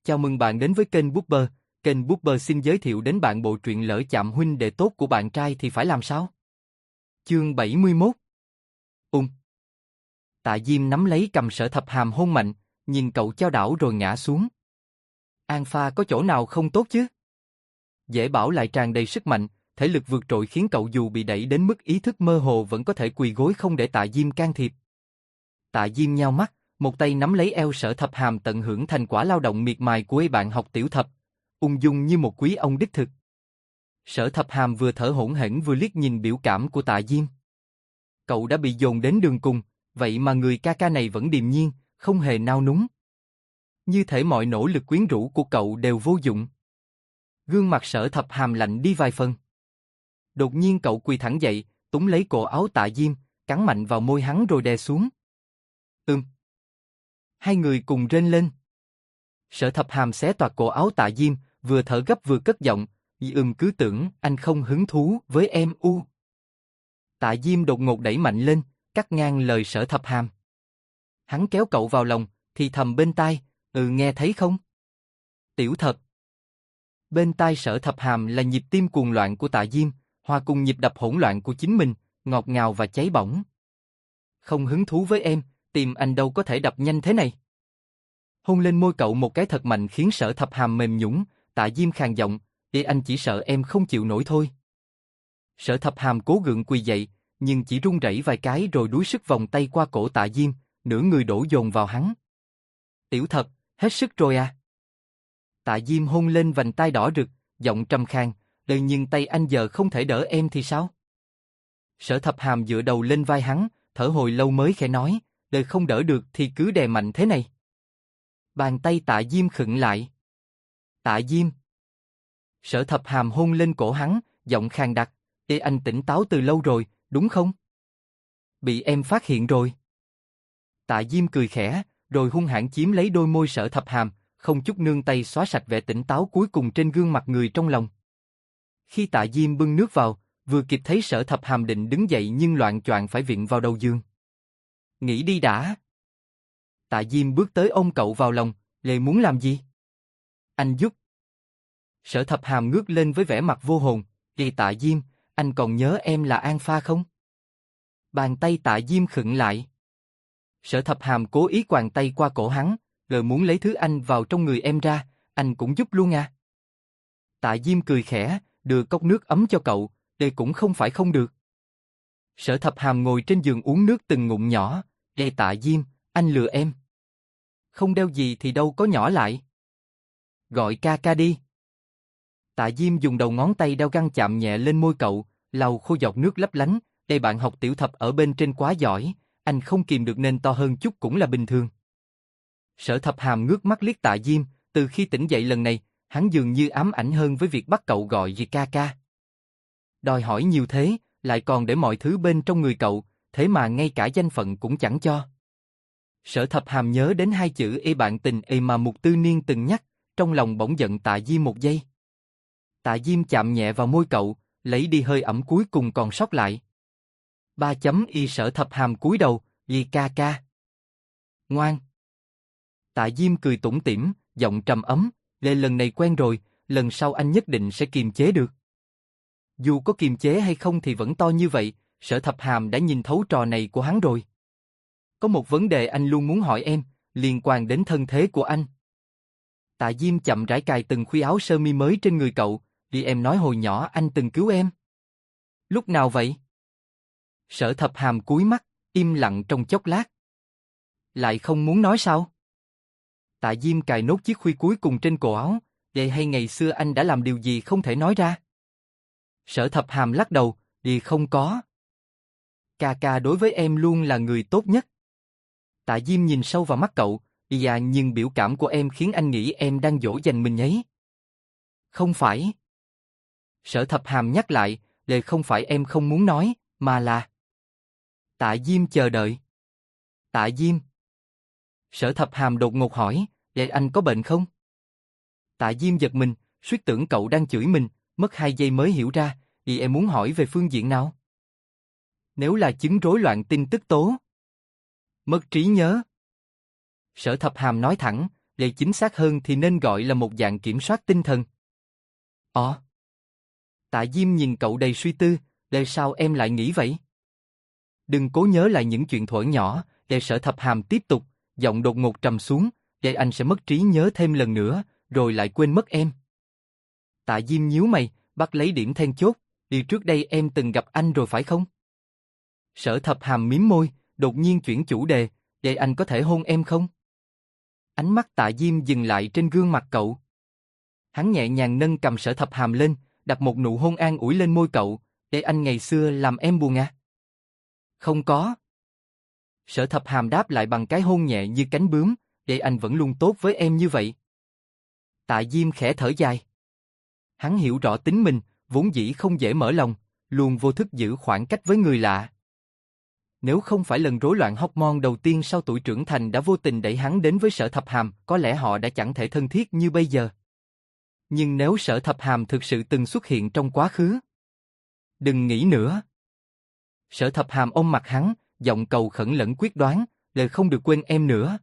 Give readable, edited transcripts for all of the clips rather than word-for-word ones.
Chào mừng bạn đến với kênh Booper. Kênh Booper xin giới thiệu đến bạn bộ truyện Lỡ chạm huynh đệ tốt của bạn trai thì phải làm sao? Chương 71. Tạ Diêm nắm lấy cầm Sở Thập Hàm hôn mạnh, nhìn cậu chao đảo rồi ngã xuống. An Pha có chỗ nào không tốt chứ? Dễ bảo lại tràn đầy sức mạnh, thể lực vượt trội khiến cậu dù bị đẩy đến mức ý thức mơ hồ vẫn có thể quỳ gối không để Tạ Diêm can thiệp. Tạ Diêm nhao mắt, một tay nắm lấy eo Sở Thập Hàm tận hưởng thành quả lao động miệt mài của bạn học tiểu thập, ung dung như một quý ông đích thực. Sở Thập Hàm vừa thở hổn hển vừa liếc nhìn biểu cảm của Tạ Diêm. Cậu đã bị dồn đến đường cùng, vậy mà người ca ca này vẫn điềm nhiên, không hề nao núng. Như thể mọi nỗ lực quyến rũ của cậu đều vô dụng. Gương mặt Sở Thập Hàm lạnh đi vài phần. Đột nhiên cậu quỳ thẳng dậy, túm lấy cổ áo Tạ Diêm, cắn mạnh vào môi hắn rồi đè xuống. Hai người cùng rên lên. Sở Thập Hàm xé toạc cổ áo Tạ Diêm, vừa thở gấp vừa cất giọng, cứ tưởng anh không hứng thú với em u. Tạ Diêm đột ngột đẩy mạnh lên, cắt ngang lời Sở Thập Hàm. Hắn kéo cậu vào lòng, thì thầm bên tai, nghe thấy không? Tiểu Thập. Bên tai Sở Thập Hàm là nhịp tim cuồng loạn của Tạ Diêm, hòa cùng nhịp đập hỗn loạn của chính mình, ngọt ngào và cháy bỏng. Không hứng thú với em, tim anh đâu có thể đập nhanh thế này. Hôn lên môi cậu một cái thật mạnh khiến Sở Thập Hàm mềm nhũn, Tạ Diêm khàn giọng, anh chỉ sợ em không chịu nổi thôi. Sở Thập Hàm cố gượng quỳ dậy, nhưng chỉ run rẩy vài cái rồi đuối sức vòng tay qua cổ Tạ Diêm, nửa người đổ dồn vào hắn. Tiểu Thập, hết sức rồi à? Tạ Diêm hôn lên vành tai đỏ rực, giọng trầm khàn, nhưng tay anh giờ không thể đỡ em thì sao? Sở Thập Hàm dựa đầu lên vai hắn, thở hồi lâu mới khẽ nói, đời không đỡ được thì cứ đè mạnh thế này. Bàn tay Tạ Diêm khựng lại. Tạ Diêm. Sở Thập Hàm hôn lên cổ hắn, giọng khàn đặc, anh tỉnh táo từ lâu rồi, đúng không? Bị em phát hiện rồi. Tạ Diêm cười khẽ, rồi hung hãn chiếm lấy đôi môi Sở Thập Hàm, không chút nương tay xóa sạch vẻ tỉnh táo cuối cùng trên gương mặt người trong lòng. Khi Tạ Diêm bưng nước vào, vừa kịp thấy Sở Thập Hàm định đứng dậy nhưng loạng choạng phải viện vào đầu giường. Nghĩ đi đã. Tạ Diêm bước tới ôm cậu vào lòng, lệ muốn làm gì? Anh giúp. Sở Thập Hàm ngước lên với vẻ mặt vô hồn, Tạ Diêm, anh còn nhớ em là An Pha không? Bàn tay Tạ Diêm khựng lại. Sở Thập Hàm cố ý quàng tay qua cổ hắn, muốn lấy thứ anh vào trong người em ra, anh cũng giúp luôn à? Tạ Diêm cười khẽ, đưa cốc nước ấm cho cậu, cũng không phải không được. Sở Thập Hàm ngồi trên giường uống nước từng ngụm nhỏ, Tạ Diêm, anh lừa em. Không đeo gì thì đâu có nhỏ lại. Gọi ca ca đi. Tạ Diêm dùng đầu ngón tay đeo găng chạm nhẹ lên môi cậu, lau khô giọt nước lấp lánh, bạn học tiểu thập ở bên trên quá giỏi, anh không kìm được nên to hơn chút cũng là bình thường. Sở Thập Hàm ngước mắt liếc Tạ Diêm, từ khi tỉnh dậy lần này, hắn dường như ám ảnh hơn với việc bắt cậu gọi gì ca ca. Đòi hỏi nhiều thế, lại còn để mọi thứ bên trong người cậu, thế mà ngay cả danh phận cũng chẳng cho. Sở Thập Hàm nhớ đến hai chữ bạn tình mà Mục Tư Niên từng nhắc, trong lòng bỗng giận Tạ Diêm một giây. Tạ Diêm chạm nhẹ vào môi cậu, lấy đi hơi ẩm cuối cùng còn sót lại. Sở Thập Hàm cúi đầu, ca ca. Ngoan. Tạ Diêm cười tủm tỉm, giọng trầm ấm, lần này quen rồi, lần sau anh nhất định sẽ kiềm chế được. Dù có kiềm chế hay không thì vẫn to như vậy, Sở Thập Hàm đã nhìn thấu trò này của hắn rồi. Có một vấn đề anh luôn muốn hỏi em, liên quan đến thân thế của anh. Tạ Diêm chậm rãi cài từng khuy áo sơ mi mới trên người cậu, em nói hồi nhỏ anh từng cứu em. Lúc nào vậy? Sở Thập Hàm cúi mắt, im lặng trong chốc lát. Lại không muốn nói sao? Tạ Diêm cài nốt chiếc khuy cuối cùng trên cổ áo, hay ngày xưa anh đã làm điều gì không thể nói ra? Sở Thập Hàm lắc đầu, không có. Ca ca đối với em luôn là người tốt nhất. Tạ Diêm nhìn sâu vào mắt cậu, nhưng biểu cảm của em khiến anh nghĩ em đang dỗ dành mình ấy. Không phải. Sở Thập Hàm nhắc lại, không phải em không muốn nói, mà là... Tạ Diêm chờ đợi. Tạ Diêm. Sở Thập Hàm đột ngột hỏi, anh có bệnh không? Tạ Diêm giật mình, suýt tưởng cậu đang chửi mình, mất 2 giây mới hiểu ra, em muốn hỏi về phương diện nào? Nếu là chứng rối loạn tin tức tố. Mất trí nhớ. Sở Thập Hàm nói thẳng, để chính xác hơn thì nên gọi là một dạng kiểm soát tinh thần. Tạ Diêm nhìn cậu đầy suy tư, để sao em lại nghĩ vậy? Đừng cố nhớ lại những chuyện thuở nhỏ, để Sở Thập Hàm tiếp tục, giọng đột ngột trầm xuống, để anh sẽ mất trí nhớ thêm lần nữa, rồi lại quên mất em. Tạ Diêm nhíu mày, bắt lấy điểm then chốt, đi trước đây em từng gặp anh rồi phải không? Sở Thập Hàm mím môi, đột nhiên chuyển chủ đề, để anh có thể hôn em không? Ánh mắt Tạ Diêm dừng lại trên gương mặt cậu. Hắn nhẹ nhàng nâng cầm Sở Thập Hàm lên, đặt một nụ hôn an ủi lên môi cậu, để anh ngày xưa làm em buồn à? Không có. Sở Thập Hàm đáp lại bằng cái hôn nhẹ như cánh bướm, để anh vẫn luôn tốt với em như vậy. Tạ Diêm khẽ thở dài. Hắn hiểu rõ tính mình, vốn dĩ không dễ mở lòng, luôn vô thức giữ khoảng cách với người lạ. Nếu không phải lần rối loạn hormone đầu tiên sau tuổi trưởng thành đã vô tình đẩy hắn đến với Sở Thập Hàm, có lẽ họ đã chẳng thể thân thiết như bây giờ. Nhưng nếu Sở Thập Hàm thực sự từng xuất hiện trong quá khứ, đừng nghĩ nữa. Sở Thập Hàm ôm mặt hắn, giọng cầu khẩn lẫn quyết đoán, lời không được quên em nữa.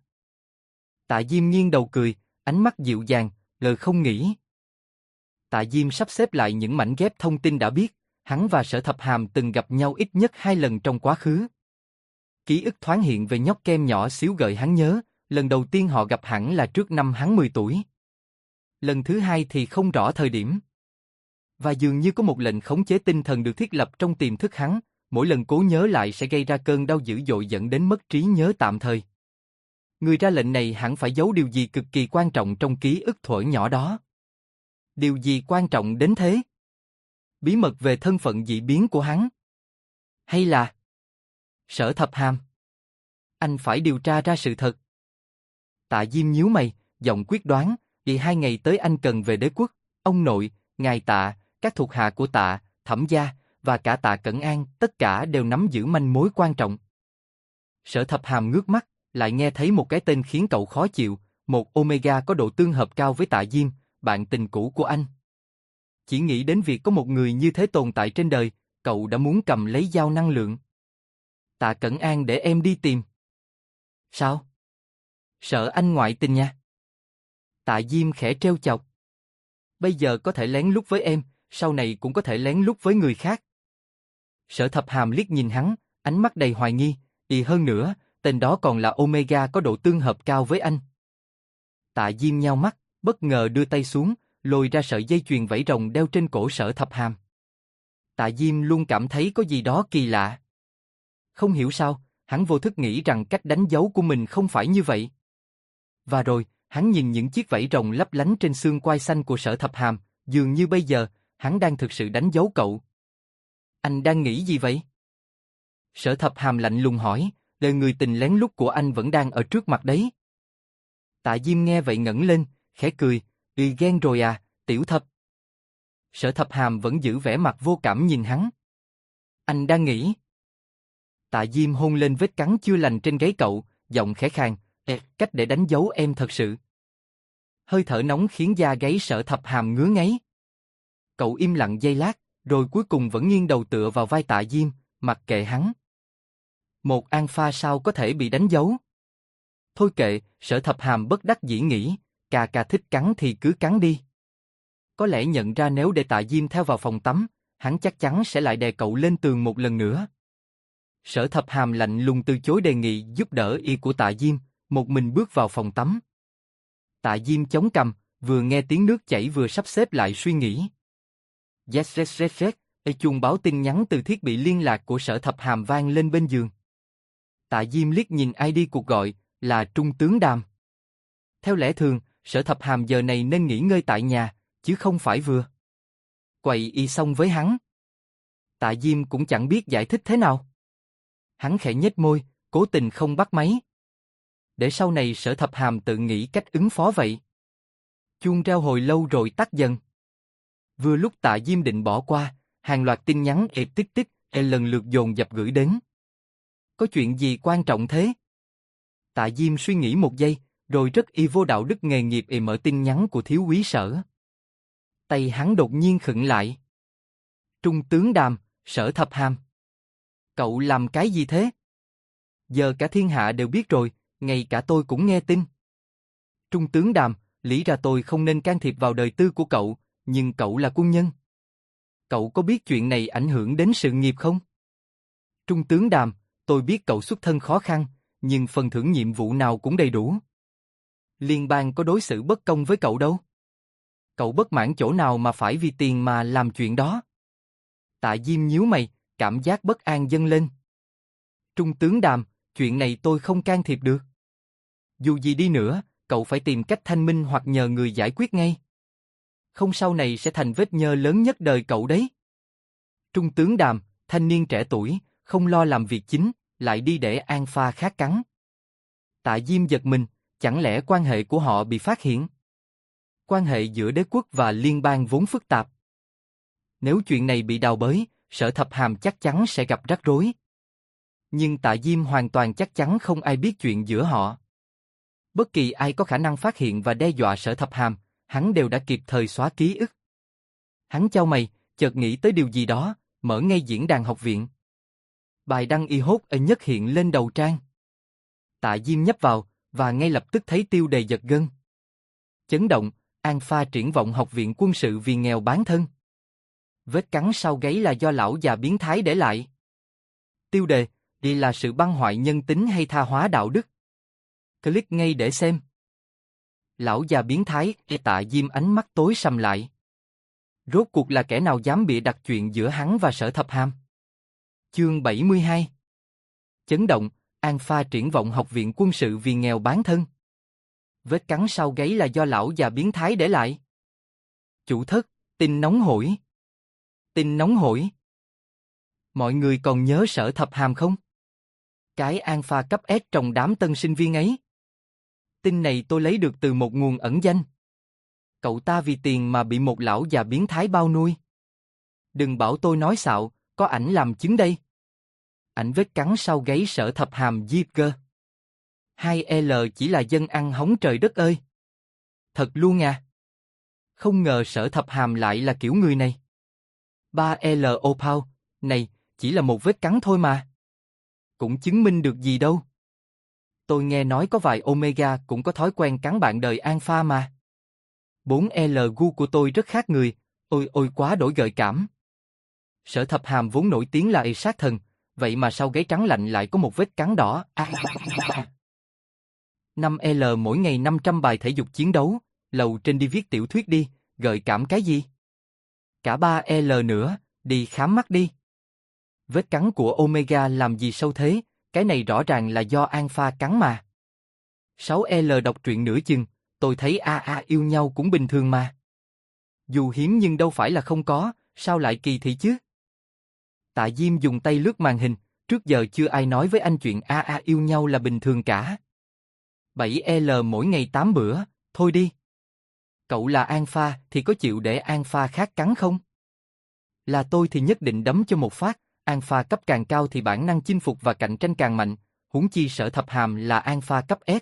Tạ Diêm nghiêng đầu cười, ánh mắt dịu dàng, lời không nghĩ. Tạ Diêm sắp xếp lại những mảnh ghép thông tin đã biết, hắn và Sở Thập Hàm từng gặp nhau ít nhất 2 lần trong quá khứ. Ký ức thoáng hiện về nhóc kem nhỏ xíu gợi hắn nhớ, lần đầu tiên họ gặp hẳn là trước năm hắn 10 tuổi. Lần thứ hai thì không rõ thời điểm. Và dường như có một lệnh khống chế tinh thần được thiết lập trong tiềm thức hắn, mỗi lần cố nhớ lại sẽ gây ra cơn đau dữ dội dẫn đến mất trí nhớ tạm thời. Người ra lệnh này hẳn phải giấu điều gì cực kỳ quan trọng trong ký ức thuở nhỏ đó. Điều gì quan trọng đến thế? Bí mật về thân phận dị biến của hắn? Hay là Sở Thập Hàm? Anh phải điều tra ra sự thật. Tạ Diêm nhíu mày, giọng quyết đoán, vì 2 ngày tới anh cần về đế quốc, ông nội, ngài Tạ, các thuộc hạ của Tạ, Thẩm gia, và cả Tạ Cẩn An, tất cả đều nắm giữ manh mối quan trọng. Sở Thập Hàm ngước mắt, lại nghe thấy một cái tên khiến cậu khó chịu, một Omega có độ tương hợp cao với Tạ Diêm, bạn tình cũ của anh. Chỉ nghĩ đến việc có một người như thế tồn tại trên đời, cậu đã muốn cầm lấy dao năng lượng. Tạ Cẩn An để em đi tìm. Sao? Sợ anh ngoại tình nha. Tạ Diêm khẽ trêu chọc. Bây giờ có thể lén lút với em, sau này cũng có thể lén lút với người khác. Sở Thập Hàm liếc nhìn hắn, ánh mắt đầy hoài nghi, hơn nữa, tên đó còn là Omega có độ tương hợp cao với anh. Tạ Diêm nhao mắt, bất ngờ đưa tay xuống, lôi ra sợi dây chuyền vảy rồng đeo trên cổ Sở Thập Hàm. Tạ Diêm luôn cảm thấy có gì đó kỳ lạ. Không hiểu sao, hắn vô thức nghĩ rằng cách đánh dấu của mình không phải như vậy. Và rồi, hắn nhìn những chiếc vảy rồng lấp lánh trên xương quai xanh của Sở Thập Hàm, dường như bây giờ, hắn đang thực sự đánh dấu cậu. Anh đang nghĩ gì vậy? Sở Thập Hàm lạnh lùng hỏi, đời người tình lén lút của anh vẫn đang ở trước mặt đấy. Tạ Diêm nghe vậy ngẩng lên, khẽ cười, ghen rồi à, tiểu thập. Sở Thập Hàm vẫn giữ vẻ mặt vô cảm nhìn hắn. Anh đang nghĩ. Tạ Diêm hôn lên vết cắn chưa lành trên gáy cậu, giọng khẽ khàn, cách để đánh dấu em thật sự. Hơi thở nóng khiến da gáy Sở Thập Hàm ngứa ngáy. Cậu im lặng giây lát, rồi cuối cùng vẫn nghiêng đầu tựa vào vai Tạ Diêm, mặc kệ hắn. Một alpha sao có thể bị đánh dấu? Thôi kệ, Sở Thập Hàm bất đắc dĩ nghĩ, cà thích cắn thì cứ cắn đi. Có lẽ nhận ra nếu để Tạ Diêm theo vào phòng tắm, hắn chắc chắn sẽ lại đè cậu lên tường một lần nữa. Sở Thập Hàm lạnh lùng từ chối đề nghị giúp đỡ của Tạ Diêm, một mình bước vào phòng tắm. Tạ Diêm chống cằm, vừa nghe tiếng nước chảy vừa sắp xếp lại suy nghĩ. Yes, chuông báo tin nhắn từ thiết bị liên lạc của Sở Thập Hàm vang lên bên giường. Tạ Diêm liếc nhìn ID cuộc gọi, là Trung tướng Đàm. Theo lẽ thường, Sở Thập Hàm giờ này nên nghỉ ngơi tại nhà, chứ không phải vừa quậy xong với hắn. Tạ Diêm cũng chẳng biết giải thích thế nào. Hắn khẽ nhếch môi, cố tình không bắt máy. Để sau này Sở Thập Hàm tự nghĩ cách ứng phó vậy. Chuông reo hồi lâu rồi tắt dần. Vừa lúc Tạ Diêm định bỏ qua, hàng loạt tin nhắn tích lần lượt dồn dập gửi đến. Có chuyện gì quan trọng thế? Tạ Diêm suy nghĩ một giây, rồi rất vô đạo đức nghề nghiệp mở tin nhắn của thiếu úy Sở. Tay hắn đột nhiên khựng lại. Trung tướng Đàm, Sở Thập Hàm. Cậu làm cái gì thế? Giờ cả thiên hạ đều biết rồi, ngay cả tôi cũng nghe tin. Trung tướng Đàm, lý ra tôi không nên can thiệp vào đời tư của cậu, nhưng cậu là quân nhân. Cậu có biết chuyện này ảnh hưởng đến sự nghiệp không? Trung tướng Đàm, tôi biết cậu xuất thân khó khăn, nhưng phần thưởng nhiệm vụ nào cũng đầy đủ. Liên bang có đối xử bất công với cậu đâu. Cậu bất mãn chỗ nào mà phải vì tiền mà làm chuyện đó? Tạ Diêm nhíu mày, cảm giác bất an dâng lên. Trung tướng Đàm, chuyện này tôi không can thiệp được. Dù gì đi nữa, cậu phải tìm cách thanh minh hoặc nhờ người giải quyết ngay. Không sau này sẽ thành vết nhơ lớn nhất đời cậu đấy. Trung tướng Đàm, thanh niên trẻ tuổi, không lo làm việc chính, lại đi để An Pha khác cắn. Tạ Diêm giật mình, chẳng lẽ quan hệ của họ bị phát hiện? Quan hệ giữa đế quốc và liên bang vốn phức tạp. Nếu chuyện này bị đào bới, Sở Thập Hàm chắc chắn sẽ gặp rắc rối. Nhưng Tạ Diêm hoàn toàn chắc chắn không ai biết chuyện giữa họ. Bất kỳ ai có khả năng phát hiện và đe dọa Sở Thập Hàm, hắn đều đã kịp thời xóa ký ức. Hắn chau mày, chợt nghĩ tới điều gì đó, mở ngay diễn đàn học viện. Bài đăng y hốt ở nhất hiện lên đầu trang. Tạ Diêm nhấp vào, và ngay lập tức thấy tiêu đề giật gân. Chấn động, An Pha triển vọng học viện quân sự vì nghèo bán thân. Vết cắn sau gáy là do lão già biến thái để lại. Tiêu đề, đi là sự băng hoại nhân tính hay tha hóa đạo đức? Click ngay để xem. Lão già biến thái, Tạ Diêm ánh mắt tối sầm lại. Rốt cuộc là kẻ nào dám bịa đặt chuyện giữa hắn và Sở Thập Hàm? Chương 72. Chấn động, An Pha triển vọng học viện quân sự vì nghèo bán thân. Vết cắn sau gáy là do lão già biến thái để lại. Chủ thất, tin nóng hổi. Tin nóng hổi. Mọi người còn nhớ Sở Thập Hàm không? Cái An Pha cấp S trong đám tân sinh viên ấy. Tin này tôi lấy được từ một nguồn ẩn danh. Cậu ta vì tiền mà bị một lão già biến thái bao nuôi. Đừng bảo tôi nói xạo, có ảnh làm chứng đây. Ảnh vết cắn sau gáy Sở Thập Hàm Zipger. 2L chỉ là dân ăn hóng trời đất ơi. Thật luôn à. Không ngờ Sở Thập Hàm lại là kiểu người này. 3L Opal, này, chỉ là một vết cắn thôi mà. Cũng chứng minh được gì đâu. Tôi nghe nói có vài Omega cũng có thói quen cắn bạn đời Alpha mà. 4L gu của tôi rất khác người, ôi ôi quá đổi gợi cảm. Sở Thập Hàm vốn nổi tiếng là sát thần, vậy mà sau gáy trắng lạnh lại có một vết cắn đỏ. 5L mỗi ngày 500 bài thể dục chiến đấu, lầu trên đi viết tiểu thuyết đi, gợi cảm cái gì? Cả 3L nữa, đi khám mắt đi. Vết cắn của Omega làm gì sâu thế, cái này rõ ràng là do Alpha cắn mà. 6L đọc truyện nửa chừng, tôi thấy AA yêu nhau cũng bình thường mà. Dù hiếm nhưng đâu phải là không có, sao lại kỳ thị chứ? Tạ Diêm dùng tay lướt màn hình, trước giờ chưa ai nói với anh chuyện AA yêu nhau là bình thường cả. 7L mỗi ngày 8 bữa, thôi đi. Cậu là Alpha thì có chịu để Alpha khác cắn không? Là tôi thì nhất định đấm cho một phát, Alpha cấp càng cao thì bản năng chinh phục và cạnh tranh càng mạnh, huống chi Sở Thập Hàm là Alpha cấp S.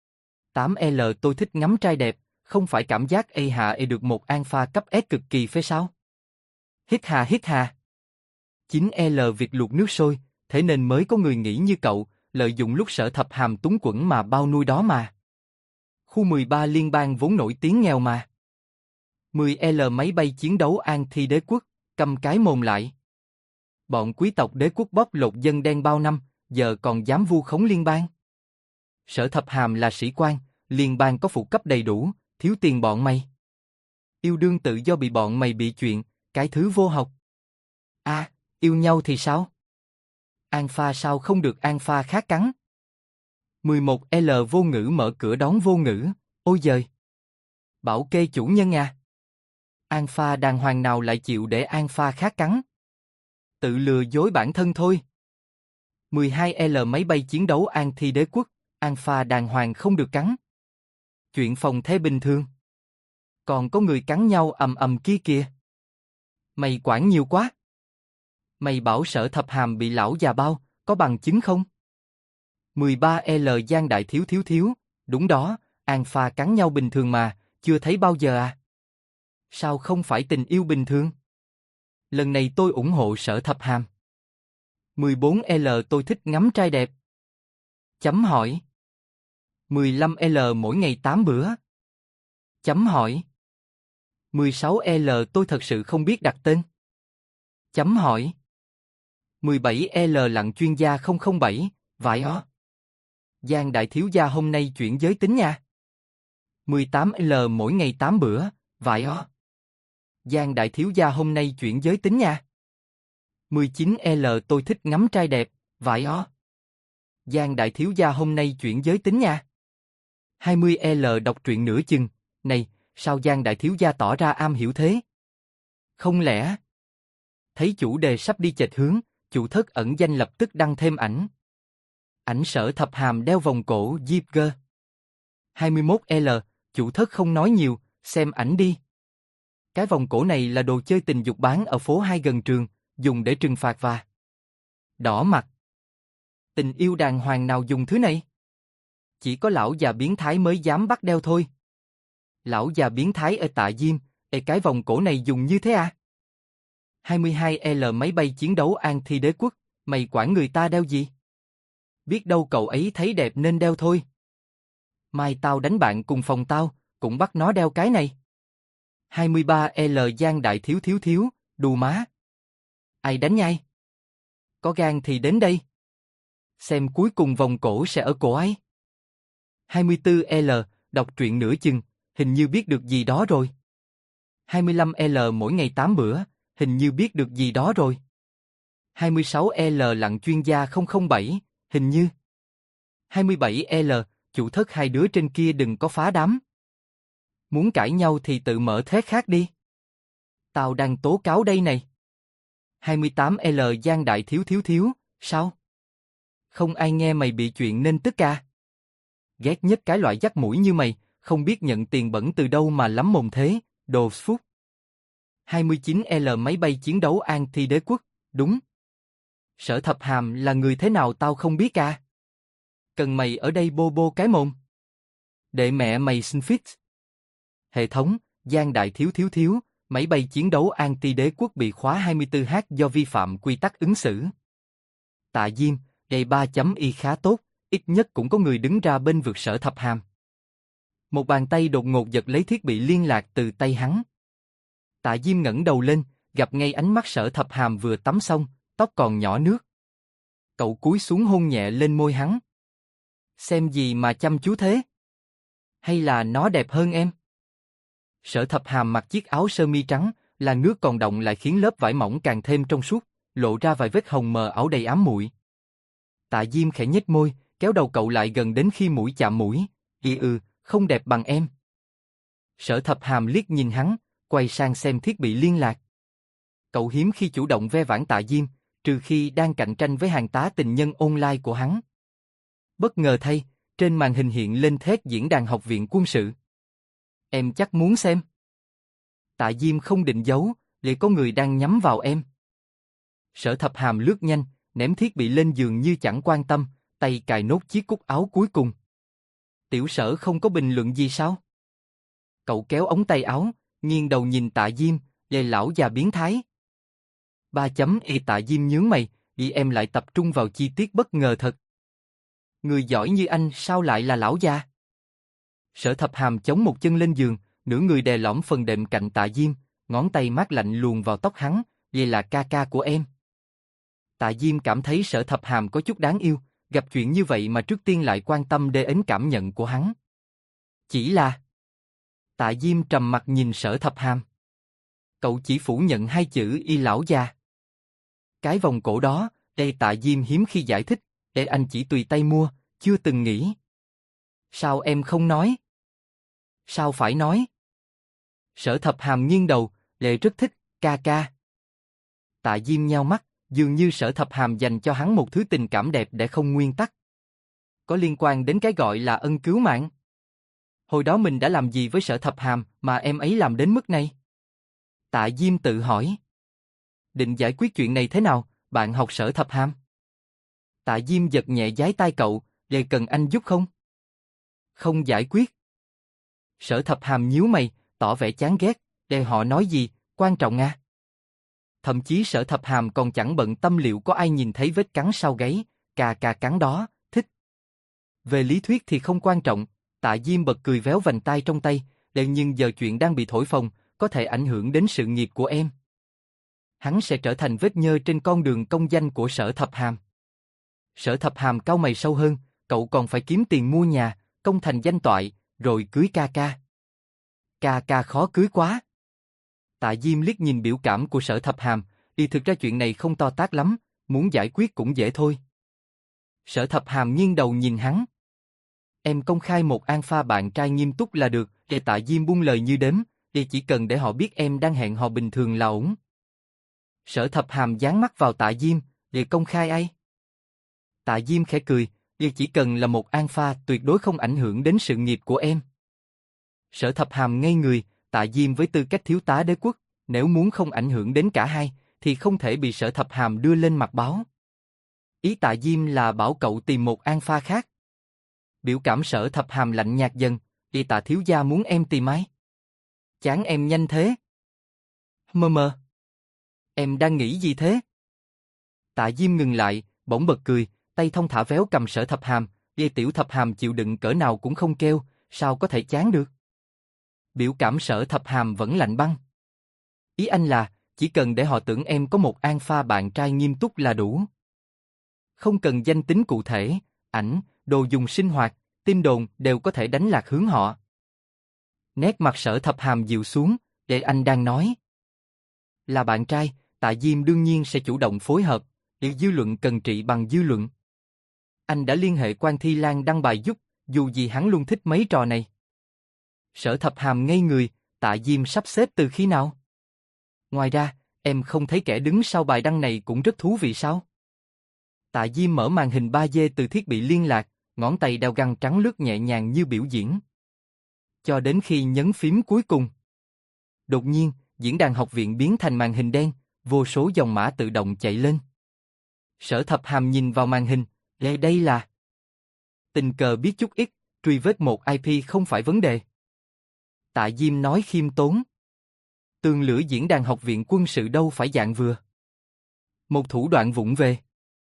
8L tôi thích ngắm trai đẹp, không phải cảm giác hạ được một Alpha cấp S cực kỳ phê sao? Hít hà. 9L việc luộc nước sôi, thế nên mới có người nghĩ như cậu, lợi dụng lúc Sở Thập Hàm túng quẫn mà bao nuôi đó mà. Khu 13 liên bang vốn nổi tiếng nghèo mà. 10L máy bay chiến đấu anti đế quốc, câm cái mồm lại. Bọn quý tộc đế quốc bóc lột dân đen bao năm, giờ còn dám vu khống liên bang. Sở Thập Hàm là sĩ quan, liên bang có phụ cấp đầy đủ, thiếu tiền bọn mày. Yêu đương tự do bị bọn mày bị chuyện, cái thứ vô học. Yêu nhau thì sao? Alpha sao không được Alpha khác cắn? 11L vô ngữ mở cửa đón vô ngữ, ôi giời. Bảo kê chủ nhân à. Alpha đàng hoàng nào lại chịu để Alpha khác cắn? Tự lừa dối bản thân thôi. 12L máy bay chiến đấu anti đế quốc, Alpha đàng hoàng không được cắn. Chuyện phòng thế bình thường. Còn có người cắn nhau ầm ầm kia kìa. Mày quản nhiều quá. Mày bảo Sở Thập Hàm bị lão già bao, có bằng chứng không? 13L Giang đại thiếu, đúng đó, Alpha cắn nhau bình thường mà, chưa thấy bao giờ à? Sao không phải tình yêu bình thường? Lần này tôi ủng hộ Sở Thập Hàm. 14L tôi thích ngắm trai đẹp. Chấm hỏi. 15L mỗi ngày 8 bữa. Chấm hỏi. 16L tôi thật sự không biết đặt tên. Chấm hỏi. 17L lặng chuyên gia 007, vải ó. Giang đại thiếu gia hôm nay chuyển giới tính nha. 18L mỗi ngày 8 bữa, vải ó. Giang đại thiếu gia hôm nay chuyển giới tính nha. 19L tôi thích ngắm trai đẹp, vải ó. Giang đại thiếu gia hôm nay chuyển giới tính nha. 20L đọc truyện nửa chừng, này, sao Giang đại thiếu gia tỏ ra am hiểu thế? Không lẽ? Thấy chủ đề sắp đi chệch hướng, chủ thất ẩn danh lập tức đăng thêm ảnh. Ảnh Sở Thập Hàm đeo vòng cổ Diệp Gơ. 21L, chủ thất không nói nhiều, xem ảnh đi. Cái vòng cổ này là đồ chơi tình dục bán ở phố 2 gần trường, dùng để trừng phạt và đỏ mặt. Tình yêu đàng hoàng nào dùng thứ này? Chỉ có lão già biến thái mới dám bắt đeo thôi. Lão già biến thái ở Tạ Diêm, cái vòng cổ này dùng như thế à? 22L máy bay chiến đấu An Thi Đế Quốc, mày quản người ta đeo gì? Biết đâu cậu ấy thấy đẹp nên đeo thôi. Mai tao đánh bạn cùng phòng tao, cũng bắt nó đeo cái này. 23L Giang đại thiếu, đù má. Ai đánh nhai? Có gan thì đến đây. Xem cuối cùng vòng cổ sẽ ở cổ ấy. 24L, đọc truyện nửa chừng, hình như biết được gì đó rồi. 25L mỗi ngày 8 bữa, hình như biết được gì đó rồi. 26L lặng chuyên gia 007, hình như. 27L, chủ thất hai đứa trên kia đừng có phá đám. Muốn cãi nhau thì tự mở thread khác đi. Tao đang tố cáo đây này. 28L Giang đại thiếu, sao? Không ai nghe mày bị chuyện nên tức à? Ghét nhất cái loại dắt mũi như mày, không biết nhận tiền bẩn từ đâu mà lắm mồm thế, đồ phúc. 29L máy bay chiến đấu An Thi Đế Quốc, đúng. Sở Thập Hàm là người thế nào tao không biết à? Cần mày ở đây bô bô cái mồm. Để mẹ mày xin fit. Hệ thống, Giang đại thiếu, máy bay chiến đấu An Ti Đế Quốc bị khóa 24H do vi phạm quy tắc ứng xử. Tạ Diêm, gây 3.y khá tốt, ít nhất cũng có người đứng ra bên vực Sở Thập Hàm. Một bàn tay đột ngột giật lấy thiết bị liên lạc từ tay hắn. Tạ Diêm ngẩng đầu lên, gặp ngay ánh mắt Sở Thập Hàm vừa tắm xong, tóc còn nhỏ nước. Cậu cúi xuống hôn nhẹ lên môi hắn. Xem gì mà chăm chú thế? Hay là nó đẹp hơn em? Sở Thập Hàm mặc chiếc áo sơ mi trắng, làn nước còn đọng lại khiến lớp vải mỏng càng thêm trong suốt, lộ ra vài vết hồng mờ ảo đầy ám muội. Tạ Diêm khẽ nhếch môi, kéo đầu cậu lại gần đến khi mũi chạm mũi. Không đẹp bằng em. Sở Thập Hàm liếc nhìn hắn, quay sang xem thiết bị liên lạc. Cậu hiếm khi chủ động ve vãn Tạ Diêm, trừ khi đang cạnh tranh với hàng tá tình nhân online của hắn. Bất ngờ thay, trên màn hình hiện lên thét diễn đàn học viện quân sự. Em chắc muốn xem. Tạ Diêm không định giấu, liệu có người đang nhắm vào em. Sở Thập Hàm lướt nhanh, ném thiết bị lên giường như chẳng quan tâm, tay cài nốt chiếc cúc áo cuối cùng. Tiểu Sở không có bình luận gì sao? Cậu kéo ống tay áo, nghiêng đầu nhìn Tạ Diêm, lề lão già biến thái. 3.y Tạ Diêm nhướng mày, em lại tập trung vào chi tiết bất ngờ thật. Người giỏi như anh sao lại là lão già? Sở Thập Hàm chống một chân lên giường, nửa người đè lõm phần đệm cạnh Tạ Diêm, ngón tay mát lạnh luồn vào tóc hắn, vậy là ca ca của em. Tạ Diêm cảm thấy Sở Thập Hàm có chút đáng yêu, gặp chuyện như vậy mà trước tiên lại quan tâm đến cảm nhận của hắn. Chỉ là... Tạ Diêm trầm mặt nhìn Sở Thập Hàm. Cậu chỉ phủ nhận hai chữ y lão già. Cái vòng cổ đó, Tạ Diêm hiếm khi giải thích, anh chỉ tùy tay mua, chưa từng nghĩ. Sao em không nói? Sao phải nói? Sở Thập Hàm nghiêng đầu, rất thích, ca ca. Tạ Diêm nheo mắt, dường như Sở Thập Hàm dành cho hắn một thứ tình cảm đẹp để không nguyên tắc. Có liên quan đến cái gọi là ân cứu mạng. Hồi đó mình đã làm gì với Sở Thập Hàm mà em ấy làm đến mức này? Tạ Diêm tự hỏi. Định giải quyết chuyện này thế nào, bạn học Sở Thập Hàm? Tạ Diêm giật nhẹ giái tai cậu, cần anh giúp không? Không giải quyết. Sở Thập Hàm nhíu mày, tỏ vẻ chán ghét, họ nói gì, quan trọng à? Thậm chí Sở Thập Hàm còn chẳng bận tâm liệu có ai nhìn thấy vết cắn sau gáy, cà cắn đó, thích. Về lý thuyết thì không quan trọng, Tạ Diêm bật cười véo vành tai trong tay, nhưng giờ chuyện đang bị thổi phồng, có thể ảnh hưởng đến sự nghiệp của em. Hắn sẽ trở thành vết nhơ trên con đường công danh của Sở Thập Hàm. Sở Thập Hàm cau mày sâu hơn, cậu còn phải kiếm tiền mua nhà, công thành danh toại, rồi cưới ca ca. Ca ca khó cưới quá. Tạ Diêm liếc nhìn biểu cảm của Sở Thập Hàm, thực ra chuyện này không to tát lắm, muốn giải quyết cũng dễ thôi. Sở Thập Hàm nghiêng đầu nhìn hắn. Em công khai một alpha bạn trai nghiêm túc là được, Tạ Diêm buông lời như đếm, chỉ cần để họ biết em đang hẹn hò bình thường là ổn. Sở Thập Hàm dán mắt vào Tạ Diêm, công khai ai? Tạ Diêm khẽ cười, chỉ cần là một alpha tuyệt đối không ảnh hưởng đến sự nghiệp của em. Sở Thập Hàm ngây người, Tạ Diêm với tư cách thiếu tá đế quốc, nếu muốn không ảnh hưởng đến cả hai, thì không thể bị Sở Thập Hàm đưa lên mặt báo. Ý Tạ Diêm là bảo cậu tìm một alpha khác. Biểu cảm Sở Thập Hàm lạnh nhạt dần, Tạ thiếu gia muốn em tìm ai? Chán em nhanh thế. Mơ. Em đang nghĩ gì thế? Tạ Diêm ngừng lại, bỗng bật cười, tay thong thả véo cầm Sở Thập Hàm, tiểu Thập Hàm chịu đựng cỡ nào cũng không kêu, sao có thể chán được? Biểu cảm Sở Thập Hàm vẫn lạnh băng. Ý anh là, chỉ cần để họ tưởng em có một alpha bạn trai nghiêm túc là đủ. Không cần danh tính cụ thể, ảnh, đồ dùng sinh hoạt, tin đồn đều có thể đánh lạc hướng họ. Nét mặt Sở Thập Hàm dịu xuống, để anh đang nói. Là bạn trai, Tạ Diêm đương nhiên sẽ chủ động phối hợp, dư luận cần trị bằng dư luận. Anh đã liên hệ Quan Thi Lan đăng bài giúp, dù gì hắn luôn thích mấy trò này. Sở Thập Hàm ngây người, Tạ Diêm sắp xếp từ khi nào? Ngoài ra, em không thấy kẻ đứng sau bài đăng này cũng rất thú vị sao? Tạ Diêm mở màn hình 3D từ thiết bị liên lạc, ngón tay đeo găng trắng lướt nhẹ nhàng như biểu diễn. Cho đến khi nhấn phím cuối cùng. Đột nhiên, diễn đàn học viện biến thành màn hình đen, vô số dòng mã tự động chạy lên. Sở Thập Hàm nhìn vào màn hình, đây là... Tình cờ biết chút ít, truy vết một IP không phải vấn đề. Tạ Diêm nói khiêm tốn. Tường lửa diễn đàn học viện quân sự đâu phải dạng vừa. Một thủ đoạn vụng về.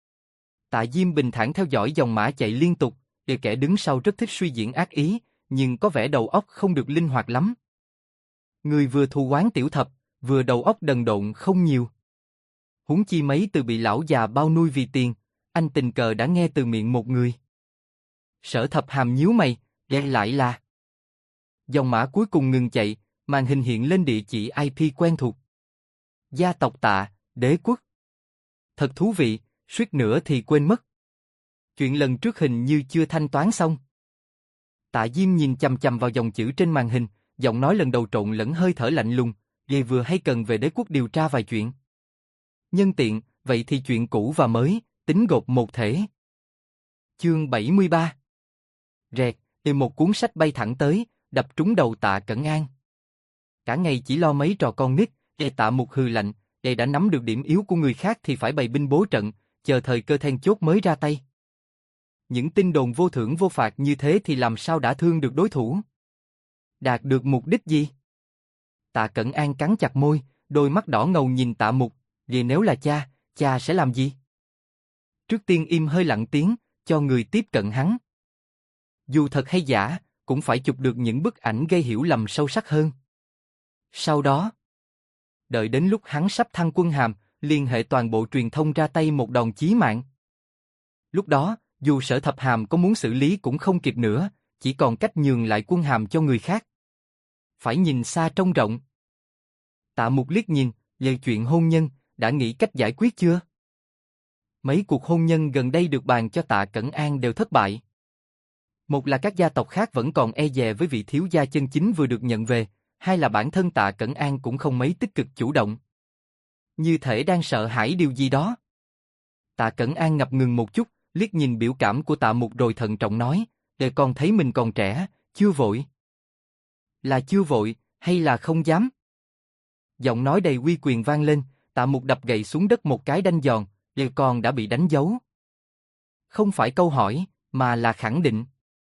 Tạ Diêm bình thản theo dõi dòng mã chạy liên tục, kẻ đứng sau rất thích suy diễn ác ý, nhưng có vẻ đầu óc không được linh hoạt lắm. Người vừa thù oán Tiểu Thập, vừa đầu óc đần độn không nhiều. Huống chi mấy từ bị lão già bao nuôi vì tiền, anh tình cờ đã nghe từ miệng một người. Sở Thập Hàm nhíu mày, lại là... Dòng mã cuối cùng ngừng chạy, màn hình hiện lên địa chỉ IP quen thuộc. Gia tộc Tạ, đế quốc. Thật thú vị, suýt nữa thì quên mất. Chuyện lần trước hình như chưa thanh toán xong. Tạ Diêm nhìn chằm chằm vào dòng chữ trên màn hình, giọng nói lần đầu trộn lẫn hơi thở lạnh lùng, vậy vừa hay cần về đế quốc điều tra vài chuyện. Nhân tiện, vậy thì chuyện cũ và mới, tính gộp một thể. Chương 73. Rẹt, một cuốn sách bay thẳng tới, đập trúng đầu Tạ Cẩn An. Cả ngày chỉ lo mấy trò con nít, Tạ Mục hừ lạnh, đã nắm được điểm yếu của người khác thì phải bày binh bố trận, chờ thời cơ then chốt mới ra tay. Những tin đồn vô thưởng vô phạt như thế thì làm sao đã thương được đối thủ? Đạt được mục đích gì? Tạ Cẩn An cắn chặt môi, đôi mắt đỏ ngầu nhìn Tạ Mục, vậy nếu là cha sẽ làm gì? Trước tiên im hơi lặng tiếng, cho người tiếp cận hắn. Dù thật hay giả, cũng phải chụp được những bức ảnh gây hiểu lầm sâu sắc hơn. Sau đó, đợi đến lúc hắn sắp thăng quân hàm, liên hệ toàn bộ truyền thông ra tay một đòn chí mạng. Lúc đó, dù Sở Thập Hàm có muốn xử lý cũng không kịp nữa, chỉ còn cách nhường lại quân hàm cho người khác. Phải nhìn xa trông rộng. Tạ Mục liếc nhìn, về chuyện hôn nhân, đã nghĩ cách giải quyết chưa? Mấy cuộc hôn nhân gần đây được bàn cho Tạ Cẩn An đều thất bại. Một là các gia tộc khác vẫn còn e dè với vị thiếu gia chân chính vừa được nhận về, hai là bản thân Tạ Cẩn An cũng không mấy tích cực chủ động. Như thể đang sợ hãi điều gì đó. Tạ Cẩn An ngập ngừng một chút, liếc nhìn biểu cảm của Tạ Mục rồi thận trọng nói, để con thấy mình còn trẻ, chưa vội. Là chưa vội, hay là không dám? Giọng nói đầy uy quyền vang lên, Tạ Mục đập gậy xuống đất một cái đanh giòn, để con đã bị đánh dấu. Không phải câu hỏi, mà là khẳng định.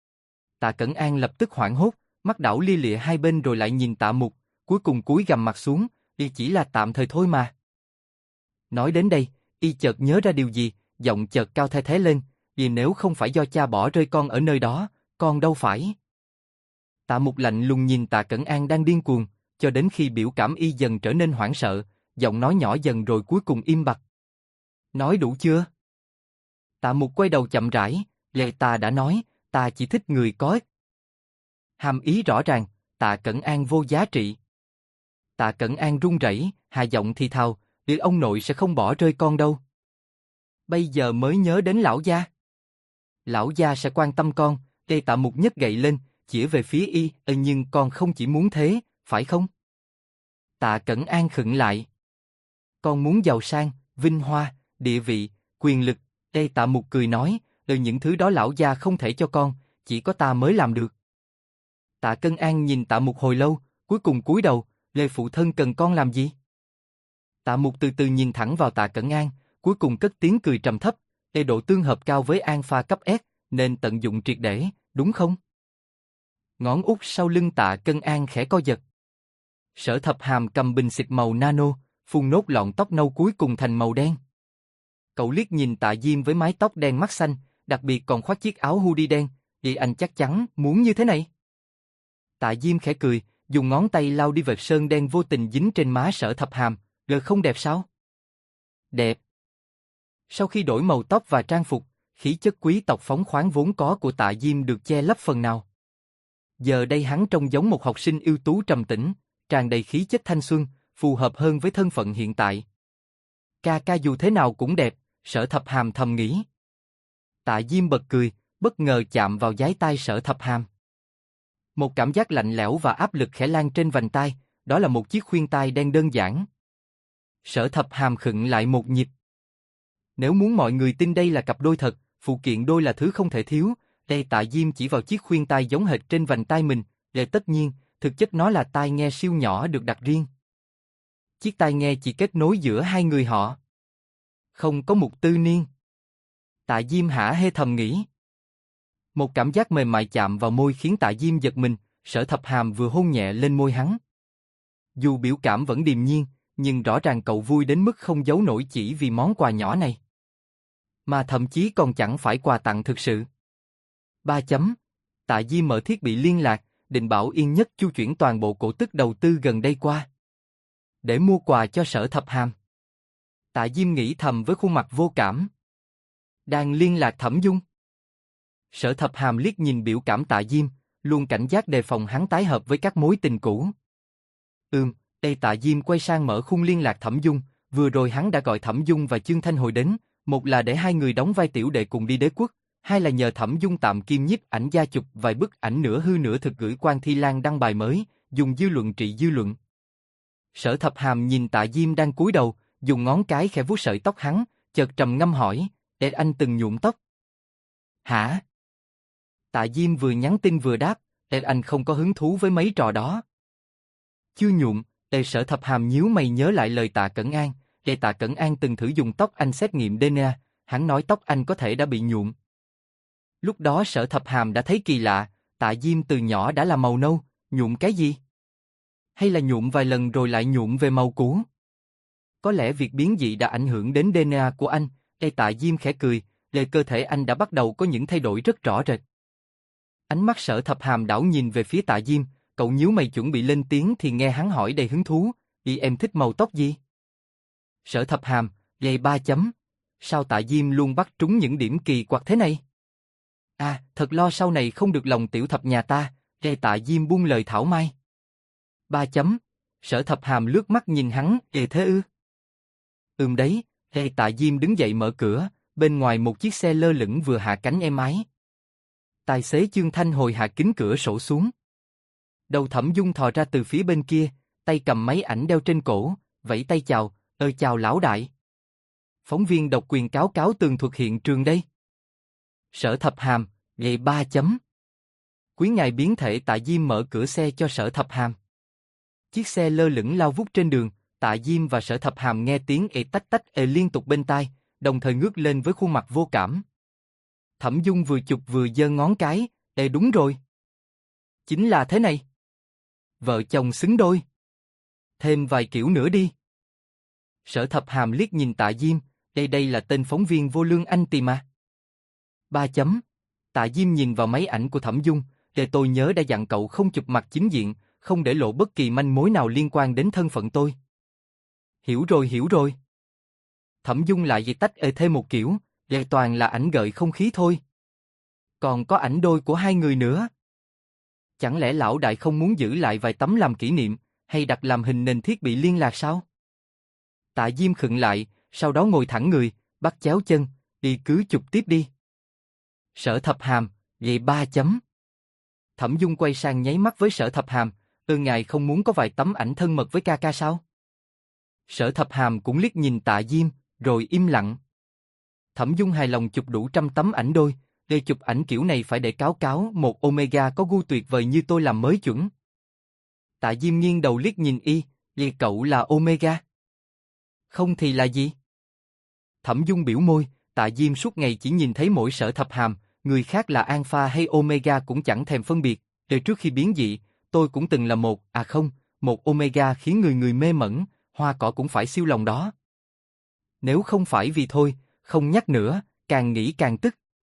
Tạ Cẩn An lập tức hoảng hốt, mắt đảo lia lịa hai bên rồi lại nhìn Tạ Mục, cuối cùng cúi gằm mặt xuống, chỉ là tạm thời thôi mà. Nói đến đây, y chợt nhớ ra điều gì, giọng chợt cao the thế lên, vì nếu không phải do cha bỏ rơi con ở nơi đó, con đâu phải. Tạ Mục lạnh lùng nhìn Tạ Cẩn An đang điên cuồng, cho đến khi biểu cảm y dần trở nên hoảng sợ, giọng nói nhỏ dần rồi cuối cùng im bặt. Nói đủ chưa? Tạ Mục quay đầu chậm rãi, ta đã nói, ta chỉ thích người có ích. Hàm ý rõ ràng, Tạ Cẩn An vô giá trị. Tạ Cẩn An run rẩy, hạ giọng thì thào, ông nội sẽ không bỏ rơi con đâu. Bây giờ mới nhớ đến lão gia. Lão gia sẽ quan tâm con, Tạ Mục nhấc gậy lên, chỉ về phía y, nhưng con không chỉ muốn thế, phải không? Tạ Cẩn An khựng lại. Con muốn giàu sang, vinh hoa, địa vị, quyền lực, Tạ Mục cười nói, những thứ đó lão gia không thể cho con, chỉ có ta mới làm được. Tạ Cẩn An nhìn Tạ Mục hồi lâu, cuối cùng cúi đầu, phụ thân cần con làm gì? Tạ Mục từ từ nhìn thẳng vào Tạ Cẩn An, cuối cùng cất tiếng cười trầm thấp, độ tương hợp cao với alpha cấp S, nên tận dụng triệt để, đúng không? Ngón út sau lưng Tạ Cẩn An khẽ co giật. Sở Thập Hàm cầm bình xịt màu nano, phun nốt lọn tóc nâu cuối cùng thành màu đen. Cậu liếc nhìn Tạ Diêm với mái tóc đen mắt xanh, đặc biệt còn khoác chiếc áo hoodie đen, anh chắc chắn muốn như thế này. Tạ Diêm khẽ cười, dùng ngón tay lau đi vệt sơn đen vô tình dính trên má Sở Thập Hàm, không đẹp sao? Đẹp. Sau khi đổi màu tóc và trang phục, khí chất quý tộc phóng khoáng vốn có của Tạ Diêm được che lấp phần nào. Giờ đây hắn trông giống một học sinh ưu tú trầm tĩnh, tràn đầy khí chất thanh xuân, phù hợp hơn với thân phận hiện tại. Ca dù thế nào cũng đẹp, Sở Thập Hàm thầm nghĩ. Tạ Diêm bật cười, bất ngờ chạm vào dái tai Sở Thập Hàm. Một cảm giác lạnh lẽo và áp lực khẽ lan trên vành tai, đó là một chiếc khuyên tai đen đơn giản. Sở Thập Hàm khựng lại một nhịp. Nếu muốn mọi người tin đây là cặp đôi thật, phụ kiện đôi là thứ không thể thiếu, Tạ Diêm chỉ vào chiếc khuyên tai giống hệt trên vành tai mình, tất nhiên, thực chất nó là tai nghe siêu nhỏ được đặt riêng. Chiếc tai nghe chỉ kết nối giữa hai người họ. Không có mục tư niên. Tạ Diêm hả hê thầm nghĩ. Một cảm giác mềm mại chạm vào môi khiến Tạ Diêm giật mình, Sở Thập Hàm vừa hôn nhẹ lên môi hắn. Dù biểu cảm vẫn điềm nhiên, nhưng rõ ràng cậu vui đến mức không giấu nổi chỉ vì món quà nhỏ này. Mà thậm chí còn chẳng phải quà tặng thực sự. 3 chấm. Tạ Diêm mở thiết bị liên lạc, định bảo Yên Nhất chu chuyển toàn bộ cổ tức đầu tư gần đây qua. Để mua quà cho Sở Thập Hàm. Tạ Diêm nghĩ thầm với khuôn mặt vô cảm. Đang liên lạc Thẩm Dung. Sở Thập Hàm liếc nhìn biểu cảm Tạ Diêm, luôn cảnh giác đề phòng hắn tái hợp với các mối tình cũ. Tạ Diêm quay sang mở khung liên lạc Thẩm Dung, vừa rồi hắn đã gọi Thẩm Dung và Chương Thanh Hồi đến, một là để hai người đóng vai tiểu đệ cùng đi đế quốc, hai là nhờ Thẩm Dung tạm kiêm nhiếp ảnh gia chụp vài bức ảnh nửa hư nửa thực gửi Quan Thi Lan đăng bài mới, dùng dư luận trị dư luận. Sở Thập Hàm nhìn Tạ Diêm đang cúi đầu, dùng ngón cái khẽ vuốt sợi tóc hắn, chợt trầm ngâm hỏi, anh từng nhuộm tóc? Hả? Tạ Diêm vừa nhắn tin vừa đáp, anh không có hứng thú với mấy trò đó. Chưa nhuộm, Sở Thập Hàm nhíu mày nhớ lại lời Tạ Cẩn An, Tạ Cẩn An từng thử dùng tóc anh xét nghiệm DNA, hắn nói tóc anh có thể đã bị nhuộm. Lúc đó Sở Thập Hàm đã thấy kỳ lạ, Tạ Diêm từ nhỏ đã là màu nâu, nhuộm cái gì? Hay là nhuộm vài lần rồi lại nhuộm về màu cũ? Có lẽ việc biến dị đã ảnh hưởng đến DNA của anh, Tạ Diêm khẽ cười, cơ thể anh đã bắt đầu có những thay đổi rất rõ rệt. Ánh mắt Sở Thập Hàm đảo nhìn về phía Tạ Diêm, cậu nhíu mày chuẩn bị lên tiếng thì nghe hắn hỏi đầy hứng thú, em thích màu tóc gì? Sở Thập Hàm, 3 chấm. Sao Tạ Diêm luôn bắt trúng những điểm kỳ quặc thế này? Thật lo sau này không được lòng tiểu thập nhà ta, Tạ Diêm buông lời thảo mai. 3 chấm. Sở Thập Hàm lướt mắt nhìn hắn, thế ư? Đấy, Tạ Diêm đứng dậy mở cửa, bên ngoài một chiếc xe lơ lửng vừa hạ cánh êm ái. Tài xế Chương Thanh Hồi hạ kính cửa sổ xuống. Đầu Thẩm Dung thò ra từ phía bên kia, tay cầm máy ảnh đeo trên cổ, vẫy tay chào, chào lão đại. Phóng viên độc quyền cáo tường thuật hiện trường đây. Sở Thập Hàm, 3 chấm. Quý ngài biến thể Tạ Diêm mở cửa xe cho Sở Thập Hàm. Chiếc xe lơ lửng lao vút trên đường, Tạ Diêm và Sở Thập Hàm nghe tiếng tách tách liên tục bên tai, đồng thời ngước lên với khuôn mặt vô cảm. Thẩm Dung vừa chụp vừa giơ ngón cái, đúng rồi. Chính là thế này. Vợ chồng xứng đôi. Thêm vài kiểu nữa đi. Sở Thập Hàm liếc nhìn Tạ Diêm, đây là tên phóng viên vô lương anh tìm à. 3 chấm. Tạ Diêm nhìn vào máy ảnh của Thẩm Dung, tôi nhớ đã dặn cậu không chụp mặt chính diện, không để lộ bất kỳ manh mối nào liên quan đến thân phận tôi. Hiểu rồi, hiểu rồi. Thẩm Dung lại dịch tách thêm một kiểu, toàn là ảnh gợi không khí thôi. Còn có ảnh đôi của hai người nữa. Chẳng lẽ lão đại không muốn giữ lại vài tấm làm kỷ niệm, hay đặt làm hình nền thiết bị liên lạc sao? Tạ Diêm khựng lại, sau đó ngồi thẳng người, bắt chéo chân, đi cứ chụp tiếp đi. Sở Thập Hàm, vậy 3 chấm. Thẩm Dung quay sang nháy mắt với Sở Thập Hàm, ngài không muốn có vài tấm ảnh thân mật với ca ca sao? Sở Thập Hàm cũng liếc nhìn Tạ Diêm, rồi im lặng. Thẩm Dung hài lòng chụp đủ 100 tấm ảnh đôi, để chụp ảnh kiểu này phải để cáo một Omega có gu tuyệt vời như tôi làm mới chuẩn. Tạ Diêm nghiêng đầu liếc nhìn vậy cậu là Omega? Không thì là gì? Thẩm Dung biểu môi, Tạ Diêm suốt ngày chỉ nhìn thấy mỗi Sở Thập Hàm, người khác là Alpha hay Omega cũng chẳng thèm phân biệt, trước khi biến dị, tôi cũng từng là một Omega khiến người mê mẩn, hoa cỏ cũng phải siêu lòng đó. Nếu không phải vì thôi, không nhắc nữa, càng nghĩ càng tức.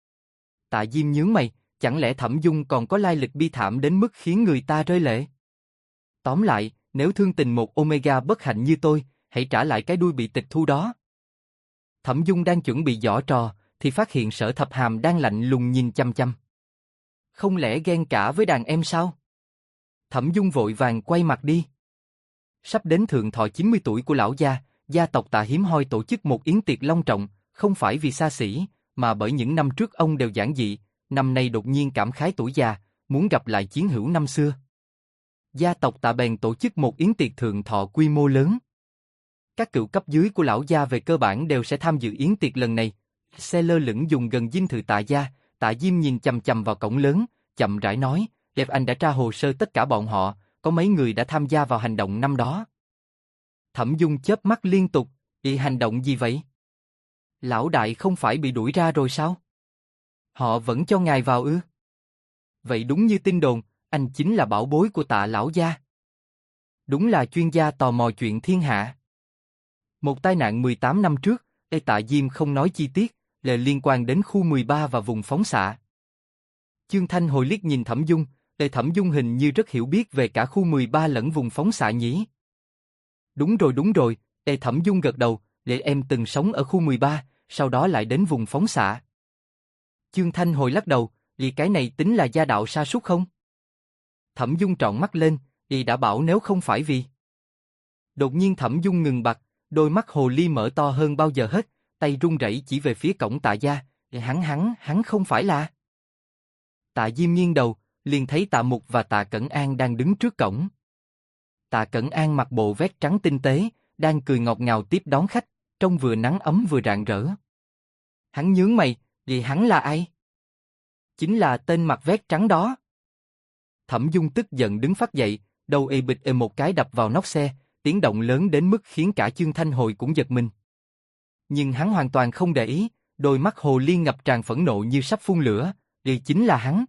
Tạ Diêm nhướng mày, chẳng lẽ Thẩm Dung còn có lai lịch bi thảm đến mức khiến người ta rơi lệ? Tóm lại, nếu thương tình một Omega bất hạnh như tôi, hãy trả lại cái đuôi bị tịch thu đó. Thẩm Dung đang chuẩn bị giở trò, thì phát hiện Sở Thập Hàm đang lạnh lùng nhìn chăm chăm. Không lẽ ghen cả với đàn em sao? Thẩm Dung vội vàng quay mặt đi. Sắp đến thượng thọ 90 tuổi của lão gia, gia tộc Tạ hiếm hoi tổ chức một yến tiệc long trọng, không phải vì xa xỉ, mà bởi những năm trước ông đều giản dị, năm nay đột nhiên cảm khái tuổi già, muốn gặp lại chiến hữu năm xưa. Gia tộc Tạ bèn tổ chức một yến tiệc thượng thọ quy mô lớn. Các cựu cấp dưới của lão gia về cơ bản đều sẽ tham dự yến tiệc lần này. Xe lơ lửng dùng gần dinh thự Tạ gia, Tạ Diêm nhìn chằm chằm vào cổng lớn, chậm rãi nói, anh đã tra hồ sơ tất cả bọn họ, có mấy người đã tham gia vào hành động năm đó. Thẩm Dung chớp mắt liên tục, hành động gì vậy? Lão đại không phải bị đuổi ra rồi sao? Họ vẫn cho ngài vào ư? Vậy đúng như tin đồn, anh chính là bảo bối của Tạ lão gia. Đúng là chuyên gia tò mò chuyện thiên hạ. Một tai nạn 18 năm trước, Tạ Diêm không nói chi tiết, là liên quan đến khu 13 và vùng phóng xạ. Chương Thanh hồi liếc nhìn Thẩm Dung, Thẩm Dung hình như rất hiểu biết về cả khu 13 lẫn vùng phóng xạ nhỉ? Đúng rồi, Thẩm Dung gật đầu, em từng sống ở khu 13, sau đó lại đến vùng phóng xạ. Chương Thanh hồi lắc đầu, vì cái này tính là gia đạo sa sút không? Thẩm Dung trọn mắt lên, đã bảo nếu không phải vì. Đột nhiên Thẩm Dung ngừng bặt, đôi mắt hồ ly mở to hơn bao giờ hết, tay run rẩy chỉ về phía cổng Tạ gia, hắn không phải là. Tạ Diêm nghiêng đầu, liền thấy Tạ Mục và Tạ Cẩn An đang đứng trước cổng. Tạ Cẩn An mặc bộ vest trắng tinh tế, đang cười ngọt ngào tiếp đón khách, trông vừa nắng ấm vừa rạng rỡ. Hắn nhướng mày, vì hắn là ai? Chính là tên mặc vest trắng đó. Thẩm Dung tức giận đứng phắt dậy, đầu bịch một cái đập vào nóc xe, tiếng động lớn đến mức khiến cả Chương Thanh Hồi cũng giật mình. Nhưng hắn hoàn toàn không để ý, đôi mắt hồ ly ngập tràn phẫn nộ như sắp phun lửa, chính là hắn.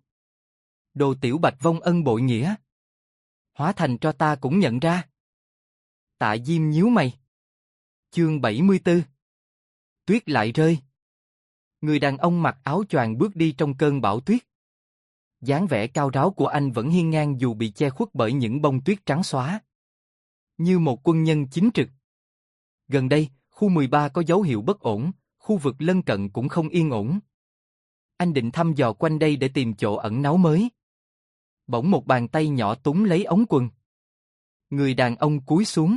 Đồ tiểu bạch vong ân bội nghĩa. Hóa thành cho ta cũng nhận ra. Tạ Diêm nhíu mày. Chương 74. Tuyết lại rơi. Người đàn ông mặc áo choàng bước đi trong cơn bão tuyết. Dáng vẻ cao ráo của anh vẫn hiên ngang dù bị che khuất bởi những bông tuyết trắng xóa. Như một quân nhân chính trực. Gần đây, khu 13 có dấu hiệu bất ổn, khu vực lân cận cũng không yên ổn. Anh định thăm dò quanh đây để tìm chỗ ẩn náu mới. Bỗng một bàn tay nhỏ túm lấy ống quần. Người đàn ông cúi xuống.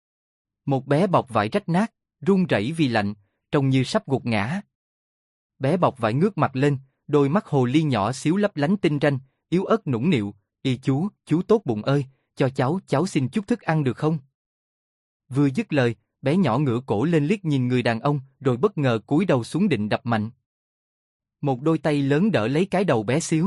Một bé bọc vải rách nát, run rẩy vì lạnh, trông như sắp gục ngã. Bé bọc vải ngước mặt lên, đôi mắt hồ ly nhỏ xíu lấp lánh tinh ranh, yếu ớt nũng nịu, chú tốt bụng ơi, cho cháu xin chút thức ăn được không? Vừa dứt lời, bé nhỏ ngửa cổ lên liếc nhìn người đàn ông, rồi bất ngờ cúi đầu xuống định đập mạnh. Một đôi tay lớn đỡ lấy cái đầu bé xíu.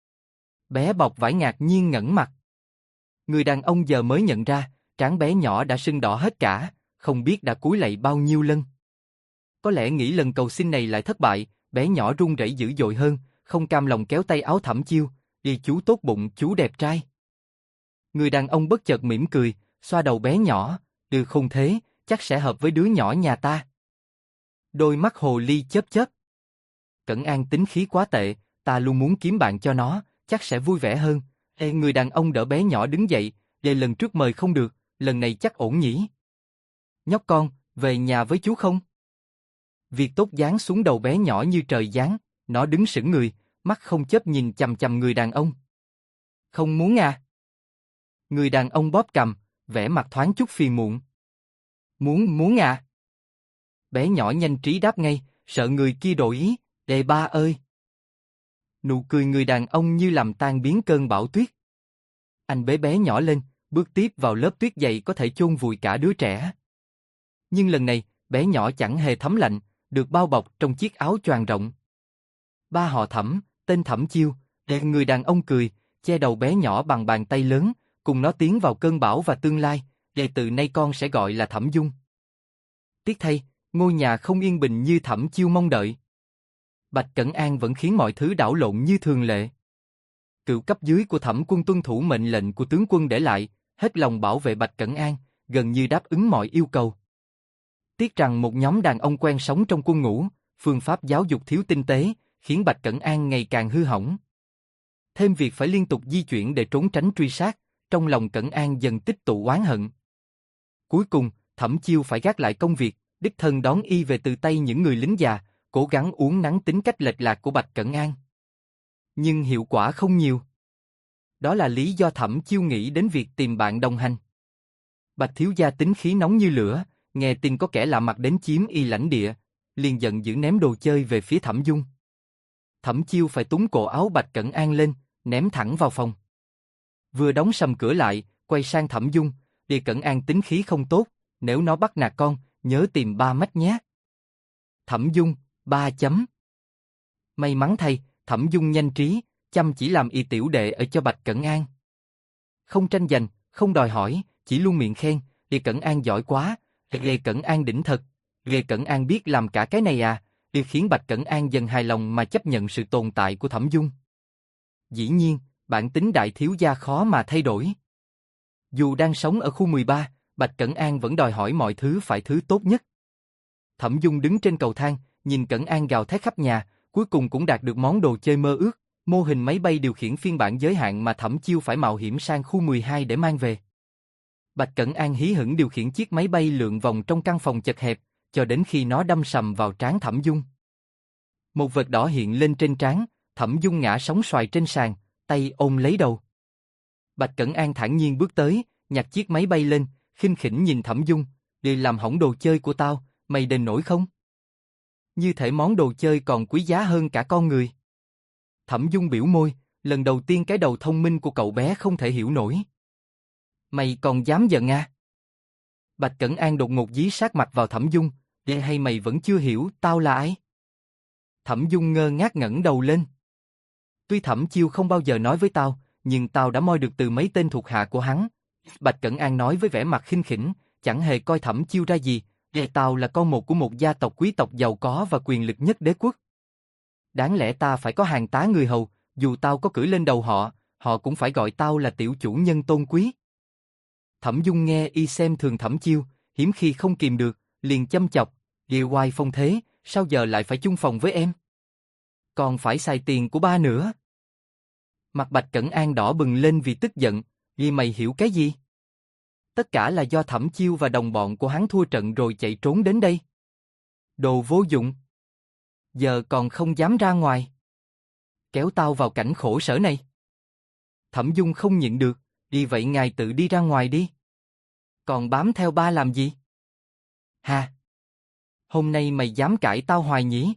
Bé bọc vải ngạc nhiên ngẩng mặt. Người đàn ông giờ mới nhận ra, trán bé nhỏ đã sưng đỏ hết cả, không biết đã cúi lạy bao nhiêu lần. Có lẽ nghĩ lần cầu xin này lại thất bại, bé nhỏ run rẩy dữ dội hơn, không cam lòng kéo tay áo Thẩm Chiêu, chú tốt bụng, chú đẹp trai. Người đàn ông bất chợt mỉm cười, xoa đầu bé nhỏ, không thế, chắc sẽ hợp với đứa nhỏ nhà ta. Đôi mắt hồ ly chớp chớp. Cẩn An tính khí quá tệ, ta luôn muốn kiếm bạn cho nó, chắc sẽ vui vẻ hơn. Ê, người đàn ông đỡ bé nhỏ đứng dậy, lần trước mời không được, lần này chắc ổn nhỉ? Nhóc con, về nhà với chú không? Việc tốt giáng xuống đầu bé nhỏ như trời giáng, nó đứng sững người, mắt không chớp nhìn chằm chằm người đàn ông. Không muốn à? Người đàn ông bóp cằm, vẻ mặt thoáng chút phiền muộn. Muốn à? Bé nhỏ nhanh trí đáp ngay, sợ người kia đổi ý, Đề ba ơi. Nụ cười người đàn ông như làm tan biến cơn bão tuyết. Anh bế bé nhỏ lên, bước tiếp vào lớp tuyết dày có thể chôn vùi cả đứa trẻ. Nhưng lần này, bé nhỏ chẳng hề thấm lạnh, được bao bọc trong chiếc áo choàng rộng. Ba họ Thẩm, tên Thẩm Chiêu, người đàn ông cười, che đầu bé nhỏ bằng bàn tay lớn, cùng nó tiến vào cơn bão và tương lai, từ nay con sẽ gọi là Thẩm Dung. Tiếc thay, ngôi nhà không yên bình như Thẩm Chiêu mong đợi. Bạch Cẩn An vẫn khiến mọi thứ đảo lộn như thường lệ. Cựu cấp dưới của Thẩm Quân tuân thủ mệnh lệnh của tướng quân để lại, hết lòng bảo vệ Bạch Cẩn An, gần như đáp ứng mọi yêu cầu. Tiếc rằng một nhóm đàn ông quen sống trong quân ngũ, phương pháp giáo dục thiếu tinh tế, khiến Bạch Cẩn An ngày càng hư hỏng. Thêm việc phải liên tục di chuyển để trốn tránh truy sát, trong lòng Cẩn An dần tích tụ oán hận. Cuối cùng, Thẩm Chiêu phải gác lại công việc, đích thân đón y về từ tay những người lính già, cố gắng uốn nắn tính cách lệch lạc của Bạch Cẩn An. Nhưng hiệu quả không nhiều. Đó là lý do Thẩm Chiêu nghĩ đến việc tìm bạn đồng hành. Bạch thiếu gia tính khí nóng như lửa, nghe tin có kẻ lạ mặt đến chiếm y lãnh địa, liền giận dữ ném đồ chơi về phía Thẩm Dung. Thẩm Chiêu phải túm cổ áo Bạch Cẩn An lên, ném thẳng vào phòng. Vừa đóng sầm cửa lại, quay sang Thẩm Dung, Địa Cẩn An tính khí không tốt, nếu nó bắt nạt con, nhớ tìm ba mách nhé. Thẩm Dung, 3 chấm. May mắn thay, Thẩm Dung nhanh trí, chăm chỉ làm y tiểu đệ ở cho Bạch Cẩn An. Không tranh giành, không đòi hỏi, chỉ luôn miệng khen, Địa Cẩn An giỏi quá, Địa Cẩn An đỉnh thật, Địa Cẩn An biết làm cả cái này à, khiến Bạch Cẩn An dần hài lòng mà chấp nhận sự tồn tại của Thẩm Dung. Dĩ nhiên, bản tính đại thiếu gia khó mà thay đổi. Dù đang sống ở khu 13, Bạch Cẩn An vẫn đòi hỏi mọi thứ phải thứ tốt nhất. Thẩm Dung đứng trên cầu thang, nhìn Cẩn An gào thét khắp nhà, cuối cùng cũng đạt được món đồ chơi mơ ước, mô hình máy bay điều khiển phiên bản giới hạn mà Thẩm Chiêu phải mạo hiểm sang khu 12 để mang về. Bạch Cẩn An hí hửng điều khiển chiếc máy bay lượn vòng trong căn phòng chật hẹp, cho đến khi nó đâm sầm vào trán Thẩm Dung. Một vệt đỏ hiện lên trên trán, Thẩm Dung ngã sóng xoài trên sàn, tay ôm lấy đầu. Bạch Cẩn An thản nhiên bước tới, nhặt chiếc máy bay lên, khinh khỉnh nhìn Thẩm Dung, "Đi làm hỏng đồ chơi của tao, mày đền nổi không?" Như thể món đồ chơi còn quý giá hơn cả con người. Thẩm Dung biểu môi, lần đầu tiên cái đầu thông minh của cậu bé không thể hiểu nổi. "Mày còn dám giận à?" Bạch Cẩn An đột ngột dí sát mặt vào Thẩm Dung, hay mày vẫn chưa hiểu tao là ai?" Thẩm Dung ngơ ngác ngẩng đầu lên. "Tuy Thẩm Chiêu không bao giờ nói với tao, nhưng tao đã moi được từ mấy tên thuộc hạ của hắn." Bạch Cẩn An nói với vẻ mặt khinh khỉnh, chẳng hề coi Thẩm Chiêu ra gì, "Tao là con một của một gia tộc quý tộc giàu có và quyền lực nhất đế quốc. Đáng lẽ ta phải có hàng tá người hầu, dù tao có cưỡi lên đầu họ, họ cũng phải gọi tao là tiểu chủ nhân tôn quý." Thẩm Dung nghe y xem thường Thẩm Chiêu, hiếm khi không kìm được, liền châm chọc, "Địa oai phong thế, sao giờ lại phải chung phòng với em? Còn phải xài tiền của ba nữa." Mặt Bạch Cẩn An đỏ bừng lên vì tức giận, "Vì mày hiểu cái gì? Tất cả là do Thẩm Chiêu và đồng bọn của hắn thua trận rồi chạy trốn đến đây. Đồ vô dụng. Giờ còn không dám ra ngoài. Kéo tao vào cảnh khổ sở này." Thẩm Dung không nhịn được, "Đi vậy ngài tự đi ra ngoài đi. Còn bám theo ba làm gì? Ha? Hôm nay mày dám cãi tao hoài nhỉ?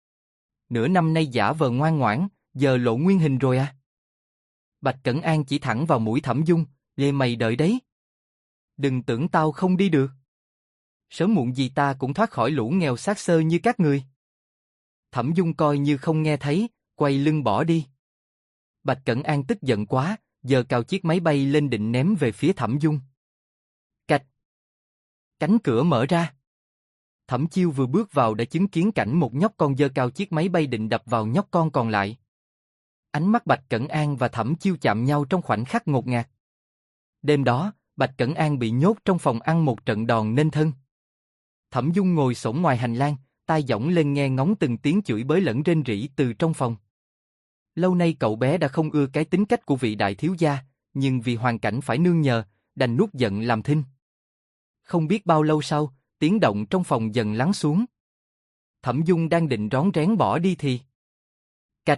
Nửa năm nay giả vờ ngoan ngoãn, giờ lộ nguyên hình rồi à?" Bạch Cẩn An chỉ thẳng vào mũi Thẩm Dung, Mày đợi đấy. Đừng tưởng tao không đi được. Sớm muộn gì ta cũng thoát khỏi lũ nghèo xác xơ như các người." Thẩm Dung coi như không nghe thấy, quay lưng bỏ đi. Bạch Cẩn An tức giận quá, giờ cào chiếc máy bay lên định ném về phía Thẩm Dung. Cạch. Cánh cửa mở ra. Thẩm Chiêu vừa bước vào đã chứng kiến cảnh một nhóc con giơ cao chiếc máy bay định đập vào nhóc con còn lại. Ánh mắt Bạch Cẩn An và Thẩm Chiêu chạm nhau trong khoảnh khắc ngột ngạt. Đêm đó, Bạch Cẩn An bị nhốt trong phòng ăn một trận đòn nên thân. Thẩm Dung ngồi xổm ngoài hành lang, tai giỏng lên nghe ngóng từng tiếng chửi bới lẫn rên rỉ từ trong phòng. Lâu nay cậu bé đã không ưa cái tính cách của vị đại thiếu gia, nhưng vì hoàn cảnh phải nương nhờ, đành nuốt giận làm thinh. Không biết bao lâu sau, tiếng động trong phòng dần lắng xuống. Thẩm Dung đang định rón rén bỏ đi thì... Cạch!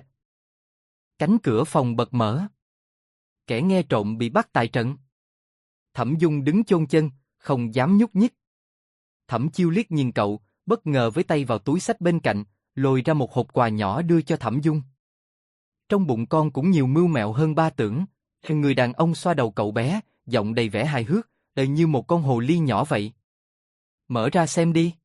Cánh cửa phòng bật mở. Kẻ nghe trộm bị bắt tại trận. Thẩm Dung đứng chôn chân, không dám nhúc nhích. Thẩm Chiêu liếc nhìn cậu, bất ngờ với tay vào túi xách bên cạnh, lôi ra một hộp quà nhỏ đưa cho Thẩm Dung. Trong bụng con cũng nhiều mưu mẹo hơn ba tưởng. Người đàn ông xoa đầu cậu bé, giọng đầy vẻ hài hước, như một con hồ ly nhỏ vậy. Mở ra xem đi.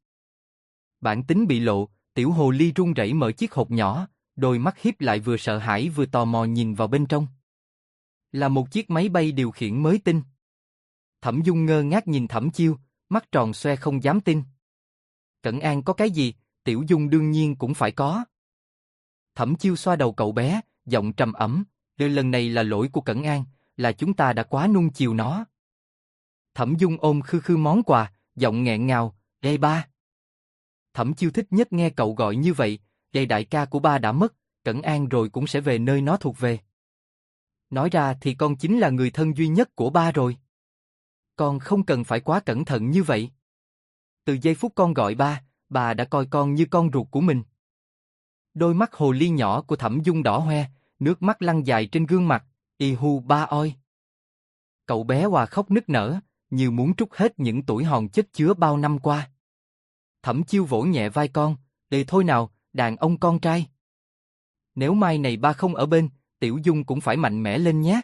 Bản tính bị lộ, tiểu hồ ly run rẩy mở chiếc hộp nhỏ, đôi mắt híp lại vừa sợ hãi vừa tò mò nhìn vào bên trong. Là một chiếc máy bay điều khiển mới tinh. Thẩm Dung ngơ ngác nhìn Thẩm Chiêu, mắt tròn xoe không dám tin. Cẩn An có cái gì, Tiểu Dung đương nhiên cũng phải có. Thẩm Chiêu xoa đầu cậu bé, giọng trầm ấm, lần này là lỗi của Cẩn An, là chúng ta đã quá nuông chiều nó. Thẩm Dung ôm khư khư món quà, giọng nghẹn ngào, "Ê ba." Thẩm Chiêu thích nhất nghe cậu gọi như vậy, "Ê đại ca của ba đã mất, Cẩn An rồi cũng sẽ về nơi nó thuộc về. Nói ra thì con chính là người thân duy nhất của ba rồi. Con không cần phải quá cẩn thận như vậy. Từ giây phút con gọi ba, bà đã coi con như con ruột của mình." Đôi mắt hồ ly nhỏ của Thẩm Dung đỏ hoe, nước mắt lăn dài trên gương mặt, "Y hu ba oi." Cậu bé hòa khóc nức nở, như muốn trút hết những tuổi hòn chất chứa bao năm qua. Thẩm Chiêu vỗ nhẹ vai con, "Ê thôi nào, đàn ông con trai. Nếu mai này ba không ở bên, Tiểu Dung cũng phải mạnh mẽ lên nhé."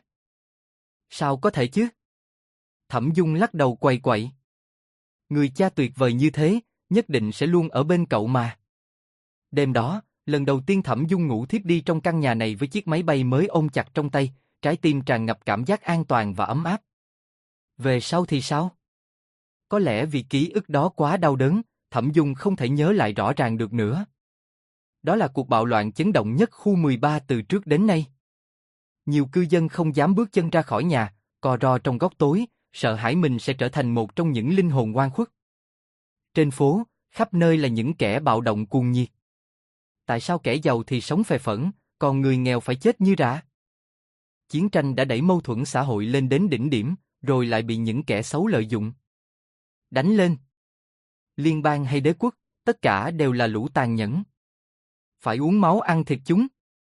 "Sao có thể chứ?" Thẩm Dung lắc đầu quầy quậy. "Người cha tuyệt vời như thế, nhất định sẽ luôn ở bên cậu mà." Đêm đó, lần đầu tiên Thẩm Dung ngủ thiếp đi trong căn nhà này với chiếc máy bay mới ôm chặt trong tay, trái tim tràn ngập cảm giác an toàn và ấm áp. Về sau thì sao? Có lẽ vì ký ức đó quá đau đớn, Thẩm Dung không thể nhớ lại rõ ràng được nữa. Đó là cuộc bạo loạn chấn động nhất khu 13 từ trước đến nay. Nhiều cư dân không dám bước chân ra khỏi nhà, co ro trong góc tối, sợ hãi mình sẽ trở thành một trong những linh hồn oan khuất. Trên phố, khắp nơi là những kẻ bạo động cuồng nhiệt. Tại sao kẻ giàu thì sống phè phẫn, còn người nghèo phải chết như rả? Chiến tranh đã đẩy mâu thuẫn xã hội lên đến đỉnh điểm, rồi lại bị những kẻ xấu lợi dụng. Đánh lên. Liên bang hay đế quốc, tất cả đều là lũ tàn nhẫn. Phải uống máu ăn thịt chúng.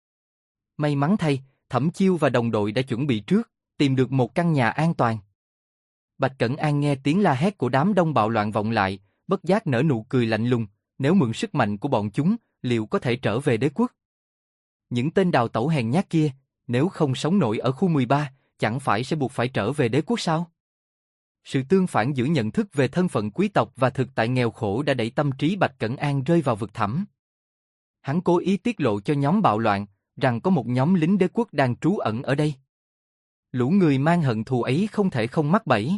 May mắn thay, Thẩm Chiêu và đồng đội đã chuẩn bị trước, tìm được một căn nhà an toàn. Bạch Cẩn An nghe tiếng la hét của đám đông bạo loạn vọng lại, bất giác nở nụ cười lạnh lùng, nếu mượn sức mạnh của bọn chúng, liệu có thể trở về đế quốc? Những tên đào tẩu hèn nhát kia, nếu không sống nổi ở khu 13, chẳng phải sẽ buộc phải trở về đế quốc sao? Sự tương phản giữa nhận thức về thân phận quý tộc và thực tại nghèo khổ đã đẩy tâm trí Bạch Cẩn An rơi vào vực thẳm. Hắn cố ý tiết lộ cho nhóm bạo loạn, rằng có một nhóm lính đế quốc đang trú ẩn ở đây. Lũ người mang hận thù ấy không thể không mắc bẫy.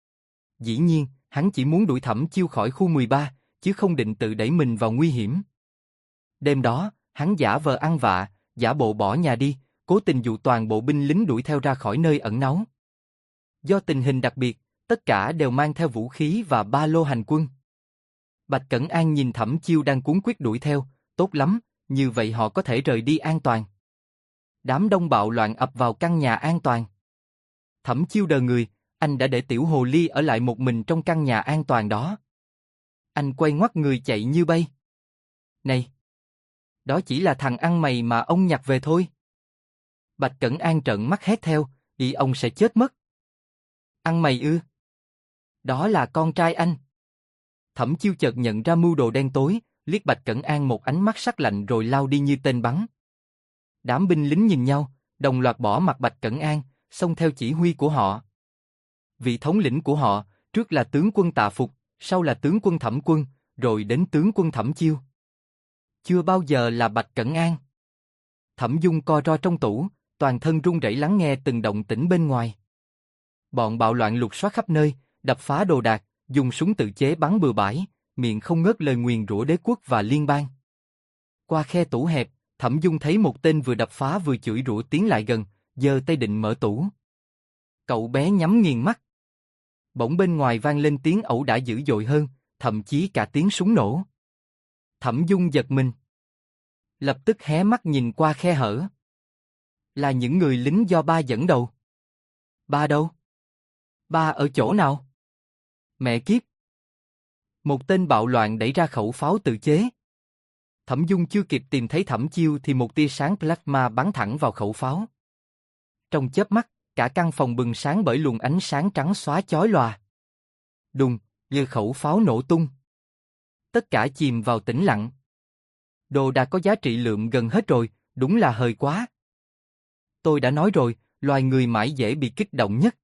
Dĩ nhiên, hắn chỉ muốn đuổi Thẩm Chiêu khỏi khu 13, chứ không định tự đẩy mình vào nguy hiểm. Đêm đó, hắn giả vờ ăn vạ, giả bộ bỏ nhà đi, cố tình dụ toàn bộ binh lính đuổi theo ra khỏi nơi ẩn náu. Do tình hình đặc biệt, tất cả đều mang theo vũ khí và ba lô hành quân. Bạch Cẩn An nhìn Thẩm Chiêu đang cuống quýt đuổi theo, tốt lắm, như vậy họ có thể rời đi an toàn. Đám đông bạo loạn ập vào căn nhà an toàn. Thẩm Chiêu đờ người, anh đã để tiểu hồ ly ở lại một mình trong căn nhà an toàn đó. Anh quay ngoắt người chạy như bay. Này! Đó chỉ là thằng ăn mày mà ông nhặt về thôi. Bạch Cẩn An trợn mắt hét theo, ý ông sẽ chết mất. Ăn mày ư? Đó là con trai anh. Thẩm Chiêu chợt nhận ra mưu đồ đen tối, liếc Bạch Cẩn An một ánh mắt sắc lạnh rồi lao đi như tên bắn. Đám binh lính nhìn nhau, đồng loạt bỏ mặc Bạch Cẩn An, xông theo chỉ huy của họ. Vị thống lĩnh của họ, trước là tướng quân Tạ Phục, sau là tướng quân Thẩm Quân, rồi đến tướng quân Thẩm Chiêu. Chưa bao giờ là Bạch Cẩn An. Thẩm Dung co ro trong tủ, toàn thân run rẩy lắng nghe từng động tĩnh bên ngoài. Bọn bạo loạn lục soát khắp nơi, đập phá đồ đạc, dùng súng tự chế bắn bừa bãi, miệng không ngớt lời nguyền rủa đế quốc và liên bang. Qua khe tủ hẹp, Thẩm Dung thấy một tên vừa đập phá vừa chửi rủa tiến lại gần, giơ tay định mở tủ. Cậu bé nhắm nghiền mắt. Bỗng bên ngoài vang lên tiếng ẩu đả dữ dội hơn, thậm chí cả tiếng súng nổ. Thẩm Dung giật mình. Lập tức hé mắt nhìn qua khe hở. Là những người lính do ba dẫn đầu. Ba đâu? Ba ở chỗ nào? Mẹ kiếp! Một tên bạo loạn đẩy ra khẩu pháo tự chế. Thẩm Dung chưa kịp tìm thấy Thẩm Chiêu thì một tia sáng plasma bắn thẳng vào khẩu pháo. Trong chớp mắt, cả căn phòng bừng sáng bởi luồng ánh sáng trắng xóa chói lòa. Đùng, như khẩu pháo nổ tung. Tất cả chìm vào tĩnh lặng. Đồ đạc có giá trị lượm gần hết rồi, đúng là hời quá. Tôi đã nói rồi, loài người mãi dễ bị kích động nhất.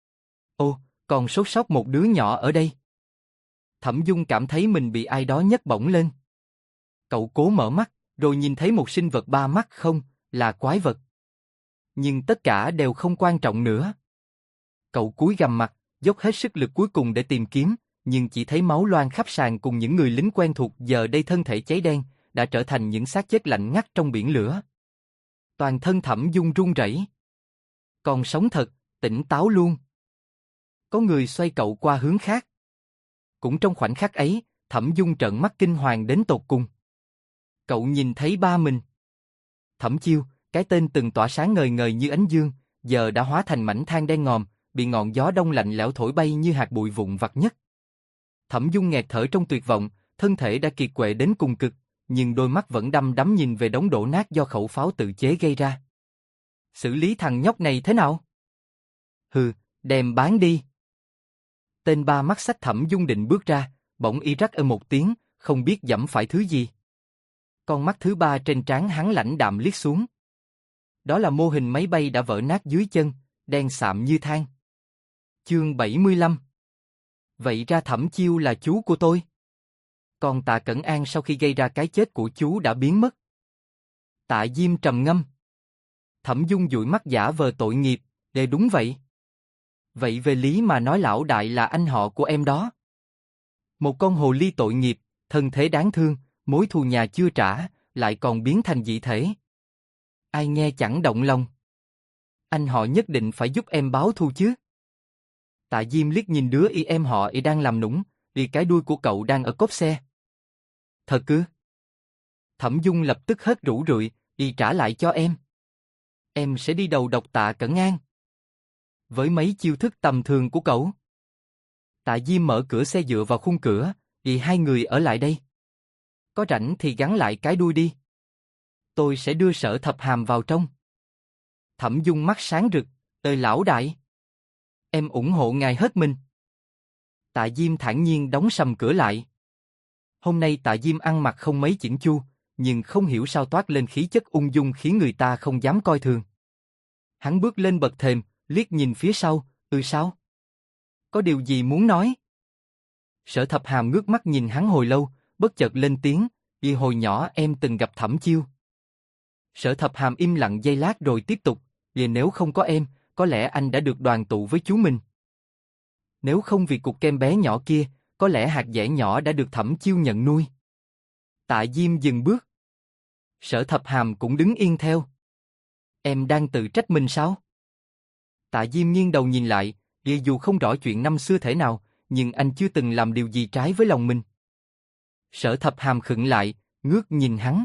Ô, còn sốt sóc một đứa nhỏ ở đây. Thẩm Dung cảm thấy mình bị ai đó nhấc bổng lên. Cậu cố mở mắt, rồi nhìn thấy một sinh vật ba mắt không, là quái vật. Nhưng tất cả đều không quan trọng nữa. Cậu cúi gằm mặt, dốc hết sức lực cuối cùng để tìm kiếm, nhưng chỉ thấy máu loang khắp sàn cùng những người lính quen thuộc giờ đây thân thể cháy đen, đã trở thành những xác chết lạnh ngắt trong biển lửa. Toàn thân Thẩm Dung run rẩy. Còn sống thật, tỉnh táo luôn. Có người xoay cậu qua hướng khác. Cũng trong khoảnh khắc ấy, Thẩm Dung trợn mắt kinh hoàng đến tột cùng. Cậu nhìn thấy ba mình. Thẩm Chiêu, cái tên từng tỏa sáng ngời ngời như ánh dương, giờ đã hóa thành mảnh than đen ngòm, bị ngọn gió đông lạnh lẽo thổi bay như hạt bụi vụn vặt nhất. Thẩm Dung nghẹt thở trong tuyệt vọng, thân thể đã kiệt quệ đến cùng cực, nhưng đôi mắt vẫn đăm đắm nhìn về đống đổ nát do khẩu pháo tự chế gây ra. Xử lý thằng nhóc này thế nào? Hừ, đem bán đi. Tên ba mắt xách Thẩm Dung định bước ra, bỗng y rắc ở một tiếng, không biết giẫm phải thứ gì. Con mắt thứ ba trên trán hắn lãnh đạm liếc xuống. Đó là mô hình máy bay đã vỡ nát dưới chân, đen sạm như than. Chương 75. Vậy ra Thẩm Chiêu là chú của tôi. Còn Tạ Cẩn An sau khi gây ra cái chết của chú đã biến mất. Tạ Diêm trầm ngâm. Thẩm Dung dụi mắt giả vờ tội nghiệp, để đúng vậy. Vậy về lý mà nói lão đại là anh họ của em đó. Một con hồ ly tội nghiệp, thân thế đáng thương, mối thù nhà chưa trả, lại còn biến thành dị thể. Ai nghe chẳng động lòng. Anh họ nhất định phải giúp em báo thù chứ. Tạ Diêm liếc nhìn đứa y em họ y đang làm nũng, vì cái đuôi của cậu đang ở cốp xe. Thật cứ? Thẩm Dung lập tức hết rũ rượi, y trả lại cho em. Em sẽ đi đầu độc Tạ Cẩn An. Với mấy chiêu thức tầm thường của cậu. Tạ Diêm mở cửa xe dựa vào khung cửa, vì hai người ở lại đây. Có rảnh thì gắn lại cái đuôi đi. Tôi sẽ đưa Sở Thập Hàm vào trong. Thẩm Dung mắt sáng rực, ơi lão đại. Em ủng hộ ngài hết mình. Tạ Diêm thản nhiên đóng sầm cửa lại. Hôm nay Tạ Diêm ăn mặc không mấy chỉnh chu, nhưng không hiểu sao toát lên khí chất ung dung khiến người ta không dám coi thường. Hắn bước lên bậc thềm, liếc nhìn phía sau, sao? Có điều gì muốn nói? Sở Thập Hàm ngước mắt nhìn hắn hồi lâu, bất chợt lên tiếng, vì hồi nhỏ em từng gặp Thẩm Chiêu. Sở Thập Hàm im lặng giây lát rồi tiếp tục, vì nếu không có em, có lẽ anh đã được đoàn tụ với chú mình. Nếu không vì cục kem bé nhỏ kia, có lẽ hạt dẻ nhỏ đã được Thẩm Chiêu nhận nuôi. Tạ Diêm dừng bước. Sở Thập Hàm cũng đứng yên theo. Em đang tự trách mình sao? Tạ Diêm nghiêng đầu nhìn lại, vì dù không rõ chuyện năm xưa thể nào, nhưng anh chưa từng làm điều gì trái với lòng mình. Sở Thập Hàm khựng lại, ngước nhìn hắn.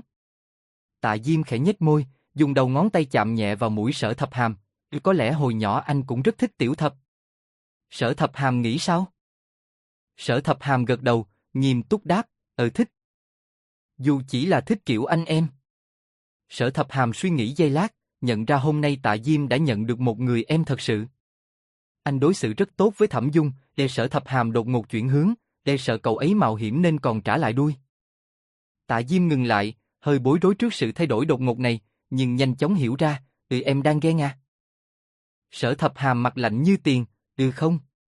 Tạ Diêm khẽ nhếch môi, dùng đầu ngón tay chạm nhẹ vào mũi Sở Thập Hàm. Có lẽ hồi nhỏ anh cũng rất thích Tiểu Thập. Sở Thập Hàm nghĩ sao? Sở Thập Hàm gật đầu, nghiêm túc đáp, thích. Dù chỉ là thích kiểu anh em. Sở Thập Hàm suy nghĩ giây lát, nhận ra hôm nay Tạ Diêm đã nhận được một người em thật sự. Anh đối xử rất tốt với Thẩm Dung, để Sở Thập Hàm đột ngột chuyển hướng, để sợ cậu ấy mạo hiểm nên còn trả lại đuôi. Tạ Diêm ngừng lại, hơi bối rối trước sự thay đổi đột ngột này, nhưng nhanh chóng hiểu ra, em đang ghen à? Sở Thập Hàm mặt lạnh như tiền, không.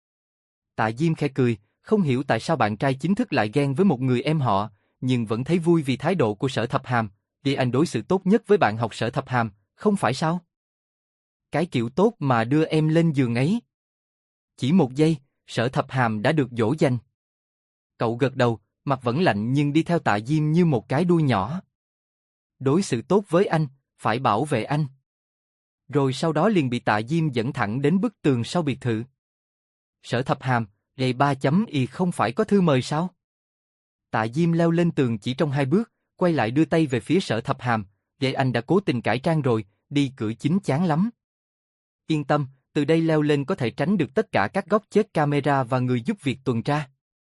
Tạ Diêm khẽ cười, không hiểu tại sao bạn trai chính thức lại ghen với một người em họ, nhưng vẫn thấy vui vì thái độ của Sở Thập Hàm, vì anh đối xử tốt nhất với bạn học Sở Thập Hàm, không phải sao? Cái kiểu tốt mà đưa em lên giường ấy. Chỉ một giây, Sở Thập Hàm đã được dỗ dành. Cậu gật đầu, mặt vẫn lạnh nhưng đi theo Tạ Diêm như một cái đuôi nhỏ. Đối xử tốt với anh, phải bảo vệ anh. Rồi sau đó liền bị Tạ Diêm dẫn thẳng đến bức tường sau biệt thự. Sở Thập Hàm, gầy 3 chấm y không phải có thư mời sao? Tạ Diêm leo lên tường chỉ trong 2 bước, quay lại đưa tay về phía Sở Thập Hàm, vậy anh đã cố tình cải trang rồi, đi cửa chính chán lắm. Yên tâm, từ đây leo lên có thể tránh được tất cả các góc chết camera và người giúp việc tuần tra.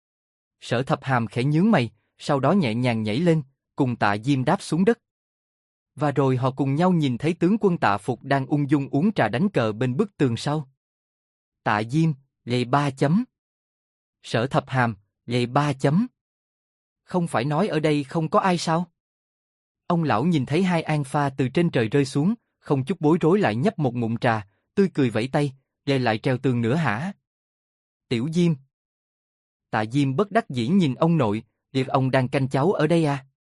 Sở Thập Hàm khẽ nhướng mày, sau đó nhẹ nhàng nhảy lên, cùng Tạ Diêm đáp xuống đất. Và rồi họ cùng nhau nhìn thấy tướng quân Tạ Phục đang ung dung uống trà đánh cờ bên bức tường sau. Tạ Diêm, lệ 3 chấm. Sở Thập Hàm, lệ 3 chấm. Không phải nói ở đây không có ai sao? Ông lão nhìn thấy hai an pha từ trên trời rơi xuống, không chút bối rối lại nhấp một ngụm trà, tươi cười vẫy tay, lệ lại treo tường nữa hả? Tiểu Diêm. Tạ Diêm bất đắc dĩ nhìn ông nội, việc ông đang canh cháu ở đây à?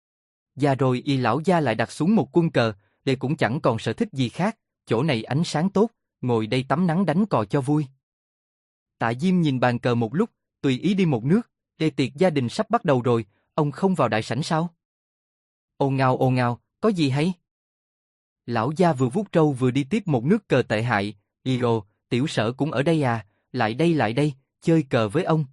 Và rồi y lão gia lại đặt xuống một quân cờ, để cũng chẳng còn sở thích gì khác, chỗ này ánh sáng tốt, ngồi đây tắm nắng đánh cò cho vui. Tạ Diêm nhìn bàn cờ một lúc, tùy ý đi một nước, để tiệc gia đình sắp bắt đầu rồi, ông không vào đại sảnh sao? Ồn ào, có gì hay? Lão gia vừa vuốt trâu vừa đi tiếp một nước cờ tệ hại, Iro, tiểu Sở cũng ở đây à, lại đây, chơi cờ với ông.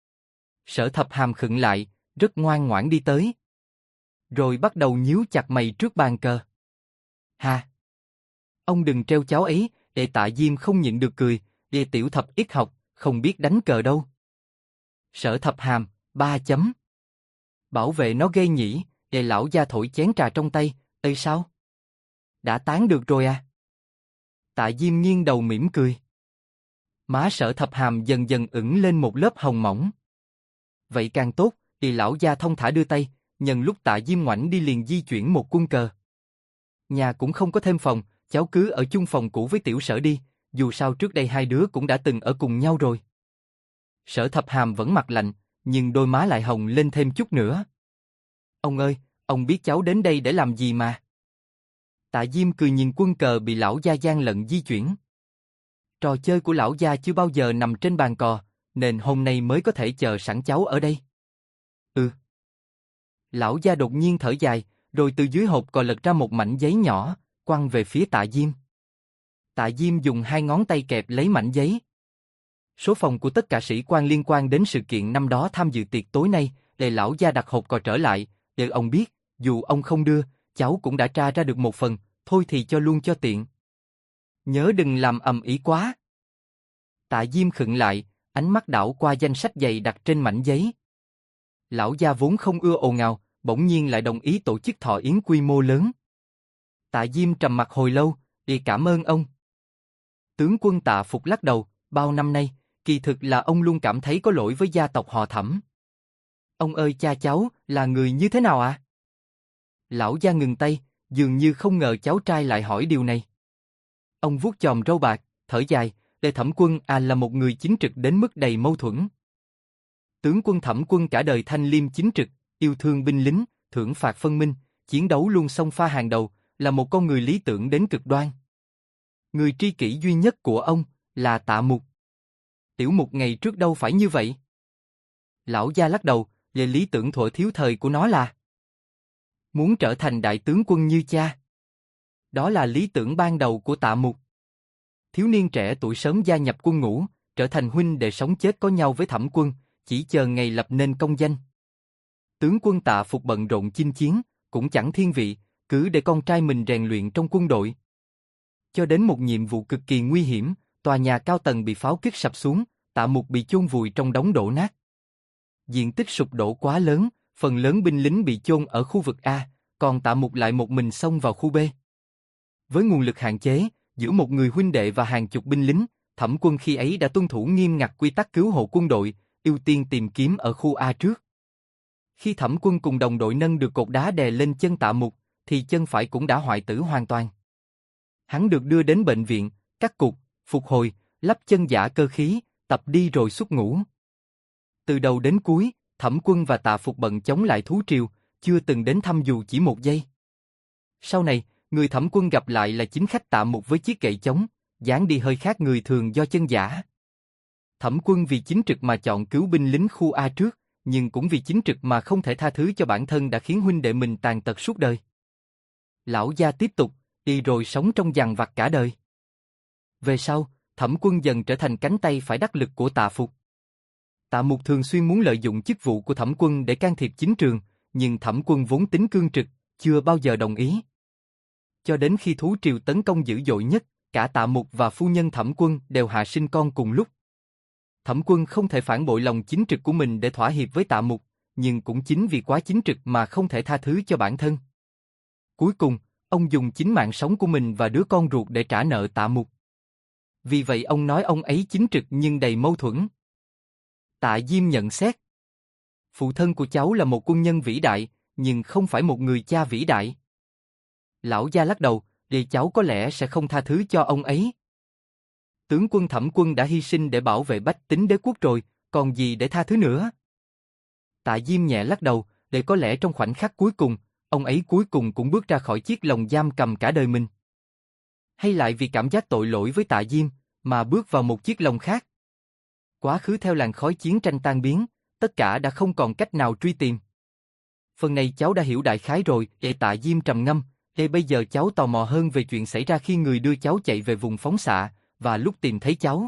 Sở Thập Hàm khựng lại, rất ngoan ngoãn đi tới. Rồi bắt đầu nhíu chặt mày trước bàn cờ. Ha! Ông đừng treo cháu ấy, để Tạ Diêm không nhịn được cười, để tiểu thập ít học, không biết đánh cờ đâu. Sở Thập Hàm, 3 chấm. Bảo vệ nó ghê nhỉ, để lão gia thổi chén trà trong tay, ê sao? Đã tán được rồi à? Tạ Diêm nghiêng đầu mỉm cười. Má Sở Thập Hàm dần dần ửng lên một lớp hồng mỏng. Vậy càng tốt, thì lão gia thông thả đưa tay, nhân lúc Tạ Diêm ngoảnh đi liền di chuyển một quân cờ. Nhà cũng không có thêm phòng, cháu cứ ở chung phòng cũ với tiểu Sở đi, dù sao trước đây hai đứa cũng đã từng ở cùng nhau rồi. Sở Thập Hàm vẫn mặt lạnh, nhưng đôi má lại hồng lên thêm chút nữa. Ông ơi, ông biết cháu đến đây để làm gì mà? Tạ Diêm cười nhìn quân cờ bị lão gia gian lận di chuyển. Trò chơi của lão gia chưa bao giờ nằm trên bàn cò, nên hôm nay mới có thể chờ sẵn cháu ở đây. Ừ. Lão gia đột nhiên thở dài, rồi từ dưới hộp cò lật ra một mảnh giấy nhỏ, quăng về phía Tạ Diêm. Tạ Diêm dùng 2 ngón tay kẹp lấy mảnh giấy. Số phòng của tất cả sĩ quan liên quan đến sự kiện năm đó tham dự tiệc tối nay, để lão gia đặt hộp cò trở lại, để ông biết, dù ông không đưa, cháu cũng đã tra ra được một phần, thôi thì cho luôn cho tiện. Nhớ đừng làm ầm ĩ quá. Tạ Diêm khựng lại, ánh mắt đảo qua danh sách dày đặt trên mảnh giấy. Lão gia vốn không ưa ồn ào, bỗng nhiên lại đồng ý tổ chức thọ yến quy mô lớn. Tạ Diêm trầm mặc hồi lâu, đi cảm ơn ông. Tướng quân Tạ Phục lắc đầu, bao năm nay, kỳ thực là ông luôn cảm thấy có lỗi với gia tộc họ Thẩm. Ông ơi cha cháu, là người như thế nào à? Lão gia ngừng tay, dường như không ngờ cháu trai lại hỏi điều này. Ông vuốt chòm râu bạc, thở dài, để Thẩm Quân là một người chính trực đến mức đầy mâu thuẫn. Tướng quân Thẩm Quân cả đời thanh liêm chính trực, yêu thương binh lính, thưởng phạt phân minh, chiến đấu luôn xông pha hàng đầu, là một con người lý tưởng đến cực đoan. Người tri kỷ duy nhất của ông là Tạ Mục. Tiểu Mục ngày trước đâu phải như vậy. Lão gia lắc đầu, về lý tưởng thuở thiếu thời của nó là muốn trở thành đại tướng quân như cha. Đó là lý tưởng ban đầu của Tạ Mục. Thiếu niên trẻ tuổi sớm gia nhập quân ngũ, trở thành huynh đệ sống chết có nhau với Thẩm Quân, chỉ chờ ngày lập nên công danh. Tướng quân Tạ Phục bận rộn chinh chiến, cũng chẳng thiên vị, cứ để con trai mình rèn luyện trong quân đội. Cho đến một nhiệm vụ cực kỳ nguy hiểm, tòa nhà cao tầng bị pháo kích sập xuống, Tạ Mục bị chôn vùi trong đống đổ nát. Diện tích sụp đổ quá lớn, phần lớn binh lính bị chôn ở khu vực A, còn Tạ Mục lại một mình xông vào khu B. Với nguồn lực hạn chế, giữa một người huynh đệ và hàng chục binh lính, Thẩm Quân khi ấy đã tuân thủ nghiêm ngặt quy tắc cứu hộ quân đội, ưu tiên tìm kiếm ở khu A trước. Khi Thẩm Quân cùng đồng đội nâng được cột đá đè lên chân Tạ Mục, thì chân phải cũng đã hoại tử hoàn toàn. Hắn được đưa đến bệnh viện, cắt cụt, phục hồi, lắp chân giả cơ khí, tập đi rồi xuất ngũ. Từ đầu đến cuối, Thẩm Quân và Tạ Phục bận chống lại thú triều, chưa từng đến thăm dù chỉ một giây. Sau này, người Thẩm Quân gặp lại là chính khách Tạ Mục với chiếc gậy chống, dáng đi hơi khác người thường do chân giả. Thẩm Quân vì chính trực mà chọn cứu binh lính khu A trước, nhưng cũng vì chính trực mà không thể tha thứ cho bản thân đã khiến huynh đệ mình tàn tật suốt đời. Lão gia tiếp tục, đi rồi sống trong dằn vặt cả đời. Về sau, Thẩm Quân dần trở thành cánh tay phải đắc lực của Tạ Phục. Tạ Mục thường xuyên muốn lợi dụng chức vụ của Thẩm Quân để can thiệp chính trường, nhưng Thẩm Quân vốn tính cương trực, chưa bao giờ đồng ý. Cho đến khi thú triều tấn công dữ dội nhất, cả Tạ Mục và phu nhân Thẩm Quân đều hạ sinh con cùng lúc. Thẩm Quân không thể phản bội lòng chính trực của mình để thỏa hiệp với Tạ Mục, nhưng cũng chính vì quá chính trực mà không thể tha thứ cho bản thân. Cuối cùng, ông dùng chính mạng sống của mình và đứa con ruột để trả nợ Tạ Mục. Vì vậy ông nói ông ấy chính trực nhưng đầy mâu thuẫn. Tạ Diêm nhận xét. Phụ thân của cháu là một quân nhân vĩ đại, nhưng không phải một người cha vĩ đại. Lão gia lắc đầu, để cháu có lẽ sẽ không tha thứ cho ông ấy. Tướng quân Thẩm Quân đã hy sinh để bảo vệ bách tính đế quốc rồi, còn gì để tha thứ nữa? Tạ Diêm nhẹ lắc đầu, để có lẽ trong khoảnh khắc cuối cùng, ông ấy cuối cùng cũng bước ra khỏi chiếc lồng giam cầm cả đời mình. Hay lại vì cảm giác tội lỗi với Tạ Diêm, mà bước vào một chiếc lồng khác. Quá khứ theo làn khói chiến tranh tan biến, tất cả đã không còn cách nào truy tìm. Phần này cháu đã hiểu đại khái rồi, Tạ Diêm trầm ngâm, bây giờ cháu tò mò hơn về chuyện xảy ra khi người đưa cháu chạy về vùng phóng xạ, và lúc tìm thấy cháu.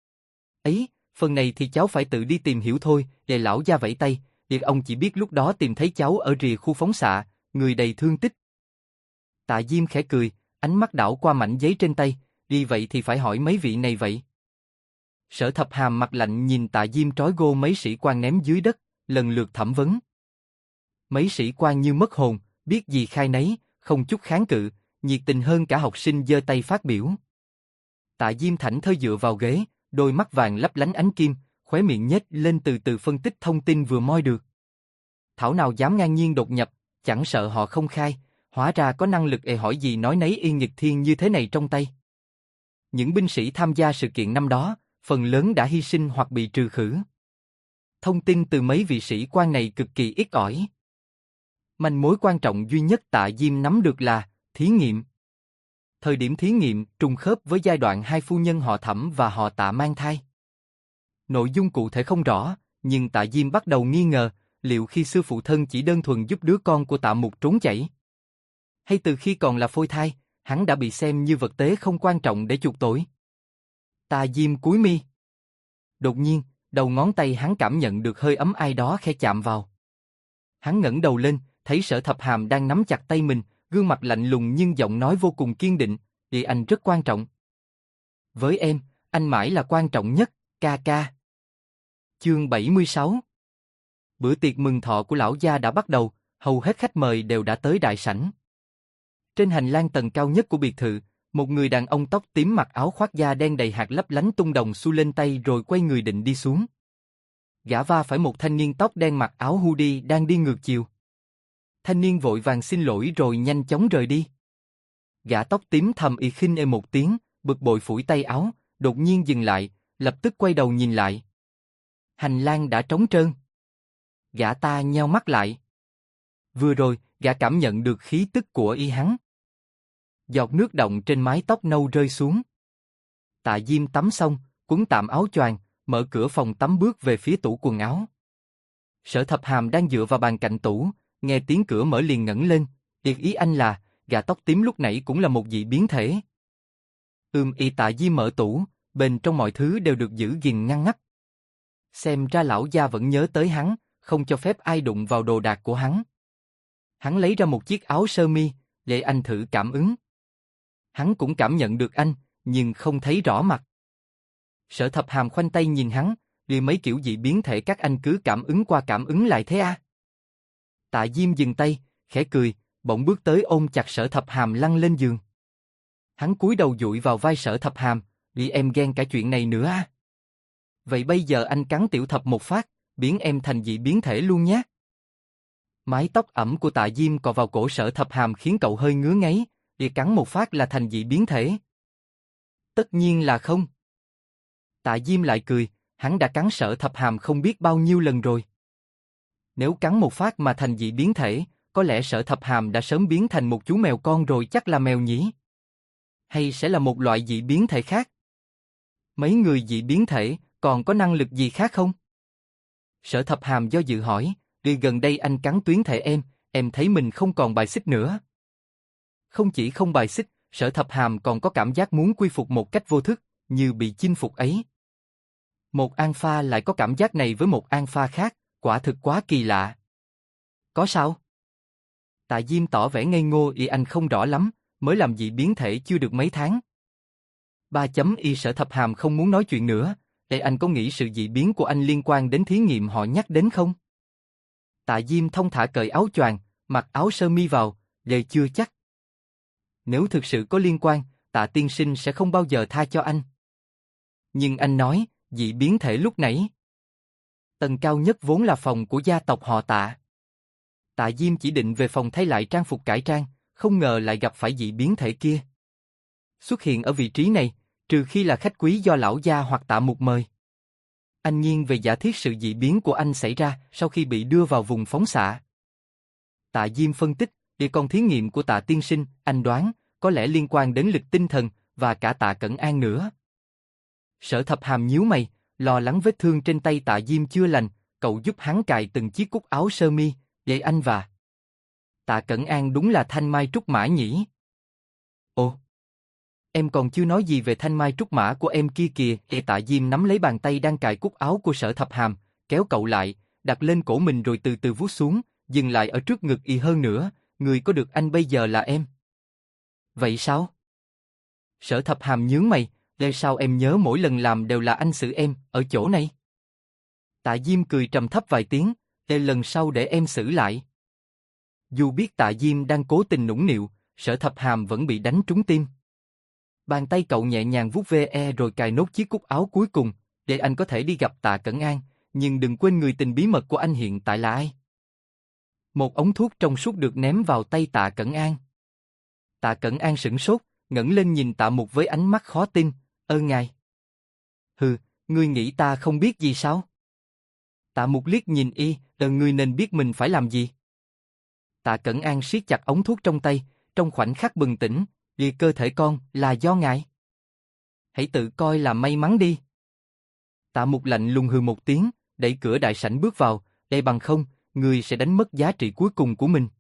Ấy, phần này thì cháu phải tự đi tìm hiểu thôi, lão gia vẫy tay, ông chỉ biết lúc đó tìm thấy cháu ở rìa khu phóng xạ, người đầy thương tích. Tạ Diêm khẽ cười, ánh mắt đảo qua mảnh giấy trên tay, đi vậy thì phải hỏi mấy vị này vậy. Sở Thập Hàm mặt lạnh nhìn Tạ Diêm trói gô mấy sĩ quan ném dưới đất, lần lượt thẩm vấn. Mấy sĩ quan như mất hồn, biết gì khai nấy, không chút kháng cự, nhiệt tình hơn cả học sinh giơ tay phát biểu. Tạ Diêm thảnh thơi dựa vào ghế, đôi mắt vàng lấp lánh ánh kim, khóe miệng nhếch lên từ từ phân tích thông tin vừa moi được. Thảo nào dám ngang nhiên đột nhập, chẳng sợ họ không khai, hóa ra có năng lực hỏi gì nói nấy y nghịch thiên như thế này trong tay. Những binh sĩ tham gia sự kiện năm đó, phần lớn đã hy sinh hoặc bị trừ khử. Thông tin từ mấy vị sĩ quan này cực kỳ ít ỏi. Manh mối quan trọng duy nhất Tạ Diêm nắm được là thí nghiệm. Thời điểm thí nghiệm trùng khớp với giai đoạn hai phu nhân họ Thẩm và họ Tạ mang thai. Nội dung cụ thể không rõ, nhưng Tạ Diêm bắt đầu nghi ngờ liệu khi xưa phụ thân chỉ đơn thuần giúp đứa con của Tạ Mục trốn chảy. Hay từ khi còn là phôi thai, hắn đã bị xem như vật tế không quan trọng để chuộc tội. Tạ Diêm cúi mi. Đột nhiên, đầu ngón tay hắn cảm nhận được hơi ấm ai đó khẽ chạm vào. Hắn ngẩng đầu lên, thấy Sở Thập Hàm đang nắm chặt tay mình, gương mặt lạnh lùng nhưng giọng nói vô cùng kiên định, anh rất quan trọng. Với em, anh mãi là quan trọng nhất, ca ca. Chương 76. Bữa tiệc mừng thọ của lão gia đã bắt đầu, hầu hết khách mời đều đã tới đại sảnh. Trên hành lang tầng cao nhất của biệt thự, một người đàn ông tóc tím mặc áo khoác da đen đầy hạt lấp lánh tung đồng xu lên tay rồi quay người định đi xuống. Gã va phải một thanh niên tóc đen mặc áo hoodie đang đi ngược chiều. Thanh niên vội vàng xin lỗi rồi nhanh chóng rời đi. Gã tóc tím thầm y khinh một tiếng, bực bội phủi tay áo, đột nhiên dừng lại, lập tức quay đầu nhìn lại. Hành lang đã trống trơn. Gã ta nheo mắt lại. Vừa rồi, gã cảm nhận được khí tức của hắn. Giọt nước đọng trên mái tóc nâu rơi xuống. Tạ Diêm tắm xong, quấn tạm áo choàng, mở cửa phòng tắm bước về phía tủ quần áo. Sở Thập Hàm đang dựa vào bàn cạnh tủ, nghe tiếng cửa mở liền ngẩng lên, ý anh là, gã tóc tím lúc nãy cũng là một dị biến thể. Tạ Diêm mở tủ, bên trong mọi thứ đều được giữ gìn ngăn nắp. Xem ra lão gia vẫn nhớ tới hắn, không cho phép ai đụng vào đồ đạc của hắn. Hắn lấy ra một chiếc áo sơ mi, để anh thử cảm ứng. Hắn cũng cảm nhận được anh, nhưng không thấy rõ mặt. Sở Thập Hàm khoanh tay nhìn hắn, vì mấy kiểu dị biến thể các anh cứ cảm ứng qua cảm ứng lại thế à? Tạ Diêm dừng tay, khẽ cười, bỗng bước tới ôm chặt Sở Thập Hàm lăn lên giường. Hắn cúi đầu dụi vào vai Sở Thập Hàm, vì em ghen cả chuyện này nữa à? Vậy bây giờ anh cắn tiểu thập một phát, biến em thành dị biến thể luôn nhé. Mái tóc ẩm của Tạ Diêm cọ vào cổ Sở Thập Hàm khiến cậu hơi ngứa ngáy, vì cắn một phát là thành dị biến thể. Tất nhiên là không. Tạ Diêm lại cười, hắn đã cắn Sở Thập Hàm không biết bao nhiêu lần rồi. Nếu cắn một phát mà thành dị biến thể, có lẽ Sở Thập Hàm đã sớm biến thành một chú mèo con rồi, chắc là mèo nhỉ? Hay sẽ là một loại dị biến thể khác? Mấy người dị biến thể còn có năng lực gì khác không? Sở Thập Hàm do dự hỏi, gần đây anh cắn tuyến thể em thấy mình không còn bài xích nữa. Không chỉ không bài xích, Sở Thập Hàm còn có cảm giác muốn quy phục một cách vô thức, như bị chinh phục ấy. Một alpha lại có cảm giác này với một alpha khác, quả thực quá kỳ lạ. Có sao? Tạ Diêm tỏ vẻ ngây ngô, anh không rõ lắm, mới làm dị biến thể chưa được mấy tháng. Sở Thập Hàm không muốn nói chuyện nữa, anh có nghĩ sự dị biến của anh liên quan đến thí nghiệm họ nhắc đến không? Tạ Diêm thông thả cởi áo choàng, mặc áo sơ mi vào, chưa chắc. Nếu thực sự có liên quan, Tạ tiên sinh sẽ không bao giờ tha cho anh. Nhưng anh nói, dị biến thể lúc nãy. Tầng cao nhất vốn là phòng của gia tộc họ Tạ. Tạ Diêm chỉ định về phòng thay lại trang phục cải trang, không ngờ lại gặp phải dị biến thể kia. Xuất hiện ở vị trí này, trừ khi là khách quý do lão gia hoặc Tạ Mục mời. Anh nghiêng về giả thiết sự dị biến của anh xảy ra sau khi bị đưa vào vùng phóng xạ. Tạ Diêm phân tích, còn thí nghiệm của Tạ tiên sinh, anh đoán, có lẽ liên quan đến lực tinh thần, và cả Tạ Cẩn An nữa. Sở Thập Hàm nhíu mày, lo lắng vết thương trên tay Tạ Diêm chưa lành, cậu giúp hắn cài từng chiếc cúc áo sơ mi, vậy anh và Tạ Cẩn An đúng là thanh mai trúc mã nhỉ? Ồ, em còn chưa nói gì về thanh mai trúc mã của em kia kìa. Tạ Diêm nắm lấy bàn tay đang cài cúc áo của Sở Thập Hàm, kéo cậu lại, đặt lên cổ mình rồi từ từ vuốt xuống, dừng lại ở trước ngực hơn nữa, người có được anh bây giờ là em. Vậy sao? Sở Thập Hàm nhướng mày, sao em nhớ mỗi lần làm đều là anh xử em, ở chỗ này? Tạ Diêm cười trầm thấp vài tiếng, lần sau để em xử lại. Dù biết Tạ Diêm đang cố tình nũng nịu, Sở Thập Hàm vẫn bị đánh trúng tim. Bàn tay cậu nhẹ nhàng vuốt ve rồi cài nốt chiếc cúc áo cuối cùng, để anh có thể đi gặp Tạ Cẩn An, nhưng đừng quên người tình bí mật của anh hiện tại là ai. Một ống thuốc trong suốt được ném vào tay Tạ Cẩn An. Tạ Cẩn An sửng sốt, ngẩng lên nhìn Tạ Mục với ánh mắt khó tin, ngài. Hừ, ngươi nghĩ ta không biết gì sao? Tạ Mục liếc nhìn ngươi nên biết mình phải làm gì. Tạ Cẩn An siết chặt ống thuốc trong tay, trong khoảnh khắc bừng tỉnh, cơ thể con là do ngài. Hãy tự coi là may mắn đi. Tạ Mục lạnh lùng hừ một tiếng, đẩy cửa đại sảnh bước vào, bằng không, ngươi sẽ đánh mất giá trị cuối cùng của mình.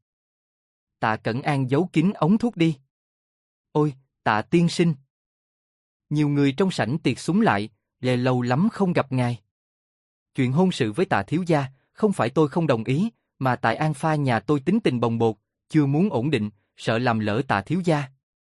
Tạ Cẩn An giấu kín ống thuốc đi. Ôi, Tạ tiên sinh. Nhiều người trong sảnh tiệc xúm lại, lâu lắm không gặp ngài. Chuyện hôn sự với Tạ thiếu gia, không phải tôi không đồng ý, mà tại An Pha nhà tôi tính tình bồng bột, chưa muốn ổn định, sợ làm lỡ Tạ thiếu gia.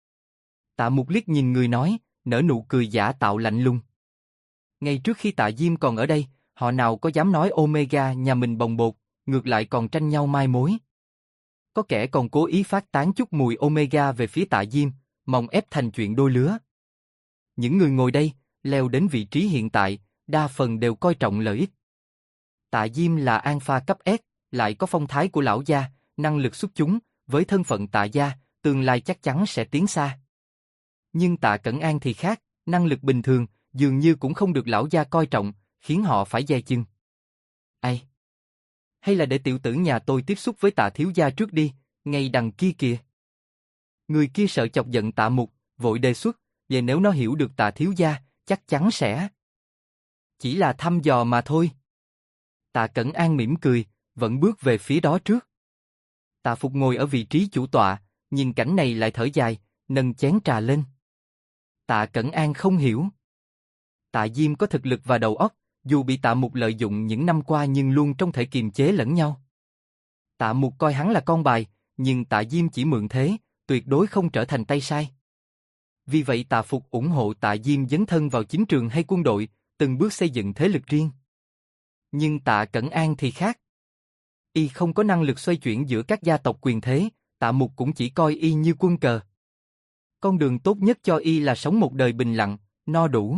Tạ Mục liếc nhìn người nói, nở nụ cười giả tạo lạnh lùng. Ngay trước khi Tạ Diêm còn ở đây, họ nào có dám nói Omega nhà mình bồng bột, ngược lại còn tranh nhau mai mối. Có kẻ còn cố ý phát tán chút mùi Omega về phía Tạ Diêm, mong ép thành chuyện đôi lứa. Những người ngồi đây, leo đến vị trí hiện tại, đa phần đều coi trọng lợi ích. Tạ Diêm là Alpha cấp S, lại có phong thái của lão gia, năng lực xuất chúng, với thân phận Tạ gia, tương lai chắc chắn sẽ tiến xa. Nhưng Tạ Cẩn An thì khác, năng lực bình thường, dường như cũng không được lão gia coi trọng, khiến họ phải dè chừng. Ai? Hay là để tiểu tử nhà tôi tiếp xúc với Tạ thiếu gia trước đi, ngay đằng kia kìa. Người kia sợ chọc giận Tạ Mục, vội đề xuất, vậy nếu nó hiểu được Tạ thiếu gia, chắc chắn sẽ. Chỉ là thăm dò mà thôi. Tạ Cẩn An mỉm cười, vẫn bước về phía đó trước. Tạ Phục ngồi ở vị trí chủ tọa, nhìn cảnh này lại thở dài, nâng chén trà lên. Tạ Cẩn An không hiểu. Tạ Diêm có thực lực và đầu óc, dù bị Tạ Mục lợi dụng những năm qua nhưng luôn trong thể kiềm chế lẫn nhau. Tạ Mục coi hắn là con bài, nhưng Tạ Diêm chỉ mượn thế, tuyệt đối không trở thành tay sai. Vì vậy Tạ Phục ủng hộ Tạ Diêm dấn thân vào chính trường hay quân đội, từng bước xây dựng thế lực riêng. Nhưng Tạ Cẩn An thì khác. Y không có năng lực xoay chuyển giữa các gia tộc quyền thế, Tạ Mục cũng chỉ coi Y như quân cờ. Con đường tốt nhất cho Y là sống một đời bình lặng, no đủ.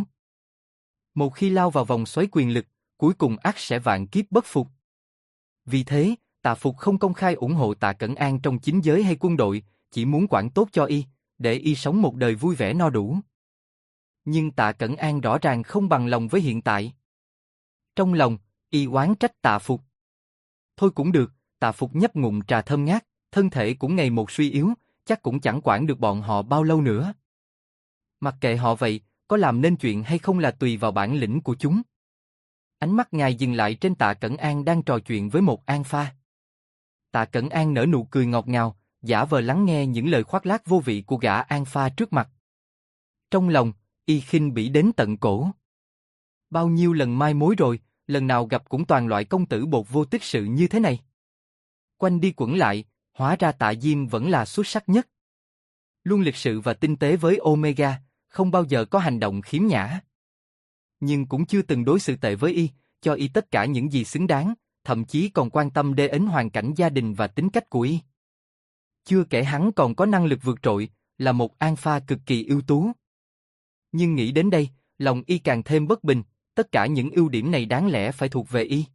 Một khi lao vào vòng xoáy quyền lực, cuối cùng ắt sẽ vạn kiếp bất phục. Vì thế, Tạ Phục không công khai ủng hộ Tạ Cẩn An trong chính giới hay quân đội, chỉ muốn quản tốt cho Y, để Y sống một đời vui vẻ no đủ. Nhưng Tạ Cẩn An rõ ràng không bằng lòng với hiện tại. Trong lòng, Y oán trách Tạ Phục. Thôi cũng được, Tạ Phục nhấp ngụm trà thơm ngát, thân thể cũng ngày một suy yếu, chắc cũng chẳng quản được bọn họ bao lâu nữa. Mặc kệ họ vậy, có làm nên chuyện hay không là tùy vào bản lĩnh của chúng. Ánh mắt ngài dừng lại trên Tạ Cẩn An đang trò chuyện với một Alpha. Tạ Cẩn An nở nụ cười ngọt ngào, giả vờ lắng nghe những lời khoác lác vô vị của gã Alpha trước mặt. Trong lòng, Y khinh bỉ đến tận cổ. Bao nhiêu lần mai mối rồi, lần nào gặp cũng toàn loại công tử bột vô tích sự như thế này. Quanh đi quẩn lại, hóa ra Tạ Diêm vẫn là xuất sắc nhất. Luôn lịch sự và tinh tế với Omega, không bao giờ có hành động khiếm nhã. Nhưng cũng chưa từng đối xử tệ với y, cho y tất cả những gì xứng đáng, thậm chí còn quan tâm đến hoàn cảnh gia đình và tính cách của y. Chưa kể hắn còn có năng lực vượt trội, là một alpha cực kỳ ưu tú. Nhưng nghĩ đến đây, lòng y càng thêm bất bình, tất cả những ưu điểm này đáng lẽ phải thuộc về y.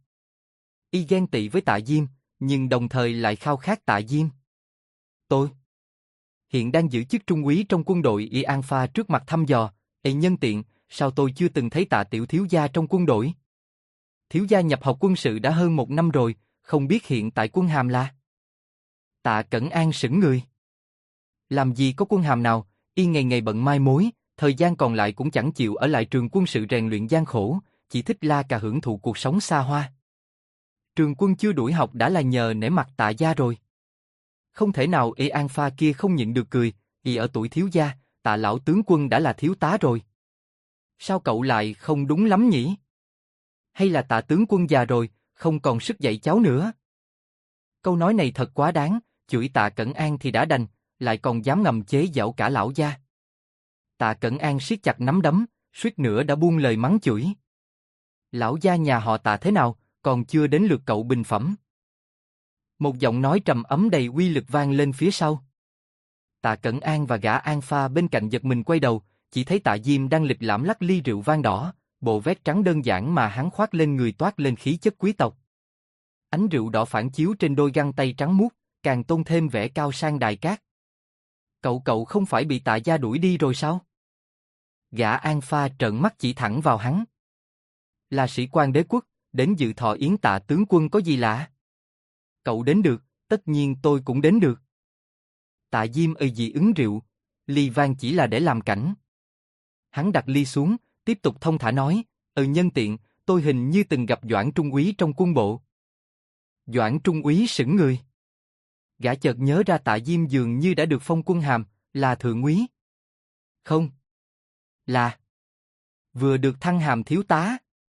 Y ghen tị với Tạ Diêm, nhưng đồng thời lại khao khát Tạ Diêm. Tôi hiện đang giữ chức trung úy trong quân đội y alpha trước mặt thăm dò, nhân tiện, sao tôi chưa từng thấy Tạ tiểu thiếu gia trong quân đội? Thiếu gia nhập học quân sự đã hơn 1 năm rồi, không biết hiện tại quân hàm là? Tạ Cẩn An sững người. Làm gì có quân hàm nào, y ngày ngày bận mai mối, thời gian còn lại cũng chẳng chịu ở lại trường quân sự rèn luyện gian khổ, chỉ thích la cà hưởng thụ cuộc sống xa hoa. Trường quân chưa đuổi học đã là nhờ nể mặt Tạ gia rồi. Không thể nào y an pha kia không nhịn được cười, y ở tuổi thiếu gia, Tạ lão tướng quân đã là thiếu tá rồi. Sao cậu lại không đúng lắm nhỉ? Hay là Tạ tướng quân già rồi, không còn sức dạy cháu nữa? Câu nói này thật quá đáng, chửi Tạ Cẩn An thì đã đành, lại còn dám ngầm chế giễu cả lão gia. Tạ Cẩn An siết chặt nắm đấm, suýt nữa đã buông lời mắng chửi. Lão gia nhà họ Tạ thế nào, còn chưa đến lượt cậu bình phẩm. Một giọng nói trầm ấm đầy uy lực vang lên phía sau. Tạ Cẩn An và gã An Pha bên cạnh giật mình quay đầu, chỉ thấy Tạ Diêm đang lịch lãm lắc ly rượu vang đỏ, bộ vest trắng đơn giản mà hắn khoác lên người toát lên khí chất quý tộc. Ánh rượu đỏ phản chiếu trên đôi găng tay trắng muốt, càng tôn thêm vẻ cao sang đài cát. Cậu không phải bị Tạ gia đuổi đi rồi sao? Gã An Pha trợn mắt chỉ thẳng vào hắn. Là sĩ quan đế quốc, đến dự thọ yến Tạ tướng quân có gì lạ? Cậu đến được, tất nhiên tôi cũng đến được. Tạ Diêm gì ứng rượu, ly vang chỉ là để làm cảnh. Hắn đặt ly xuống, tiếp tục thông thả nói, nhân tiện, tôi hình như từng gặp Doãn trung úy trong quân bộ. Doãn trung úy sững người. Gã chợt nhớ ra Tạ Diêm dường như đã được phong quân hàm, là thượng úy. Không. Là. Vừa được thăng hàm thiếu tá.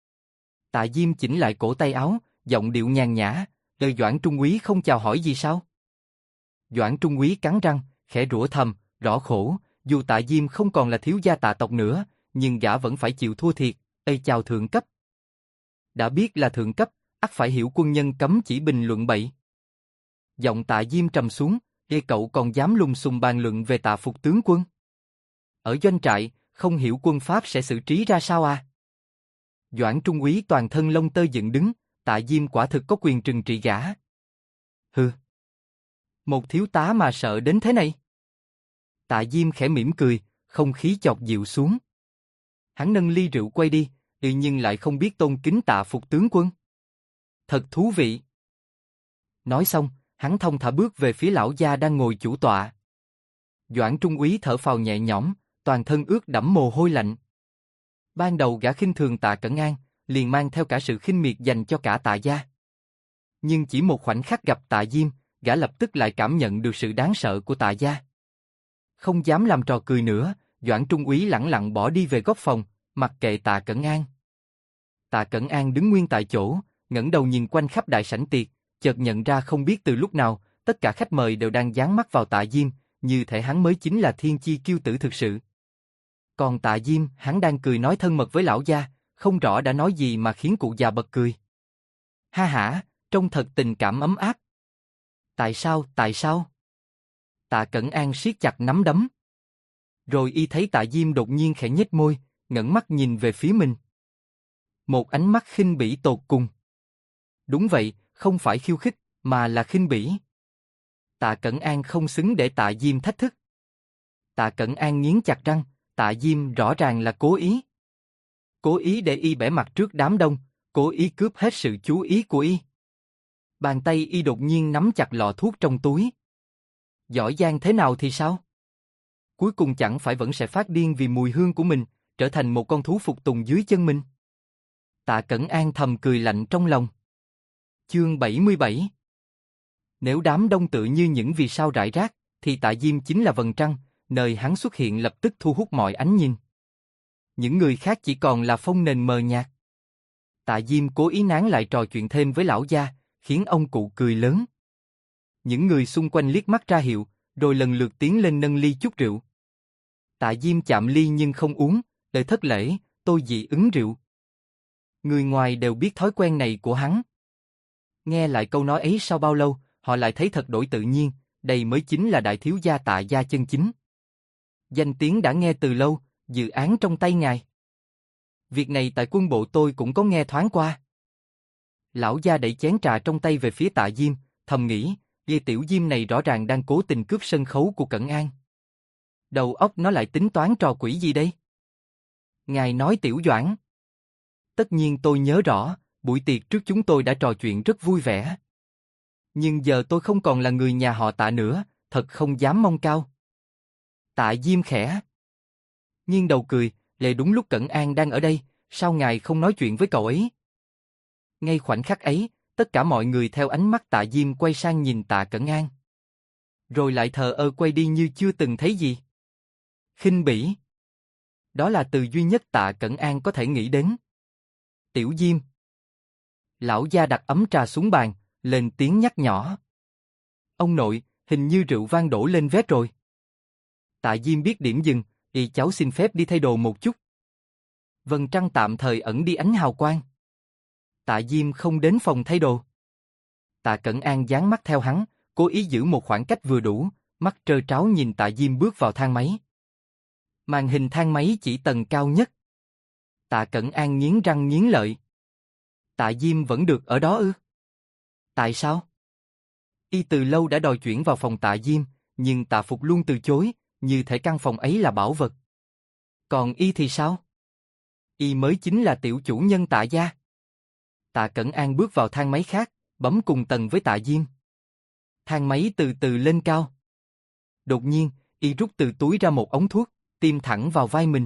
Tạ Diêm chỉnh lại cổ tay áo, giọng điệu nhàn nhã, đời Doãn trung úy không chào hỏi gì sao? Doãn trung úy cắn răng, khẽ rủa thầm, rõ khổ, dù Tạ Diêm không còn là thiếu gia Tạ tộc nữa, nhưng gã vẫn phải chịu thua thiệt, chào thượng cấp. Đã biết là thượng cấp, ắt phải hiểu quân nhân cấm chỉ bình luận bậy. Giọng Tạ Diêm trầm xuống, cậu còn dám lung xung bàn luận về Tạ phục tướng quân? Ở doanh trại, không hiểu quân pháp sẽ xử trí ra sao à? Doãn trung úy toàn thân lông tơ dựng đứng, Tạ Diêm quả thực có quyền trừng trị gã. Hừ. Một thiếu tá mà sợ đến thế này. Tạ Diêm khẽ mỉm cười, không khí chợt dịu xuống. Hắn nâng ly rượu quay đi, nhưng lại không biết tôn kính Tạ phục tướng quân. Thật thú vị. Nói xong, hắn thong thả bước về phía lão gia đang ngồi chủ tọa. Doãn trung úy thở phào nhẹ nhõm, toàn thân ướt đẫm mồ hôi lạnh. Ban đầu gã khinh thường Tạ Cẩn An, liền mang theo cả sự khinh miệt dành cho cả Tạ gia. Nhưng chỉ một khoảnh khắc gặp Tạ Diêm, gã lập tức lại cảm nhận được sự đáng sợ của Tạ gia. Không dám làm trò cười nữa, Doãn trung úy lẳng lặng bỏ đi về góc phòng, mặc kệ Tạ Cẩn An. Tạ Cẩn An đứng nguyên tại chỗ, ngẩng đầu nhìn quanh khắp đại sảnh tiệc, chợt nhận ra không biết từ lúc nào, tất cả khách mời đều đang dán mắt vào Tạ Diêm, như thể hắn mới chính là thiên chi kiêu tử thực sự. Còn Tạ Diêm, hắn đang cười nói thân mật với lão gia, không rõ đã nói gì mà khiến cụ già bật cười. Ha hả, trông thật tình cảm ấm áp. Tại sao? Tạ Cẩn An siết chặt nắm đấm. Rồi y thấy Tạ Diêm đột nhiên khẽ nhếch môi, ngẩng mắt nhìn về phía mình. Một ánh mắt khinh bỉ tột cùng. Đúng vậy, không phải khiêu khích, mà là khinh bỉ. Tạ Cẩn An không xứng để Tạ Diêm thách thức. Tạ Cẩn An nghiến chặt răng, Tạ Diêm rõ ràng là cố ý. Cố ý để y bẻ mặt trước đám đông, cố ý cướp hết sự chú ý của y. Bàn tay y đột nhiên nắm chặt lọ thuốc trong túi. Giỏi giang thế nào thì sao? Cuối cùng chẳng phải vẫn sẽ phát điên vì mùi hương của mình, trở thành một con thú phục tùng dưới chân mình. Tạ Cẩn An thầm cười lạnh trong lòng. Chương 77. Nếu đám đông tự như những vì sao rải rác, thì Tạ Diêm chính là vầng trăng, nơi hắn xuất hiện lập tức thu hút mọi ánh nhìn. Những người khác chỉ còn là phông nền mờ nhạt. Tạ Diêm cố ý nán lại trò chuyện thêm với lão gia, khiến ông cụ cười lớn. Những người xung quanh liếc mắt ra hiệu, rồi lần lượt tiến lên nâng ly chút rượu. Tạ Diêm chạm ly nhưng không uống, để thất lễ, tôi dị ứng rượu. Người ngoài đều biết thói quen này của hắn. Nghe lại câu nói ấy sau bao lâu, họ lại thấy thật đổi tự nhiên, đây mới chính là đại thiếu gia Tạ gia chân chính. Danh tiếng đã nghe từ lâu, dự án trong tay ngài. Việc này tại quân bộ tôi cũng có nghe thoáng qua. Lão gia đẩy chén trà trong tay về phía Tạ Diêm, thầm nghĩ, Lê Tiểu Diêm này rõ ràng đang cố tình cướp sân khấu của Cẩn An. Đầu óc nó lại tính toán trò quỷ gì đây? Ngài nói Tiểu Doãn. Tất nhiên tôi nhớ rõ, buổi tiệc trước chúng tôi đã trò chuyện rất vui vẻ. Nhưng giờ tôi không còn là người nhà họ Tạ nữa, thật không dám mong cao. Tạ Diêm khẽ nghiêng đầu cười, lệ đúng lúc Cẩn An đang ở đây, sao ngài không nói chuyện với cậu ấy? Ngay khoảnh khắc ấy, tất cả mọi người theo ánh mắt Tạ Diêm quay sang nhìn Tạ Cẩn An. Rồi lại thờ ơ quay đi như chưa từng thấy gì. Khinh bỉ. Đó là từ duy nhất Tạ Cẩn An có thể nghĩ đến. Tiểu Diêm. Lão gia đặt ấm trà xuống bàn, lên tiếng nhắc nhỏ. Ông nội, hình như rượu vang đổ lên vét rồi. Tạ Diêm biết điểm dừng, thì cháu xin phép đi thay đồ một chút. Vầng trăng tạm thời ẩn đi ánh hào quang. Tạ Diêm không đến phòng thay đồ. Tạ Cẩn An dán mắt theo hắn, cố ý giữ một khoảng cách vừa đủ, mắt trơ tráo nhìn Tạ Diêm bước vào thang máy. Màn hình thang máy chỉ tầng cao nhất. Tạ Cẩn An nghiến răng nghiến lợi. Tạ Diêm vẫn được ở đó ư? Tại sao? Y từ lâu đã đòi chuyển vào phòng Tạ Diêm, nhưng Tạ Phục luôn từ chối, như thể căn phòng ấy là bảo vật. Còn Y thì sao? Y mới chính là tiểu chủ nhân Tạ gia. Tạ Cẩn An bước vào thang máy khác, bấm cùng tầng với Tạ Diêm. Thang máy từ từ lên cao. Đột nhiên, Y rút từ túi ra một ống thuốc, tiêm thẳng vào vai mình.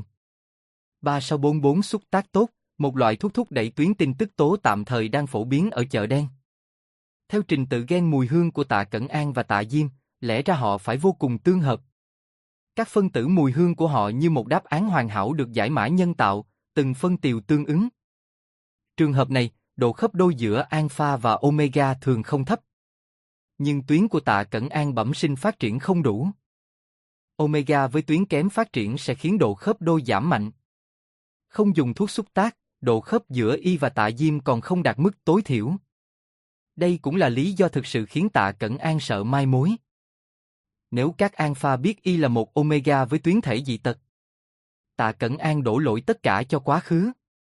3-6-4-4 xúc tác tốt, một loại thuốc thúc đẩy tuyến tin tức tố tạm thời đang phổ biến ở chợ đen. Theo trình tự gen mùi hương của Tạ Cẩn An và Tạ Diêm, lẽ ra họ phải vô cùng tương hợp. Các phân tử mùi hương của họ như một đáp án hoàn hảo được giải mã nhân tạo, từng phân tiều tương ứng. Trường hợp này, độ khớp đôi giữa alpha và omega thường không thấp. Nhưng tuyến của Tạ Cẩn An bẩm sinh phát triển không đủ. Omega với tuyến kém phát triển sẽ khiến độ khớp đôi giảm mạnh. Không dùng thuốc xúc tác, độ khớp giữa Y và Tạ Diêm còn không đạt mức tối thiểu. Đây cũng là lý do thực sự khiến Tạ Cẩn An sợ mai mối. Nếu các alpha biết Y là một omega với tuyến thể dị tật, Tạ Cẩn An đổ lỗi tất cả cho quá khứ.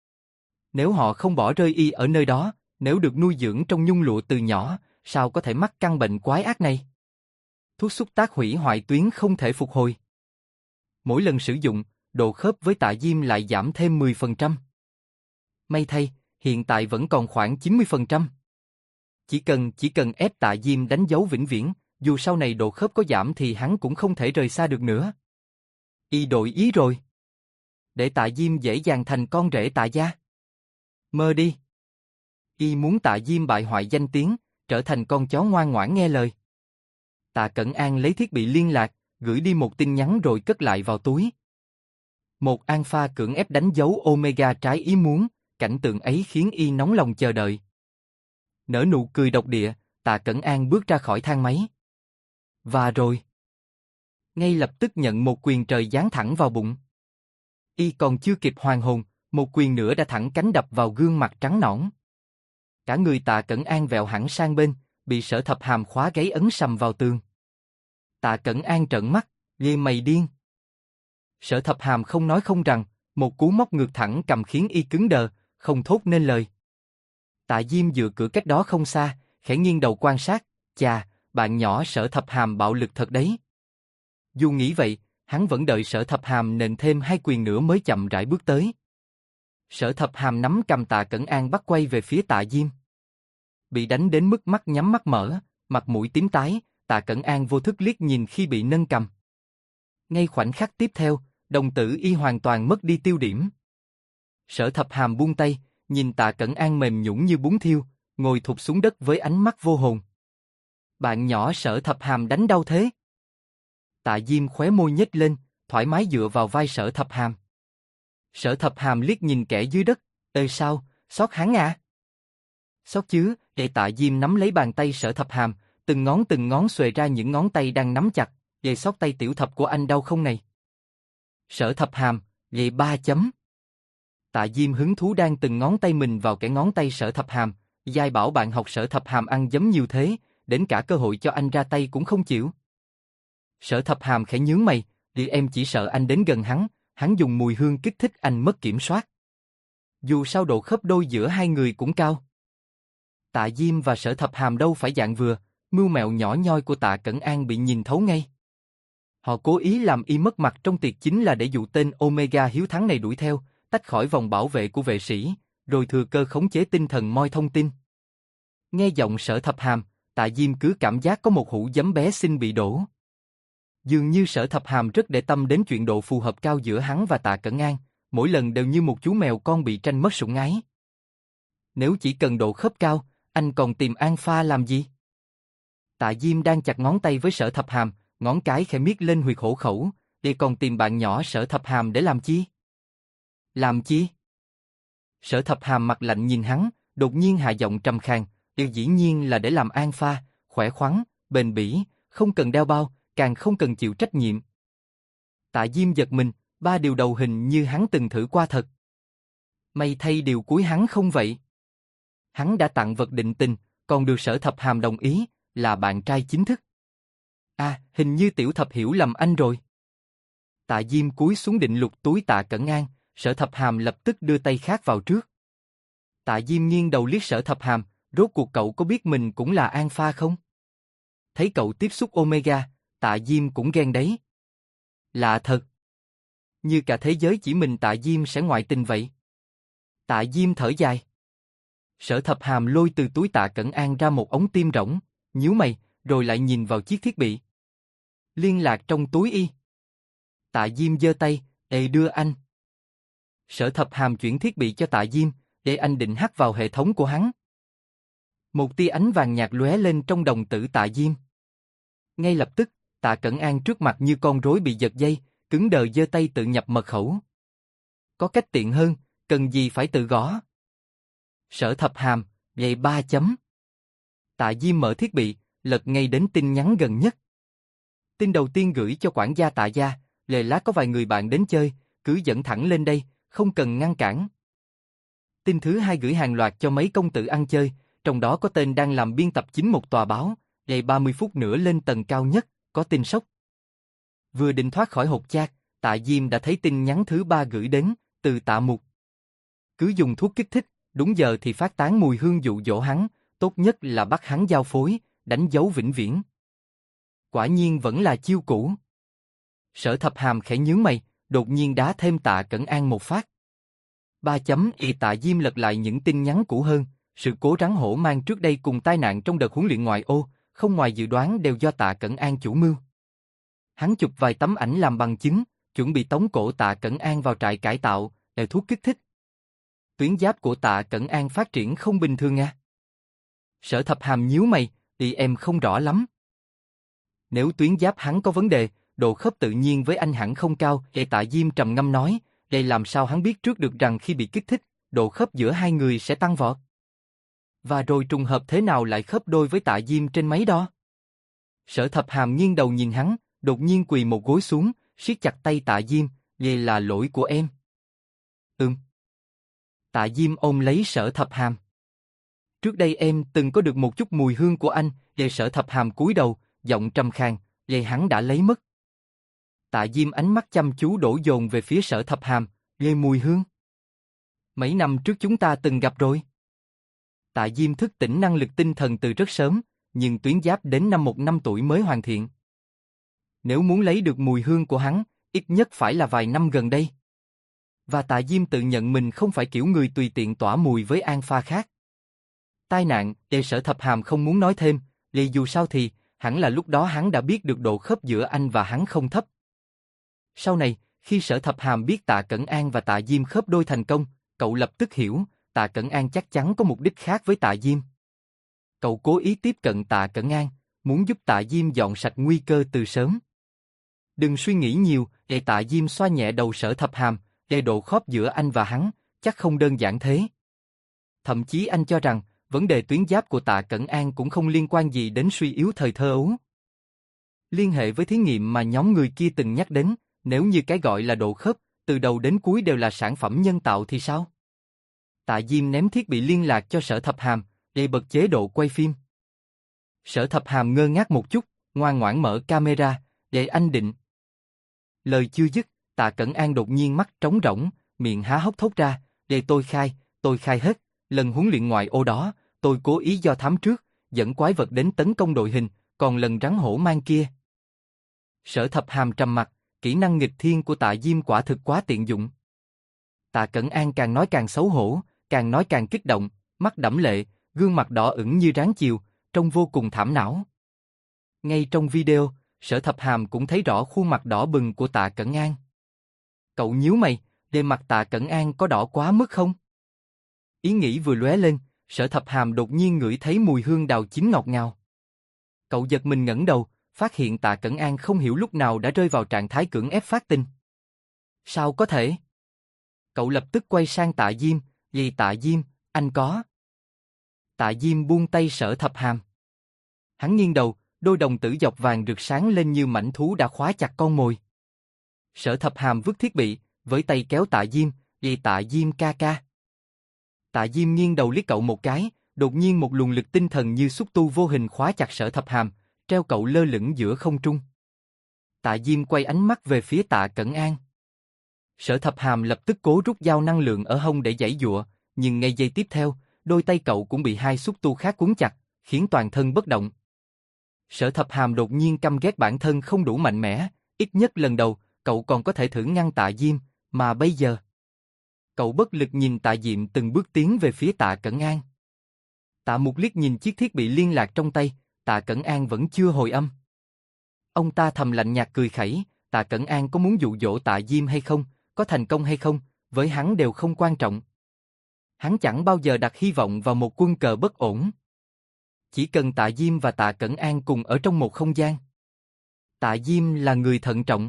Nếu họ không bỏ rơi Y ở nơi đó, nếu được nuôi dưỡng trong nhung lụa từ nhỏ, sao có thể mắc căn bệnh quái ác này? Thuốc xúc tác hủy hoại tuyến không thể phục hồi. Mỗi lần sử dụng, độ khớp với Tạ Diêm lại giảm thêm 10%. May thay, hiện tại vẫn còn khoảng 90%. Chỉ cần ép Tạ Diêm đánh dấu vĩnh viễn, dù sau này độ khớp có giảm thì hắn cũng không thể rời xa được nữa. Y đổi ý rồi. Để Tạ Diêm dễ dàng thành con rể Tạ gia. Mơ đi. Y muốn Tạ Diêm bại hoại danh tiếng, trở thành con chó ngoan ngoãn nghe lời. Tạ Cẩn An lấy thiết bị liên lạc, gửi đi một tin nhắn rồi cất lại vào túi. Một alpha cưỡng ép đánh dấu omega trái ý muốn, cảnh tượng ấy khiến Y nóng lòng chờ đợi. Nở nụ cười độc địa, Tạ Cẩn An bước ra khỏi thang máy. Và rồi, ngay lập tức nhận một quyền trời giáng thẳng vào bụng. Y còn chưa kịp hoàn hồn, một quyền nữa đã thẳng cánh đập vào gương mặt trắng nõn. Cả người Tạ Cẩn An vẹo hẳn sang bên, bị Sở Thập Hàm khóa gáy ấn sầm vào tường. Tạ Cẩn An trợn mắt, ghê mày điên. Sở Thập Hàm không nói không rằng, một cú móc ngược thẳng cầm khiến Y cứng đờ, không thốt nên lời. Tạ Diêm dựa cửa cách đó không xa, khẽ nghiêng đầu quan sát, chà, bạn nhỏ Sở Thập Hàm bạo lực thật đấy. Dù nghĩ vậy, hắn vẫn đợi Sở Thập Hàm nện thêm 2 quyền nữa mới chậm rãi bước tới. Sở Thập Hàm nắm cầm Tạ Cẩn An bắt quay về phía Tạ Diêm. Bị đánh đến mức mắt nhắm mắt mở, mặt mũi tím tái, Tạ Cẩn An vô thức liếc nhìn khi bị nâng cầm. Ngay khoảnh khắc tiếp theo, đồng tử Y hoàn toàn mất đi tiêu điểm. Sở Thập Hàm buông tay, nhìn Tạ Cẩn An mềm nhũn như bún thiêu, ngồi thụp xuống đất với ánh mắt vô hồn. Bạn nhỏ Sở Thập Hàm đánh đau thế? Tạ Diêm khóe môi nhếch lên, thoải mái dựa vào vai Sở Thập Hàm. Sở Thập Hàm liếc nhìn kẻ dưới đất, ê sao Sót hắn à? Sót chứ, để Tạ Diêm nắm lấy bàn tay Sở Thập Hàm, từng ngón xuề ra những ngón tay đang nắm chặt, về sót tay tiểu thập của anh đau không này? Sở Thập Hàm, về 3 chấm. Tạ Diêm hứng thú đang từng ngón tay mình vào cái ngón tay Sở Thập Hàm, dai bảo bạn học Sở Thập Hàm ăn giấm nhiều thế, đến cả cơ hội cho anh ra tay cũng không chịu. Sở Thập Hàm khẽ nhướng mày, vì em chỉ sợ anh đến gần hắn dùng mùi hương kích thích anh mất kiểm soát. Dù sao độ khớp đôi giữa hai người cũng cao. Tạ Diêm và Sở Thập Hàm đâu phải dạng vừa, mưu mẹo nhỏ nhoi của Tạ Cẩn An bị nhìn thấu ngay. Họ cố ý làm y mất mặt trong tiệc chính là để dụ tên Omega hiếu thắng này đuổi theo, tách khỏi vòng bảo vệ của vệ sĩ, rồi thừa cơ khống chế tinh thần moi thông tin. Nghe giọng Sở Thập Hàm, Tạ Diêm cứ cảm giác có một hũ giấm bé xinh bị đổ. Dường như Sở Thập Hàm rất để tâm đến chuyện độ phù hợp cao giữa hắn và Tạ Cẩn An, mỗi lần đều như một chú mèo con bị tranh mất sủng ái. Nếu chỉ cần độ khớp cao, anh còn tìm Alpha làm gì? Tạ Diêm đang chặt ngón tay với Sở Thập Hàm, ngón cái khẽ miết lên huyệt hổ khẩu, để còn tìm bạn nhỏ Sở Thập Hàm để làm chi? Làm chi? Sở Thập Hàm mặt lạnh nhìn hắn, đột nhiên hạ giọng trầm khàn, dĩ nhiên là để làm Alpha, khỏe khoắn, bền bỉ, không cần đeo bao, càng không cần chịu trách nhiệm. Tạ Diêm giật mình, 3 điều đầu hình như hắn từng thử qua thật. May thay điều cuối hắn không vậy. Hắn đã tặng vật định tình, còn được Sở Thập Hàm đồng ý, là bạn trai chính thức. À, hình như tiểu thập hiểu lầm anh rồi. Tạ Diêm cúi xuống định lục túi Tạ Cẩn An, Sở Thập Hàm lập tức đưa tay khác vào trước. Tạ Diêm nghiêng đầu liếc Sở Thập Hàm, rốt cuộc cậu có biết mình cũng là Alpha không? Thấy cậu tiếp xúc Omega, Tạ Diêm cũng ghen đấy. Lạ thật. Như cả thế giới chỉ mình Tạ Diêm sẽ ngoại tình vậy. Tạ Diêm thở dài. Sở Thập Hàm lôi từ túi Tạ Cẩn An ra một ống tim rỗng, nhíu mày, rồi lại nhìn vào chiếc thiết bị. Liên lạc trong túi y. Tạ Diêm giơ tay, đưa anh. Sở Thập Hàm chuyển thiết bị cho Tạ Diêm, để anh định hack vào hệ thống của hắn. Một tia ánh vàng nhạt lóe lên trong đồng tử Tạ Diêm. Ngay lập tức, Tạ Cẩn An trước mặt như con rối bị giật dây, cứng đờ giơ tay tự nhập mật khẩu. Có cách tiện hơn, cần gì phải tự gõ. Sở Thập Hàm, vậy 3 chấm. Tạ Diêm mở thiết bị, lật ngay đến tin nhắn gần nhất. Tin đầu tiên gửi cho quản gia Tạ gia, lát có vài người bạn đến chơi, cứ dẫn thẳng lên đây, không cần ngăn cản. Tin thứ hai gửi hàng loạt cho mấy công tử ăn chơi, trong đó có tên đang làm biên tập chính một tòa báo, 30 phút nữa lên tầng cao nhất, có tin sốc. Vừa định thoát khỏi hột chat, Tạ Diêm đã thấy tin nhắn thứ 3 gửi đến, từ Tạ Mục. Cứ dùng thuốc kích thích, đúng giờ thì phát tán mùi hương dụ dỗ hắn, tốt nhất là bắt hắn giao phối, đánh dấu vĩnh viễn. Quả nhiên vẫn là chiêu cũ. Sở Thập Hàm khẽ nhướng mày, đột nhiên đá thêm Tạ Cẩn An một phát. 3 chấm. Tạ Diêm lật lại những tin nhắn cũ hơn, sự cố rắn hổ mang trước đây cùng tai nạn trong đợt huấn luyện ngoại ô, không ngoài dự đoán đều do Tạ Cẩn An chủ mưu. Hắn chụp vài tấm ảnh làm bằng chứng, chuẩn bị tống cổ Tạ Cẩn An vào trại cải tạo, để thuốc kích thích. Tuyến giáp của Tạ Cẩn An phát triển không bình thường à? Sở Thập Hàm nhíu mày, em không rõ lắm. Nếu tuyến giáp hắn có vấn đề, độ khớp tự nhiên với anh hẳn không cao. Tạ Diêm trầm ngâm nói, đây làm sao hắn biết trước được rằng khi bị kích thích, độ khớp giữa hai người sẽ tăng vọt. Và rồi trùng hợp thế nào lại khớp đôi với Tạ Diêm trên máy đo? Sở Thập Hàm nghiêng đầu nhìn hắn, đột nhiên quỳ một gối xuống, siết chặt tay Tạ Diêm, vậy là lỗi của em. Tạ Diêm ôm lấy Sở Thập Hàm. Trước đây em từng có được một chút mùi hương của anh, Sở Thập Hàm cúi đầu, giọng trầm khàn, vậy hắn đã lấy mất. Tạ Diêm ánh mắt chăm chú đổ dồn về phía Sở Thập Hàm, mùi hương. Mấy năm trước chúng ta từng gặp rồi. Tạ Diêm thức tỉnh năng lực tinh thần từ rất sớm, nhưng tuyến giáp đến năm 1 năm tuổi mới hoàn thiện. Nếu muốn lấy được mùi hương của hắn, ít nhất phải là vài năm gần đây. Và Tạ Diêm tự nhận mình không phải kiểu người tùy tiện tỏa mùi với Alpha khác. Tai nạn, Sở Thập Hàm không muốn nói thêm, dù sao thì, hẳn là lúc đó hắn đã biết được độ khớp giữa anh và hắn không thấp. Sau này, khi Sở Thập Hàm biết Tạ Cẩn An và Tạ Diêm khớp đôi thành công, cậu lập tức hiểu, Tạ Cẩn An chắc chắn có mục đích khác với Tạ Diêm. Cậu cố ý tiếp cận Tạ Cẩn An, muốn giúp Tạ Diêm dọn sạch nguy cơ từ sớm. Đừng suy nghĩ nhiều, Tạ Diêm xoa nhẹ đầu Sở Thập Hàm, độ khớp giữa anh và hắn, chắc không đơn giản thế. thậm chí anh cho rằng, vấn đề tuyến giáp của Tạ Cẩn An cũng không liên quan gì đến suy yếu thời thơ ấu. Liên hệ với thí nghiệm mà nhóm người kia từng nhắc đến, nếu như cái gọi là độ khớp, từ đầu đến cuối đều là sản phẩm nhân tạo thì sao? Tạ Diêm ném thiết bị liên lạc cho Sở Thập Hàm, để bật chế độ quay phim. Sở Thập Hàm ngơ ngác một chút, ngoan ngoãn mở camera, để anh định. Lời chưa dứt, Tạ Cẩn An đột nhiên mắt trống rỗng, miệng há hốc thốt ra, để tôi khai hết, lần huấn luyện ngoại ô đó, tôi cố ý do thám trước, dẫn quái vật đến tấn công đội hình, còn lần rắn hổ mang kia. Sở Thập Hàm trầm mặt, kỹ năng nghịch thiên của Tạ Diêm quả thực quá tiện dụng. Tạ Cẩn An càng nói càng xấu hổ, càng nói càng kích động, mắt đẫm lệ, gương mặt đỏ ửng như ráng chiều, trông vô cùng thảm não. Ngay trong video, Sở Thập Hàm cũng thấy rõ khuôn mặt đỏ bừng của Tạ Cẩn An. Cậu nhíu mày, để mặt Tạ Cẩn An có đỏ quá mức không? Ý nghĩ vừa lóe lên, Sở Thập Hàm đột nhiên ngửi thấy mùi hương đào chín ngọt ngào. Cậu giật mình ngẩng đầu, phát hiện Tạ Cẩn An không hiểu lúc nào đã rơi vào trạng thái cưỡng ép phát tình. Sao có thể? Cậu lập tức quay sang Tạ Diêm, "Gì Tạ Diêm, anh có." Tạ Diêm buông tay Sở Thập Hàm. Hắn nghiêng đầu, đôi đồng tử dọc vàng rực sáng lên như mãnh thú đã khóa chặt con mồi. Sở Thập Hàm vứt thiết bị, với tay kéo Tạ Diêm, "Gì Tạ Diêm ca ca." Tạ Diêm nghiêng đầu liếc cậu một cái, đột nhiên một luồng lực tinh thần như xúc tu vô hình khóa chặt Sở Thập Hàm, treo cậu lơ lửng giữa không trung. Tạ Diêm quay ánh mắt về phía Tạ Cẩn An. Sở Thập Hàm lập tức cố rút dao năng lượng ở hông để giãy giụa, nhưng ngay giây tiếp theo, đôi tay cậu cũng bị hai xúc tu khác cuốn chặt, khiến toàn thân bất động. Sở Thập Hàm đột nhiên căm ghét bản thân không đủ mạnh mẽ, ít nhất lần đầu, cậu còn có thể thử ngăn Tạ Diêm, mà bây giờ. Cậu bất lực nhìn Tạ Diệm từng bước tiến về phía Tạ Cẩn An. Tạ Mục liếc nhìn chiếc thiết bị liên lạc trong tay, Tạ Cẩn An vẫn chưa hồi âm. Ông ta thầm lạnh nhạt cười khẩy, Tạ Cẩn An có muốn dụ dỗ Tạ Diêm hay không, có thành công hay không, với hắn đều không quan trọng. Hắn chẳng bao giờ đặt hy vọng vào một quân cờ bất ổn. Chỉ cần Tạ Diêm và Tạ Cẩn An cùng ở trong một không gian. Tạ Diêm là người thận trọng.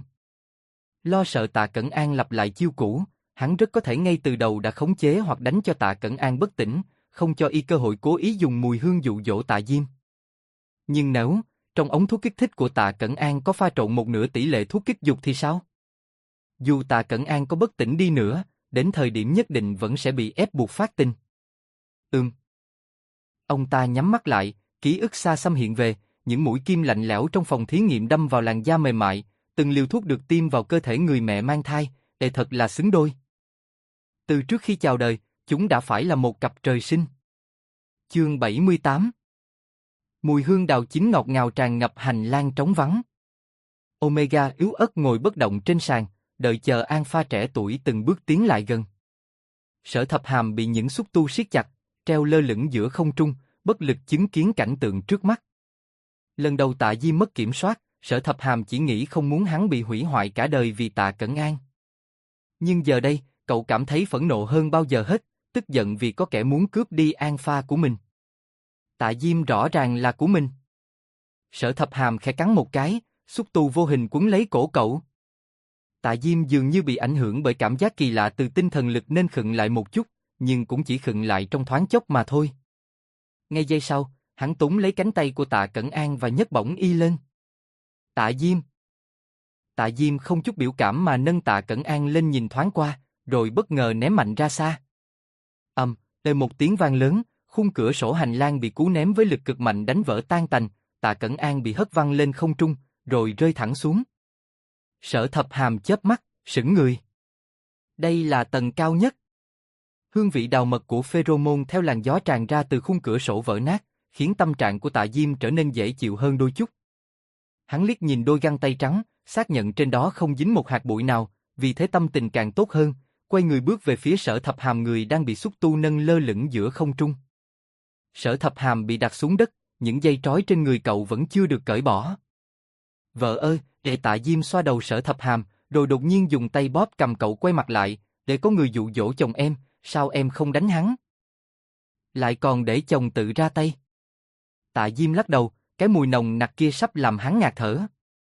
Lo sợ Tạ Cẩn An lặp lại chiêu cũ, hắn rất có thể ngay từ đầu đã khống chế hoặc đánh cho Tạ Cẩn An bất tỉnh, không cho y cơ hội cố ý dùng mùi hương dụ dỗ Tạ Diêm. Nhưng nếu, trong ống thuốc kích thích của Tạ Cẩn An có pha trộn một nửa tỷ lệ thuốc kích dục thì sao? Dù Tạ Cẩn An có bất tỉnh đi nữa, đến thời điểm nhất định vẫn sẽ bị ép buộc phát tình. Ông ta nhắm mắt lại, ký ức xa xăm hiện về, những mũi kim lạnh lẽo trong phòng thí nghiệm đâm vào làn da mềm mại, từng liều thuốc được tiêm vào cơ thể người mẹ mang thai, thật là xứng đôi. Từ trước khi chào đời, chúng đã phải là một cặp trời sinh. Chương 78. Mùi hương đào chín ngọt ngào tràn ngập hành lang trống vắng. Omega yếu ớt ngồi bất động trên sàn, đợi chờ Alpha trẻ tuổi từng bước tiến lại gần. Sở Thập Hàm bị những xúc tu siết chặt, treo lơ lửng giữa không trung, bất lực chứng kiến cảnh tượng trước mắt. Lần đầu Tạ Diêm mất kiểm soát, Sở Thập Hàm chỉ nghĩ không muốn hắn bị hủy hoại cả đời vì Tạ Cẩn An. Nhưng giờ đây, cậu cảm thấy phẫn nộ hơn bao giờ hết, tức giận vì có kẻ muốn cướp đi Alpha của mình. Tạ Diêm rõ ràng là của mình. Sở Thập Hàm khẽ cắn một cái, xúc tu vô hình quấn lấy cổ cậu. Tạ Diêm dường như bị ảnh hưởng bởi cảm giác kỳ lạ từ tinh thần lực nên khựng lại một chút, nhưng cũng chỉ khựng lại trong thoáng chốc mà thôi. Ngay giây sau, hắn túm lấy cánh tay của Tạ Cẩn An và nhấc bổng y lên. Tạ Diêm. Tạ Diêm không chút biểu cảm mà nâng Tạ Cẩn An lên nhìn thoáng qua, rồi bất ngờ ném mạnh ra xa. Lên một tiếng vang lớn, khung cửa sổ hành lang bị cú ném với lực cực mạnh đánh vỡ tan tành, Tạ Cẩn An bị hất văng lên không trung, rồi rơi thẳng xuống. Sở Thập Hàm chớp mắt, sững người. Đây là tầng cao nhất. Hương vị đào mật của pheromone theo làn gió tràn ra từ khung cửa sổ vỡ nát, khiến tâm trạng của Tạ Diêm trở nên dễ chịu hơn đôi chút. Hắn liếc nhìn đôi găng tay trắng, xác nhận trên đó không dính một hạt bụi nào, vì thế tâm tình càng tốt hơn, quay người bước về phía Sở Thập Hàm người đang bị xúc tu nâng lơ lửng giữa không trung. Sở Thập Hàm bị đặt xuống đất, những dây trói trên người cậu vẫn chưa được cởi bỏ. Vợ ơi, để Tạ Diêm xoa đầu Sở Thập Hàm, rồi đột nhiên dùng tay bóp cầm cậu quay mặt lại, để có người dụ dỗ chồng em, sao em không đánh hắn? Lại còn để chồng tự ra tay. Tạ Diêm lắc đầu, cái mùi nồng nặc kia sắp làm hắn ngạt thở.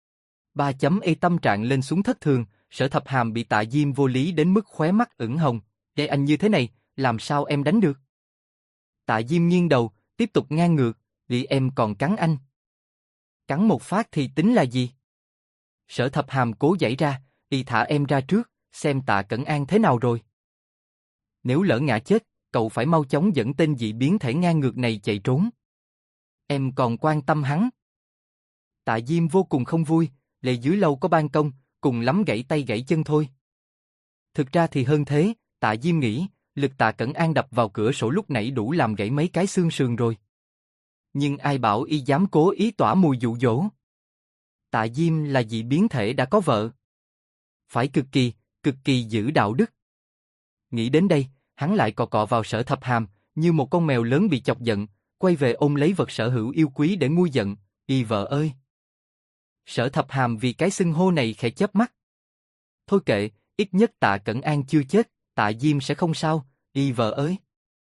Tâm trạng lên xuống thất thường, Sở Thập Hàm bị Tạ Diêm vô lý đến mức khóe mắt ửng hồng. Để anh như thế này, làm sao em đánh được? Tạ Diêm nghiêng đầu, tiếp tục ngang ngược, vì em còn cắn anh. Cắn một phát thì tính là gì? Sở Thập Hàm cố giãy ra, y thả em ra trước, xem Tạ Cẩn An thế nào rồi. Nếu lỡ ngã chết, cậu phải mau chóng dẫn tên dị biến thể ngang ngược này chạy trốn. Em còn quan tâm hắn. Tạ Diêm vô cùng không vui, lệ dưới lâu có ban công, cùng lắm gãy tay gãy chân thôi. Thực ra thì hơn thế, Tạ Diêm nghĩ, lực Tạ Cẩn An đập vào cửa sổ lúc nãy đủ làm gãy mấy cái xương sườn rồi. Nhưng ai bảo y dám cố ý tỏa mùi dụ dỗ. Tạ Diêm là dị biến thể đã có vợ. Phải cực kỳ giữ đạo đức. Nghĩ đến đây, hắn lại cọ cọ vào Sở Thập Hàm, như một con mèo lớn bị chọc giận, quay về ôm lấy vật sở hữu yêu quý để nguôi giận. Y vợ ơi! Sở Thập Hàm vì cái xưng hô này khẽ chớp mắt. Thôi kệ, ít nhất Tạ Cẩn An chưa chết, Tạ Diêm sẽ không sao, y vợ ơi.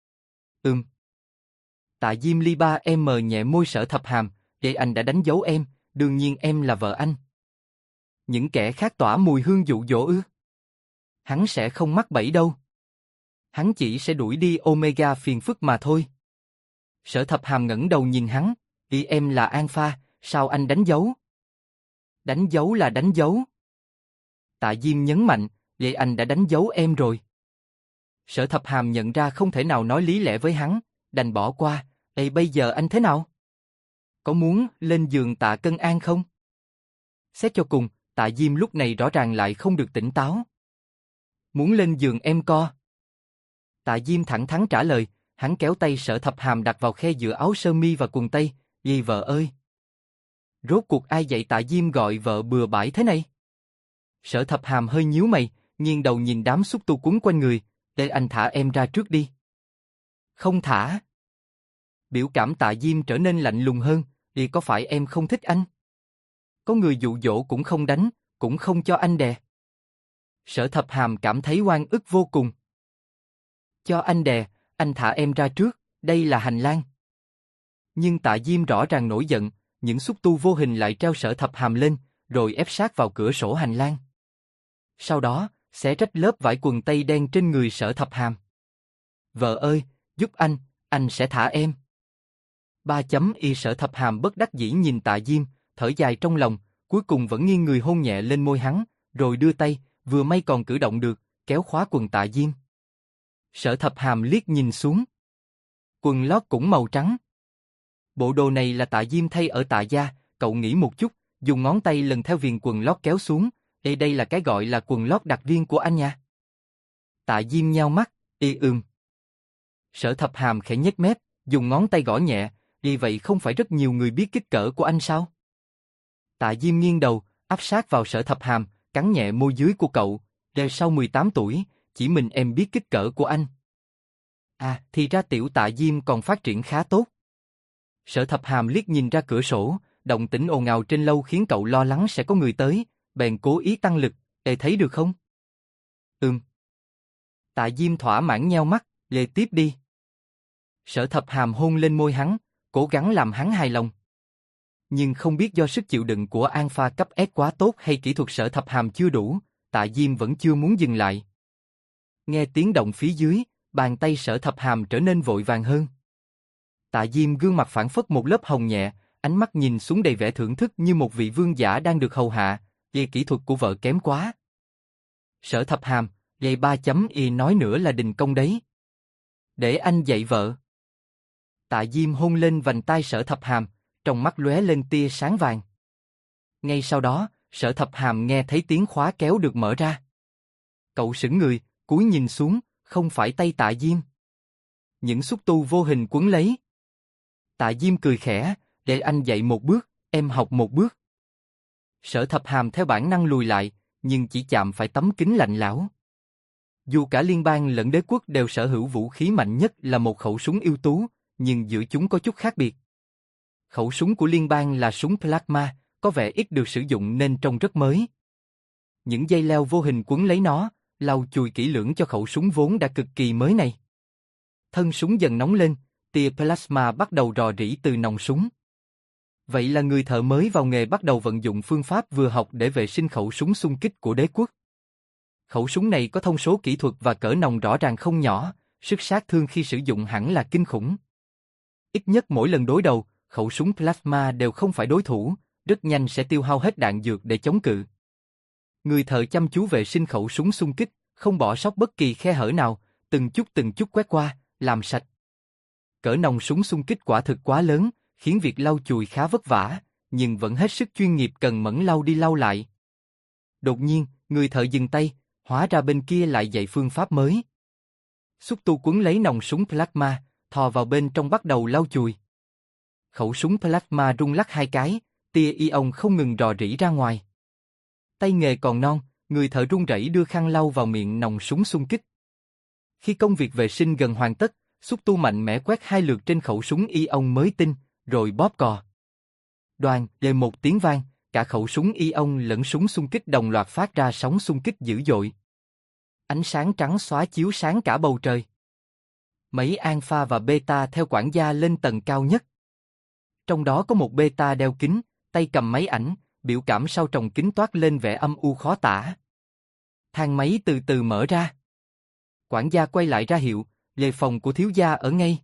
Tạ Diêm ly ba em mờ nhẹ môi Sở Thập Hàm, để anh đã đánh dấu em, đương nhiên em là vợ anh. Những kẻ khác tỏa mùi hương dụ dỗ ư? Hắn sẽ không mắc bẫy đâu. Hắn chỉ sẽ đuổi đi Omega phiền phức mà thôi. Sở Thập Hàm ngẩng đầu nhìn hắn, ý em là Alpha, sao anh đánh dấu? Đánh dấu là đánh dấu. Tạ Diêm nhấn mạnh, vậy anh đã đánh dấu em rồi. Sở Thập Hàm nhận ra không thể nào nói lý lẽ với hắn, đành bỏ qua. Ê, bây giờ anh thế nào? Có muốn lên giường Tạ Cẩn An không? Xét cho cùng, Tạ Diêm lúc này rõ ràng lại không được tỉnh táo. Muốn lên giường em co. Tạ Diêm thẳng thắn trả lời, hắn kéo tay Sở Thập Hàm đặt vào khe giữa áo sơ mi và quần tây. Dì vợ ơi! Rốt cuộc ai dạy Tạ Diêm gọi vợ bừa bãi thế này? Sở Thập Hàm hơi nhíu mày, nghiêng đầu nhìn đám xúc tu quấn quanh người. Để anh thả em ra trước đi. Không thả. Biểu cảm Tạ Diêm trở nên lạnh lùng hơn. Thì có phải em không thích anh? Có người dụ dỗ cũng không đánh, cũng không cho anh đè. Sở Thập Hàm cảm thấy oan ức vô cùng. Cho anh đè, anh thả em ra trước, đây là hành lang. Nhưng Tạ Diêm rõ ràng nổi giận, những xúc tu vô hình lại treo Sở Thập Hàm lên, rồi ép sát vào cửa sổ hành lang. Sau đó, xé rách lớp vải quần tây đen trên người Sở Thập Hàm. Vợ ơi, giúp anh sẽ thả em. Y Sở Thập Hàm bất đắc dĩ nhìn Tạ Diêm, thở dài trong lòng, cuối cùng vẫn nghiêng người hôn nhẹ lên môi hắn, rồi đưa tay, vừa may còn cử động được, kéo khóa quần Tạ Diêm. Sở Thập Hàm liếc nhìn xuống. Quần lót cũng màu trắng. Bộ đồ này là Tạ Diêm thay ở Tạ gia, cậu nghĩ một chút, dùng ngón tay lần theo viền quần lót kéo xuống. Ê, đây là cái gọi là quần lót đặc riêng của anh nha. Tạ Diêm nheo mắt, Sở Thập Hàm khẽ nhếch mép, dùng ngón tay gõ nhẹ, vậy không phải rất nhiều người biết kích cỡ của anh sao? Tạ Diêm nghiêng đầu, áp sát vào Sở Thập Hàm, cắn nhẹ môi dưới của cậu. Đều sau 18 tuổi, chỉ mình em biết kích cỡ của anh. À, thì ra tiểu Tạ Diêm còn phát triển khá tốt. Sở Thập Hàm liếc nhìn ra cửa sổ, động tĩnh ồn ào trên lâu khiến cậu lo lắng sẽ có người tới, bèn cố ý tăng lực. Ê, thấy được không? Tạ Diêm thỏa mãn nheo mắt, lề tiếp đi. Sở Thập Hàm hôn lên môi hắn, cố gắng làm hắn hài lòng. Nhưng không biết do sức chịu đựng của Alpha cấp S quá tốt hay kỹ thuật Sở Thập Hàm chưa đủ, Tạ Diêm vẫn chưa muốn dừng lại. Nghe tiếng động phía dưới, bàn tay Sở Thập Hàm trở nên vội vàng hơn. Tạ Diêm gương mặt phảng phất một lớp hồng nhẹ, ánh mắt nhìn xuống đầy vẻ thưởng thức như một vị vương giả đang được hầu hạ. Về kỹ thuật của vợ kém quá. Sở Thập Hàm, vậy Y nói nữa là đình công đấy. Để anh dạy vợ. Tạ Diêm hôn lên vành tai Sở Thập Hàm, trong mắt lóe lên tia sáng vàng. Ngay sau đó, Sở Thập Hàm nghe thấy tiếng khóa kéo được mở ra. Cậu sững người, cúi nhìn xuống, không phải tay Tạ Diêm. Những xúc tu vô hình quấn lấy. Tạ Diêm cười khẽ, để anh dạy một bước, em học một bước. Sở Thập Hàm theo bản năng lùi lại, nhưng chỉ chạm phải tấm kính lạnh lẽo. Dù cả liên bang lẫn đế quốc đều sở hữu vũ khí mạnh nhất là một khẩu súng ưu tú, nhưng giữa chúng có chút khác biệt. Khẩu súng của liên bang là súng plasma, có vẻ ít được sử dụng nên trông rất mới. Những dây leo vô hình quấn lấy nó, lau chùi kỹ lưỡng cho khẩu súng vốn đã cực kỳ mới này. Thân súng dần nóng lên, tia plasma bắt đầu rò rỉ từ nòng súng. Vậy là người thợ mới vào nghề bắt đầu vận dụng phương pháp vừa học để vệ sinh khẩu súng xung kích của đế quốc. Khẩu súng này có thông số kỹ thuật và cỡ nòng rõ ràng không nhỏ, sức sát thương khi sử dụng hẳn là kinh khủng. Ít nhất mỗi lần đối đầu, khẩu súng plasma đều không phải đối thủ, rất nhanh sẽ tiêu hao hết đạn dược để chống cự. Người thợ chăm chú vệ sinh khẩu súng xung kích, không bỏ sót bất kỳ khe hở nào, từng chút quét qua, làm sạch. Cỡ nòng súng xung kích quả thực quá lớn, khiến việc lau chùi khá vất vả, nhưng vẫn hết sức chuyên nghiệp cần mẫn lau đi lau lại. Đột nhiên, người thợ dừng tay, hóa ra bên kia lại dạy phương pháp mới. Xúc tu quấn lấy nòng súng plasma, thò vào bên trong bắt đầu lau chùi. Khẩu súng plasma rung lắc 2 cái, tia ion không ngừng rò rỉ ra ngoài. Tay nghề còn non, người thợ run rẩy đưa khăn lau vào miệng nòng súng xung kích. Khi công việc vệ sinh gần hoàn tất, xúc tu mạnh mẽ quét 2 lượt trên khẩu súng ion mới tinh, rồi bóp cò. Đoàng, lên một tiếng vang, cả khẩu súng ion lẫn súng xung kích đồng loạt phát ra sóng xung kích dữ dội. Ánh sáng trắng xóa chiếu sáng cả bầu trời. Mấy alpha và beta theo quản gia lên tầng cao nhất. Trong đó có một beta đeo kính, tay cầm máy ảnh, biểu cảm sau tròng kính toát lên vẻ âm u khó tả. Thang máy từ từ mở ra. Quản gia quay lại ra hiệu, lề phòng của thiếu gia ở ngay.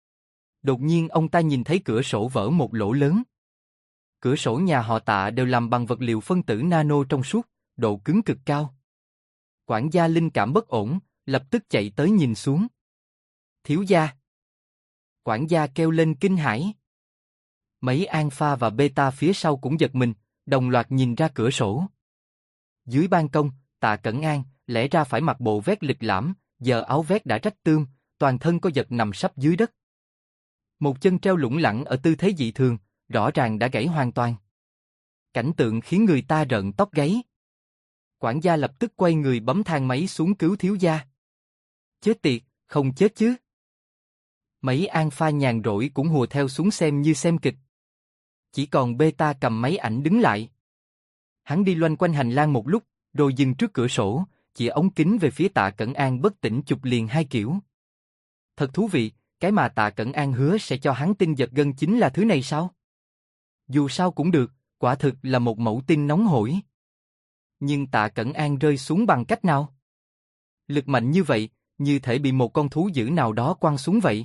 Đột nhiên ông ta nhìn thấy cửa sổ vỡ một lỗ lớn. Cửa sổ nhà họ Tạ đều làm bằng vật liệu phân tử nano trong suốt, độ cứng cực cao. Quản gia linh cảm bất ổn, lập tức chạy tới nhìn xuống. Thiếu gia. Quản gia kêu lên kinh hãi. Mấy alpha và beta phía sau cũng giật mình, đồng loạt nhìn ra cửa sổ. Dưới ban công, Tạ Cẩn An, lẽ ra phải mặc bộ vest lịch lãm, giờ áo vest đã rách tươm, toàn thân co giật nằm sấp dưới đất. Một chân treo lủng lẳng ở tư thế dị thường, rõ ràng đã gãy hoàn toàn. Cảnh tượng khiến người ta rợn tóc gáy. Quản gia lập tức quay người bấm thang máy xuống cứu thiếu gia. Chết tiệt, không chết chứ. Mấy alpha nhàn rỗi cũng hùa theo xuống xem như xem kịch. Chỉ còn beta cầm máy ảnh đứng lại. Hắn đi loanh quanh hành lang một lúc, rồi dừng trước cửa sổ, chỉ ống kính về phía Tạ Cẩn An bất tỉnh chụp liền 2 kiểu. Thật thú vị, cái mà Tạ Cẩn An hứa sẽ cho hắn tin giật gân chính là thứ này sao? Dù sao cũng được, quả thực là một mẫu tin nóng hổi. Nhưng Tạ Cẩn An rơi xuống bằng cách nào? Lực mạnh như vậy, như thể bị một con thú dữ nào đó quăng xuống vậy.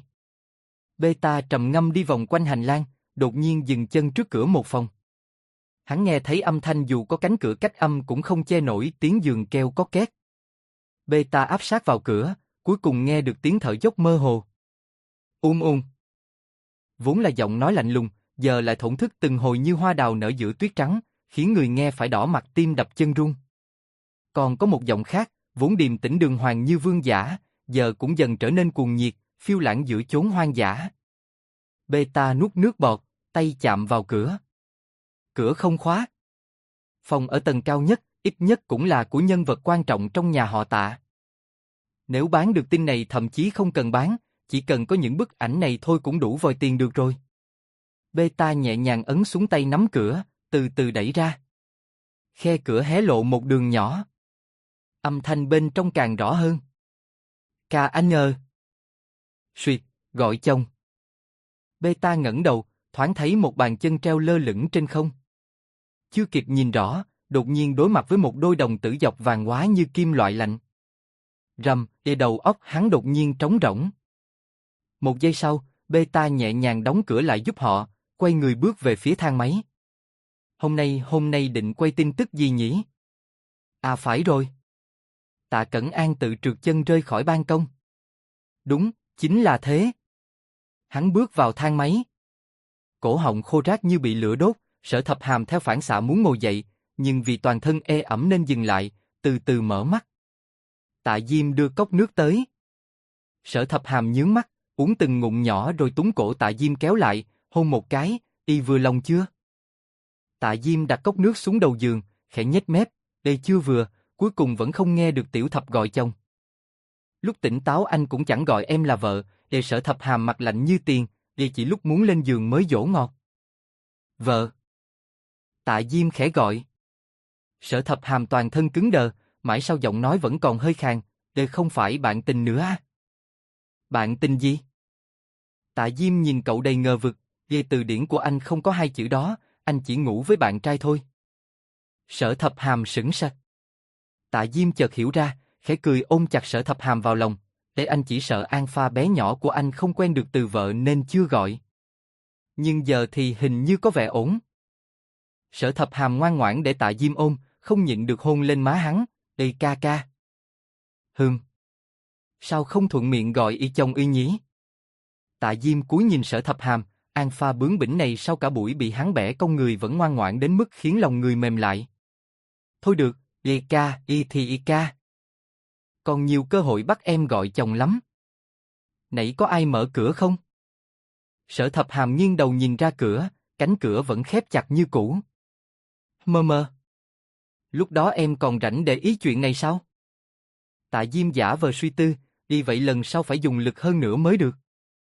Beta trầm ngâm đi vòng quanh hành lang, đột nhiên dừng chân trước cửa một phòng. Hắn nghe thấy âm thanh dù có cánh cửa cách âm cũng không che nổi tiếng giường kêu có két. Beta áp sát vào cửa, cuối cùng nghe được tiếng thở dốc mơ hồ. Vốn là giọng nói lạnh lùng, giờ lại thổn thức từng hồi như hoa đào nở giữa tuyết trắng, khiến người nghe phải đỏ mặt tim đập chân run. Còn có một giọng khác, vốn điềm tĩnh đường hoàng như vương giả, giờ cũng dần trở nên cuồng nhiệt, phiêu lãng giữa chốn hoang dã. Beta nuốt nước bọt, tay chạm vào cửa. Cửa không khóa. Phòng ở tầng cao nhất, ít nhất cũng là của nhân vật quan trọng trong nhà họ Tạ. Nếu bán được tin này thậm chí không cần bán, chỉ cần có những bức ảnh này thôi cũng đủ vòi tiền được rồi. Beta nhẹ nhàng ấn xuống tay nắm cửa, từ từ đẩy ra. Khe cửa hé lộ một đường nhỏ. Âm thanh bên trong càng rõ hơn. Ca anh ơi. Suyệt, gọi chồng. Beta ngẩng đầu, thoáng thấy một bàn chân treo lơ lửng trên không. Chưa kịp nhìn rõ, đột nhiên đối mặt với một đôi đồng tử dọc vàng hóa như kim loại lạnh. Rầm, đầu óc hắn đột nhiên trống rỗng. Một giây sau, Beta nhẹ nhàng đóng cửa lại giúp họ, quay người bước về phía thang máy. Hôm nay định quay tin tức gì nhỉ? À phải rồi. Tạ Cẩn An tự trượt chân rơi khỏi ban công. Đúng, chính là thế. Hắn bước vào thang máy. Cổ họng khô rát như bị lửa đốt, Sở Thập Hàm theo phản xạ muốn ngồi dậy, nhưng vì toàn thân ê ẩm nên dừng lại, từ từ mở mắt. Tạ Diêm đưa cốc nước tới. Sở Thập Hàm nhướng mắt, uống từng ngụm nhỏ rồi túm cổ Tạ Diêm kéo lại, hôn một cái, y vừa lòng chưa? Tạ Diêm đặt cốc nước xuống đầu giường, khẽ nhếch mép, đây chưa vừa, cuối cùng vẫn không nghe được Tiểu Thập gọi chồng. Lúc tỉnh táo anh cũng chẳng gọi em là vợ, để Sở Thập Hàm mặt lạnh như tiền, để chỉ lúc muốn lên giường mới dỗ ngọt. Vợ. Tạ Diêm khẽ gọi. Sở Thập Hàm toàn thân cứng đờ, mãi sau giọng nói vẫn còn hơi khàn, đây không phải bạn tình nữa à? Bạn tình gì? Tạ Diêm nhìn cậu đầy ngờ vực, về từ điển của anh không có 2 chữ đó, anh chỉ ngủ với bạn trai thôi. Sở Thập Hàm sững sờ. Tạ Diêm chợt hiểu ra, khẽ cười ôm chặt Sở Thập Hàm vào lòng, để anh chỉ sợ Alpha bé nhỏ của anh không quen được từ vợ nên chưa gọi. Nhưng giờ thì hình như có vẻ ổn. Sở Thập Hàm ngoan ngoãn để Tạ Diêm ôm, không nhịn được hôn lên má hắn. Ê ca ca. Sao không thuận miệng gọi y chồng y nhí? Tạ Diêm cúi nhìn Sở Thập Hàm, An Pha bướng bỉnh này sau cả buổi bị hắn bẻ cong người vẫn ngoan ngoãn đến mức khiến lòng người mềm lại. Thôi được, y ca, y thì y ca. Còn nhiều cơ hội bắt em gọi chồng lắm. Nãy có ai mở cửa không? Sở Thập Hàm nghiêng đầu nhìn ra cửa, cánh cửa vẫn khép chặt như cũ. Mơ mơ. Lúc đó em còn rảnh để ý chuyện này sao? Tạ Diêm giả vờ suy tư, đi vậy lần sau phải dùng lực hơn nữa mới được.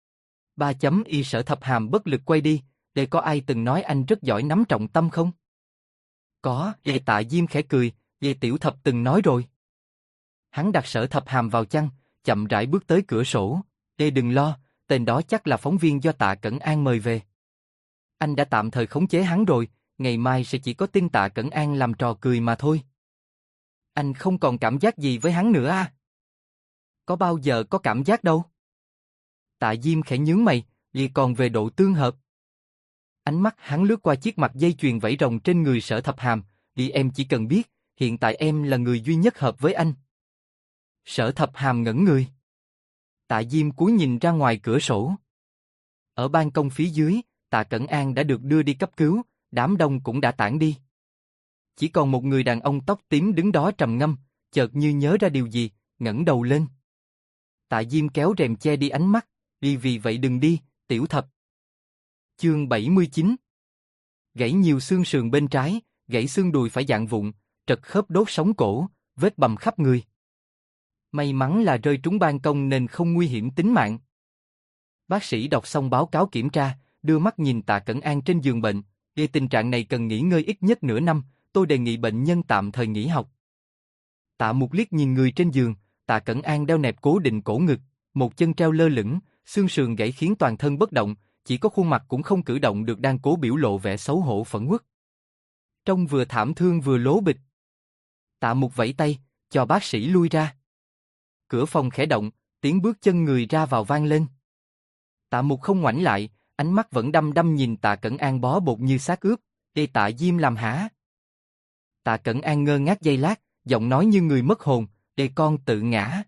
Y Sở Thập Hàm bất lực quay đi, để có ai từng nói anh rất giỏi nắm trọng tâm không? Có, Tạ Diêm khẽ cười, Tiểu Thập từng nói rồi. Hắn đặt Sở Thập Hàm vào chăn, chậm rãi bước tới cửa sổ. Đừng lo, tên đó chắc là phóng viên do Tạ Cẩn An mời về. Anh đã tạm thời khống chế hắn rồi, ngày mai sẽ chỉ có tin Tạ Cẩn An làm trò cười mà thôi. Anh không còn cảm giác gì với hắn nữa à? Có bao giờ có cảm giác đâu. Tạ Diêm khẽ nhướng mày, còn về độ tương hợp. Ánh mắt hắn lướt qua chiếc mặt dây chuyền vảy rồng trên người Sở Thập Hàm, em chỉ cần biết, hiện tại em là người duy nhất hợp với anh. Sở Thập Hàm ngẩn người. Tạ Diêm cúi nhìn ra ngoài cửa sổ. Ở ban công phía dưới, Tạ Cẩn An đã được đưa đi cấp cứu, đám đông cũng đã tản đi. Chỉ còn một người đàn ông tóc tím đứng đó trầm ngâm, chợt như nhớ ra điều gì, ngẩng đầu lên. Tạ Diêm kéo rèm che đi ánh mắt, vì vậy đừng đi, Tiểu Thập. Chương 79. Gãy nhiều xương sườn bên trái, gãy xương đùi phải dạn vụn, trật khớp đốt sống cổ, vết bầm khắp người. May mắn là rơi trúng ban công nên không nguy hiểm tính mạng. Bác sĩ đọc xong báo cáo kiểm tra, đưa mắt nhìn Tạ Cẩn An trên giường bệnh. Tình trạng này cần nghỉ ngơi ít nhất nửa năm, tôi đề nghị bệnh nhân tạm thời nghỉ học. Tạ Mục liếc nhìn người trên giường, Tạ Cẩn An đeo nẹp cố định cổ ngực, một chân treo lơ lửng, xương sườn gãy khiến toàn thân bất động, chỉ có khuôn mặt cũng không cử động được đang cố biểu lộ vẻ xấu hổ phẫn uất. Trông vừa thảm thương vừa lố bịch. Tạ Mục vẫy tay, cho bác sĩ lui ra. Cửa phòng khẽ động, tiếng bước chân người ra vào vang lên. Tạ Mục không ngoảnh lại, ánh mắt vẫn đăm đăm nhìn Tạ Cẩn An bó bột như xác ướp. Tạ Diêm làm hả? Tạ Cẩn An ngơ ngác giây lát, giọng nói như người mất hồn. Con tự ngã.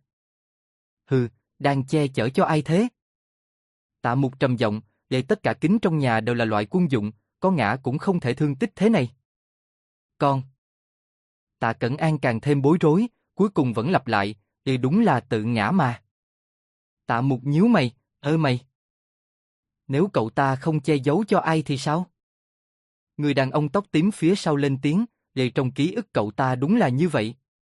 Đang che chở cho ai thế? Tạ Mục trầm giọng, tất cả kính trong nhà đều là loại quân dụng, có ngã cũng không thể thương tích thế này. Con. Tạ Cẩn An càng thêm bối rối, cuối cùng vẫn lặp lại, đúng là tự ngã mà. Tạ Mục nhíu mày, mày. Nếu cậu ta không che giấu cho ai thì sao? Người đàn ông tóc tím phía sau lên tiếng, trong ký ức cậu ta đúng là như vậy.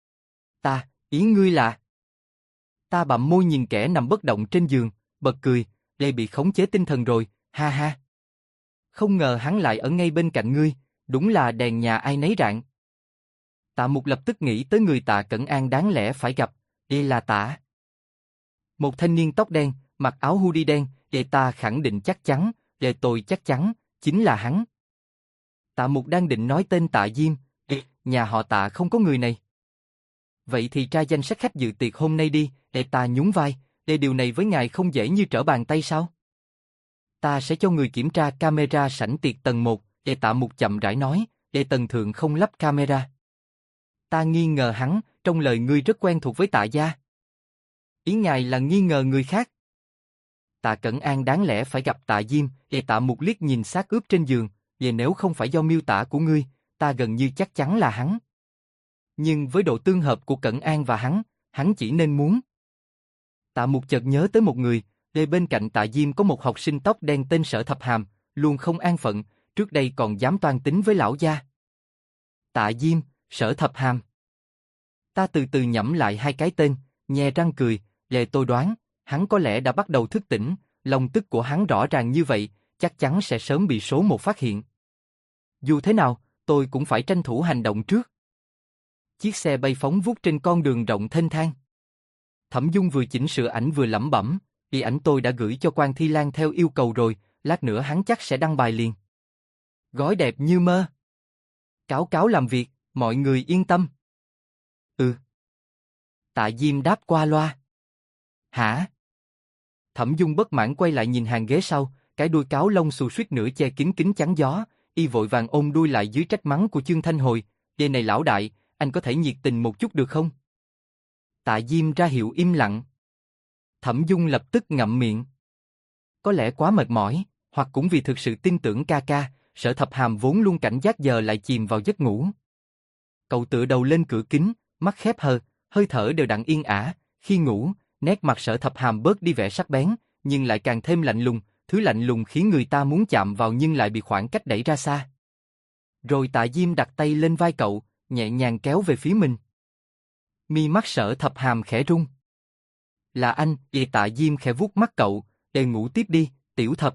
Ý ngươi là... Ta bặm môi nhìn kẻ nằm bất động trên giường, bật cười, bị khống chế tinh thần rồi, ha ha. Không ngờ hắn lại ở ngay bên cạnh ngươi, đúng là đèn nhà ai nấy rạng. Tạ Mục lập tức nghĩ tới người Tạ Cẩn An đáng lẽ phải gặp, là Tạ. Một thanh niên tóc đen, mặc áo hoodie đen, ta khẳng định chắc chắn, tôi chắc chắn, chính là hắn. Tạ Mục đang định nói tên Tạ Diêm, nhà họ Tạ không có người này. Vậy thì tra danh sách khách dự tiệc hôm nay đi, ta nhún vai, điều này với ngài không dễ như trở bàn tay sao? Ta sẽ cho người kiểm tra camera sảnh tiệc tầng 1, Tạ Mục chậm rãi nói, tầng thượng không lắp camera. Ta nghi ngờ hắn, trong lời ngươi rất quen thuộc với Tạ gia. Ý ngài là nghi ngờ người khác. Tạ Cẩn An đáng lẽ phải gặp Tạ Diêm, Tạ Mục liếc nhìn xác ướp trên giường, nếu không phải do miêu tả của ngươi, ta gần như chắc chắn là hắn. Nhưng với độ tương hợp của Cẩn An và hắn chỉ nên muốn. Tạ Mục chợt nhớ tới một người, bên cạnh Tạ Diêm có một học sinh tóc đen tên Sở Thập Hàm, luôn không an phận, trước đây còn dám toan tính với lão gia. Tạ Diêm, Sở Thập Hàm. Ta từ từ nhẩm lại hai cái tên, nhe răng cười, tôi đoán, hắn có lẽ đã bắt đầu thức tỉnh, lòng tức của hắn rõ ràng như vậy, chắc chắn sẽ sớm bị số một phát hiện. Dù thế nào, tôi cũng phải tranh thủ hành động trước. Chiếc xe bay phóng vút trên con đường rộng thênh thang. Thẩm Dung vừa chỉnh sửa ảnh vừa lẩm bẩm, ảnh tôi đã gửi cho Quan Thi Lan theo yêu cầu rồi, lát nữa hắn chắc sẽ đăng bài liền. Gói đẹp như mơ. Cáo làm việc, mọi người yên tâm. Tạ Diêm đáp qua loa. Hả? Thẩm Dung bất mãn quay lại nhìn hàng ghế sau, cái đuôi cáo lông xù suýt nữa che kín kính chắn gió, y vội vàng ôm đuôi lại dưới trách mắng của Chương Thanh Hồi, "Vậy này lão đại, anh có thể nhiệt tình một chút được không?" Tạ Diêm ra hiệu im lặng. Thẩm Dung lập tức ngậm miệng. Có lẽ quá mệt mỏi, hoặc cũng vì thực sự tin tưởng ca ca, Sở Thập Hàm vốn luôn cảnh giác giờ lại chìm vào giấc ngủ. Cậu tựa đầu lên cửa kính, mắt khép hờ, hơi thở đều đặn yên ả, khi ngủ, nét mặt Sở Thập Hàm bớt đi vẻ sắc bén, nhưng lại càng thêm lạnh lùng, thứ lạnh lùng khiến người ta muốn chạm vào nhưng lại bị khoảng cách đẩy ra xa. Rồi Tạ Diêm đặt tay lên vai cậu, nhẹ nhàng kéo về phía mình. Mi mắt Sở Thập Hàm khẽ rung. "Là anh." Tạ Diêm khẽ vuốt mắt cậu, "Để ngủ tiếp đi, Tiểu Thập."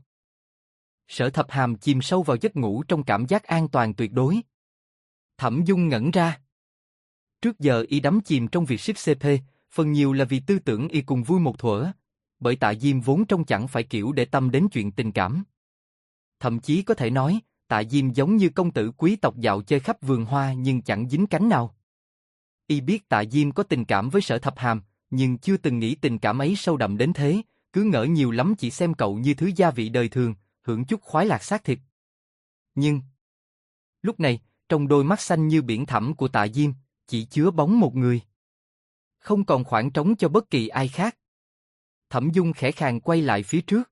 Sở Thập Hàm chìm sâu vào giấc ngủ trong cảm giác an toàn tuyệt đối. Thẩm Dung ngẩn ra. Trước giờ y đắm chìm trong việc ship CP, phần nhiều là vì tư tưởng y cùng vui một thuở, bởi Tạ Diêm vốn trông chẳng phải kiểu để tâm đến chuyện tình cảm. Thậm chí có thể nói, Tạ Diêm giống như công tử quý tộc dạo chơi khắp vườn hoa nhưng chẳng dính cánh nào. Y biết Tạ Diêm có tình cảm với Sở Thập Hàm, nhưng chưa từng nghĩ tình cảm ấy sâu đậm đến thế, cứ ngỡ nhiều lắm chỉ xem cậu như thứ gia vị đời thường, hưởng chút khoái lạc xác thịt. Nhưng lúc này, trong đôi mắt xanh như biển thẳm của Tạ Diêm, chỉ chứa bóng một người. Không còn khoảng trống cho bất kỳ ai khác. Thẩm Dung khẽ khàng quay lại phía trước.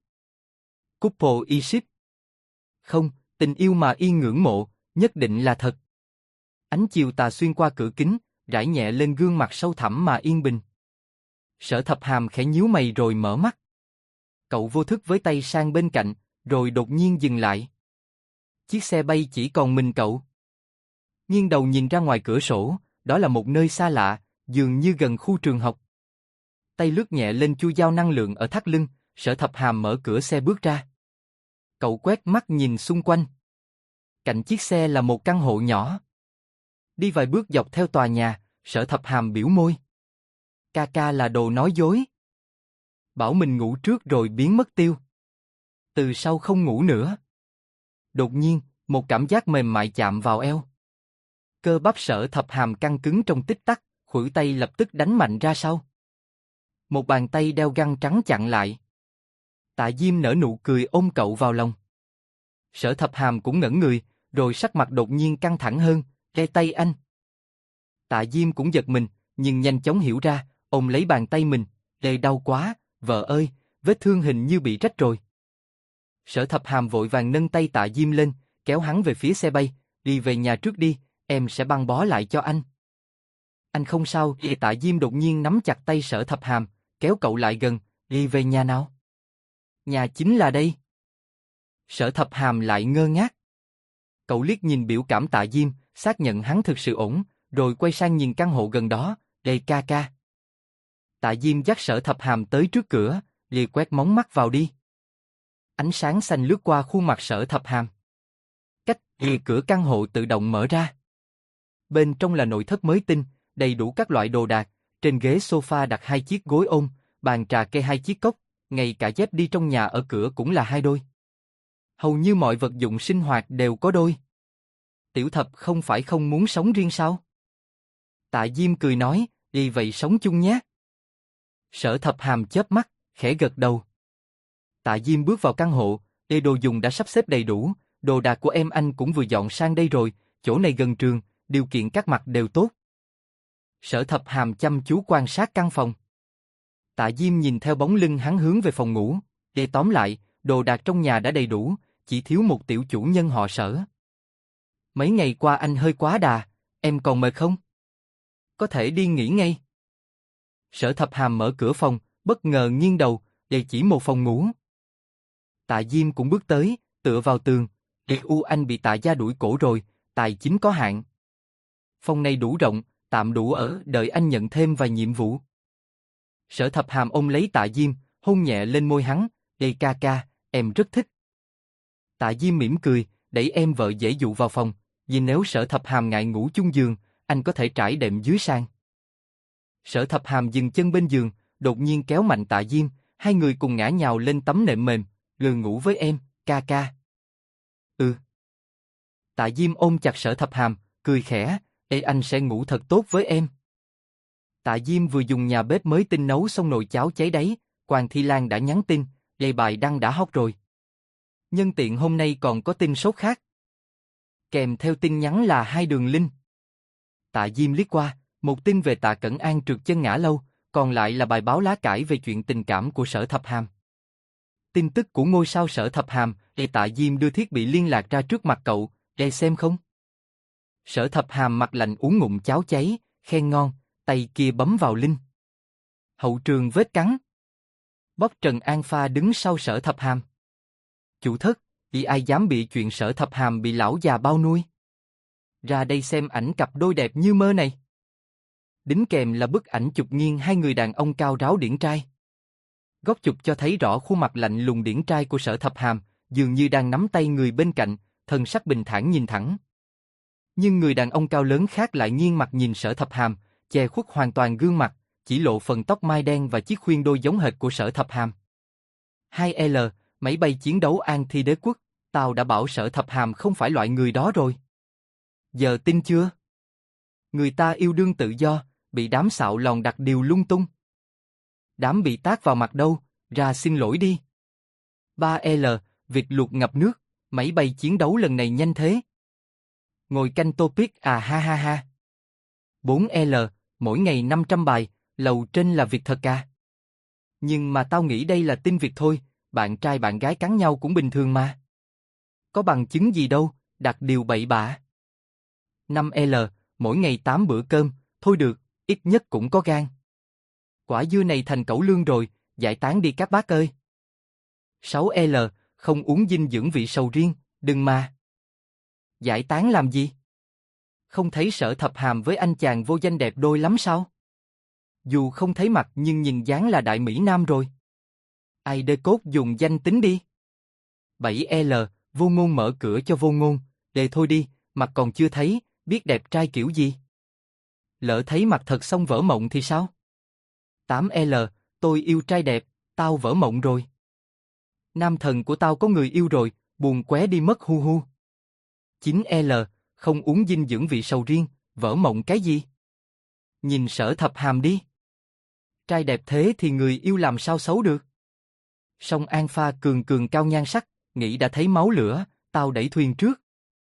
Couple y ship. Không, tình yêu mà y ngưỡng mộ, nhất định là thật. Ánh chiều tà xuyên qua cửa kính, rải nhẹ lên gương mặt sâu thẳm mà yên bình. Sở Thập Hàm khẽ nhíu mày rồi mở mắt. Cậu vô thức với tay sang bên cạnh, rồi đột nhiên dừng lại. Chiếc xe bay chỉ còn mình cậu. Nghiêng đầu nhìn ra ngoài cửa sổ, đó là một nơi xa lạ, dường như gần khu trường học. Tay lướt nhẹ lên chu dao năng lượng ở thắt lưng, Sở Thập Hàm mở cửa xe bước ra. Cậu quét mắt nhìn xung quanh. Cạnh chiếc xe là một căn hộ nhỏ. Đi vài bước dọc theo tòa nhà, Sở Thập Hàm biểu môi. Ca ca là đồ nói dối. Bảo mình ngủ trước rồi biến mất tiêu. Từ sau không ngủ nữa. Đột nhiên, một cảm giác mềm mại chạm vào eo. Cơ bắp Sở Thập Hàm căng cứng trong tích tắc, khuỷu tay lập tức đánh mạnh ra sau. Một bàn tay đeo găng trắng chặn lại. Tạ Diêm nở nụ cười ôm cậu vào lòng. Sở Thập Hàm cũng ngẩn người, rồi sắc mặt đột nhiên căng thẳng hơn, "Ke tay anh." Tạ Diêm cũng giật mình, nhưng nhanh chóng hiểu ra, ôm lấy bàn tay mình, "Ê đau quá, vợ ơi, vết thương hình như bị rách rồi." Sở Thập Hàm vội vàng nâng tay Tạ Diêm lên, kéo hắn về phía xe bay, "Đi về nhà trước đi, em sẽ băng bó lại cho anh." "Anh không sao." Tạ Diêm đột nhiên nắm chặt tay Sở Thập Hàm, kéo cậu lại gần, "Đi về nhà nào?" "Nhà chính là đây." Sở Thập Hàm lại ngơ ngác. Cậu liếc nhìn biểu cảm Tạ Diêm, xác nhận hắn thực sự ổn, rồi quay sang nhìn căn hộ gần đó, "Đây ca ca." Tạ Diêm dắt Sở Thập Hàm tới trước cửa, lìa quét móng mắt vào đi. Ánh sáng xanh lướt qua khuôn mặt Sở Thập Hàm. Cửa căn hộ tự động mở ra. Bên trong là nội thất mới tinh, đầy đủ các loại đồ đạc, trên ghế sofa đặt 2 chiếc gối ôm, bàn trà kê 2 chiếc cốc, ngay cả dép đi trong nhà ở cửa cũng là 2 đôi. Hầu như mọi vật dụng sinh hoạt đều có đôi. Tiểu Thập không phải không muốn sống riêng sao? Tạ Diêm cười nói, "Đi vậy sống chung nhé." Sở Thập Hàm chớp mắt, khẽ gật đầu. Tạ Diêm bước vào căn hộ, đồ dùng đã sắp xếp đầy đủ, đồ đạc của em anh cũng vừa dọn sang đây rồi, chỗ này gần trường, điều kiện các mặt đều tốt. Sở Thập Hàm chăm chú quan sát căn phòng. Tạ Diêm nhìn theo bóng lưng hắn hướng về phòng ngủ, tóm lại, đồ đạc trong nhà đã đầy đủ, chỉ thiếu một tiểu chủ nhân họ Sở. "Mấy ngày qua anh hơi quá đà, em còn mệt không? Có thể đi nghỉ ngay." Sở Thập Hàm mở cửa phòng, bất ngờ nghiêng đầu, chỉ một phòng ngủ. Tạ Diêm cũng bước tới, tựa vào tường, anh bị Tạ gia đuổi cổ rồi, tài chính có hạn. Phòng này đủ rộng, tạm đủ ở, đợi anh nhận thêm vài nhiệm vụ." Sở Thập Hàm ôm lấy Tạ Diêm, hôn nhẹ lên môi hắn, ca ca, em rất thích." Tạ Diêm mỉm cười, đẩy em vợ dễ dụ vào phòng, vì nếu Sở Thập Hàm ngại ngủ chung giường, anh có thể trải đệm dưới sàn. Sở Thập Hàm dừng chân bên giường, đột nhiên kéo mạnh Tạ Diêm, hai người cùng ngã nhào lên tấm nệm mềm, "Ngủ với em, ca ca." "Ừ." Tạ Diêm ôm chặt Sở Thập Hàm, cười khẽ, anh sẽ ngủ thật tốt với em." Tạ Diêm vừa dùng nhà bếp mới tinh nấu xong nồi cháo cháy đáy, Quang Thi Lan đã nhắn tin, bài đăng đã hot rồi. Nhân tiện hôm nay còn có tin sốt khác. Kèm theo tin nhắn là 2 đường link. Tạ Diêm liếc qua, một tin về Tạ Cẩn An trượt chân ngã lâu, còn lại là bài báo lá cải về chuyện tình cảm của Sở Thập Hàm. Tin tức của ngôi sao Sở Thập Hàm, Tạ Diêm đưa thiết bị liên lạc ra trước mặt cậu, xem không? Sở Thập Hàm mặt lạnh uống ngụm cháo cháy, khen ngon, tay kia bấm vào link. Hậu trường vết cắn. Bóp Trần An Pha đứng sau Sở Thập Hàm. Chủ thất, ai dám bị chuyện Sở Thập Hàm bị lão già bao nuôi? Ra đây xem ảnh cặp đôi đẹp như mơ này. Đính kèm là bức ảnh chụp nghiêng hai người đàn ông cao ráo điển trai. Góc chụp cho thấy rõ khuôn mặt lạnh lùng điển trai của Sở Thập Hàm, dường như đang nắm tay người bên cạnh, thần sắc bình thản nhìn thẳng. Nhưng người đàn ông cao lớn khác lại nghiêng mặt nhìn Sở Thập Hàm, che khuất hoàn toàn gương mặt, chỉ lộ phần tóc mai đen và chiếc khuyên đôi giống hệt của Sở Thập Hàm. 2L, máy bay chiến đấu An Thi Đế Quốc, tao đã bảo Sở Thập Hàm không phải loại người đó rồi. Giờ tin chưa? Người ta yêu đương tự do, bị đám xạo lòn đặt điều lung tung. Đám bị tát vào mặt đâu, ra xin lỗi đi. 3L, vịt luộc ngập nước, máy bay chiến đấu lần này nhanh thế. Ngồi canh topic à ha ha ha. 4L, mỗi ngày 500 bài, lầu trên là việc thật à. Nhưng mà tao nghĩ đây là tin Việt thôi, bạn trai bạn gái cắn nhau cũng bình thường mà. Có bằng chứng gì đâu, đặt điều bậy bạ. 5L, mỗi ngày 8 bữa cơm, thôi được, ít nhất cũng có gan. Quả dưa này thành cẩu lương rồi, giải tán đi các bác ơi. 6L, không uống dinh dưỡng vị sầu riêng, đừng mà. Giải tán làm gì? Không thấy Sở Thập Hàm với anh chàng vô danh đẹp đôi lắm sao? Dù không thấy mặt nhưng nhìn dáng là đại mỹ nam rồi. Ai đê cốt dùng danh tính đi. 7L, vô ngôn mở cửa cho vô ngôn, đề thôi đi, mặt còn chưa thấy, biết đẹp trai kiểu gì. Lỡ thấy mặt thật xong vỡ mộng thì sao? 8L, tôi yêu trai đẹp, tao vỡ mộng rồi. Nam thần của tao có người yêu rồi, buồn qué đi mất hu hu. 9L, không uống dinh dưỡng vị sầu riêng, vỡ mộng cái gì? Nhìn Sở Thập Hàm đi. Trai đẹp thế thì người yêu làm sao xấu được? Song An Pha cường cường cao nhan sắc, nghĩ đã thấy máu lửa, tao đẩy thuyền trước.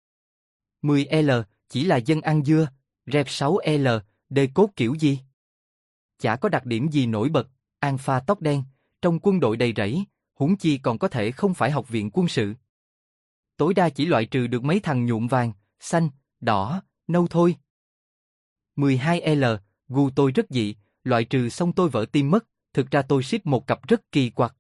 10L, chỉ là dân ăn dưa, rep 6L, đê cốt kiểu gì? Chả có đặc điểm gì nổi bật, An Pha tóc đen, trong quân đội đầy rẫy, huống chi còn có thể không phải học viện quân sự. Tối đa chỉ loại trừ được mấy thằng nhuộm vàng, xanh, đỏ, nâu thôi. 12L, gu tôi rất dị, loại trừ xong tôi vỡ tim mất, thực ra tôi ship một cặp rất kỳ quặc.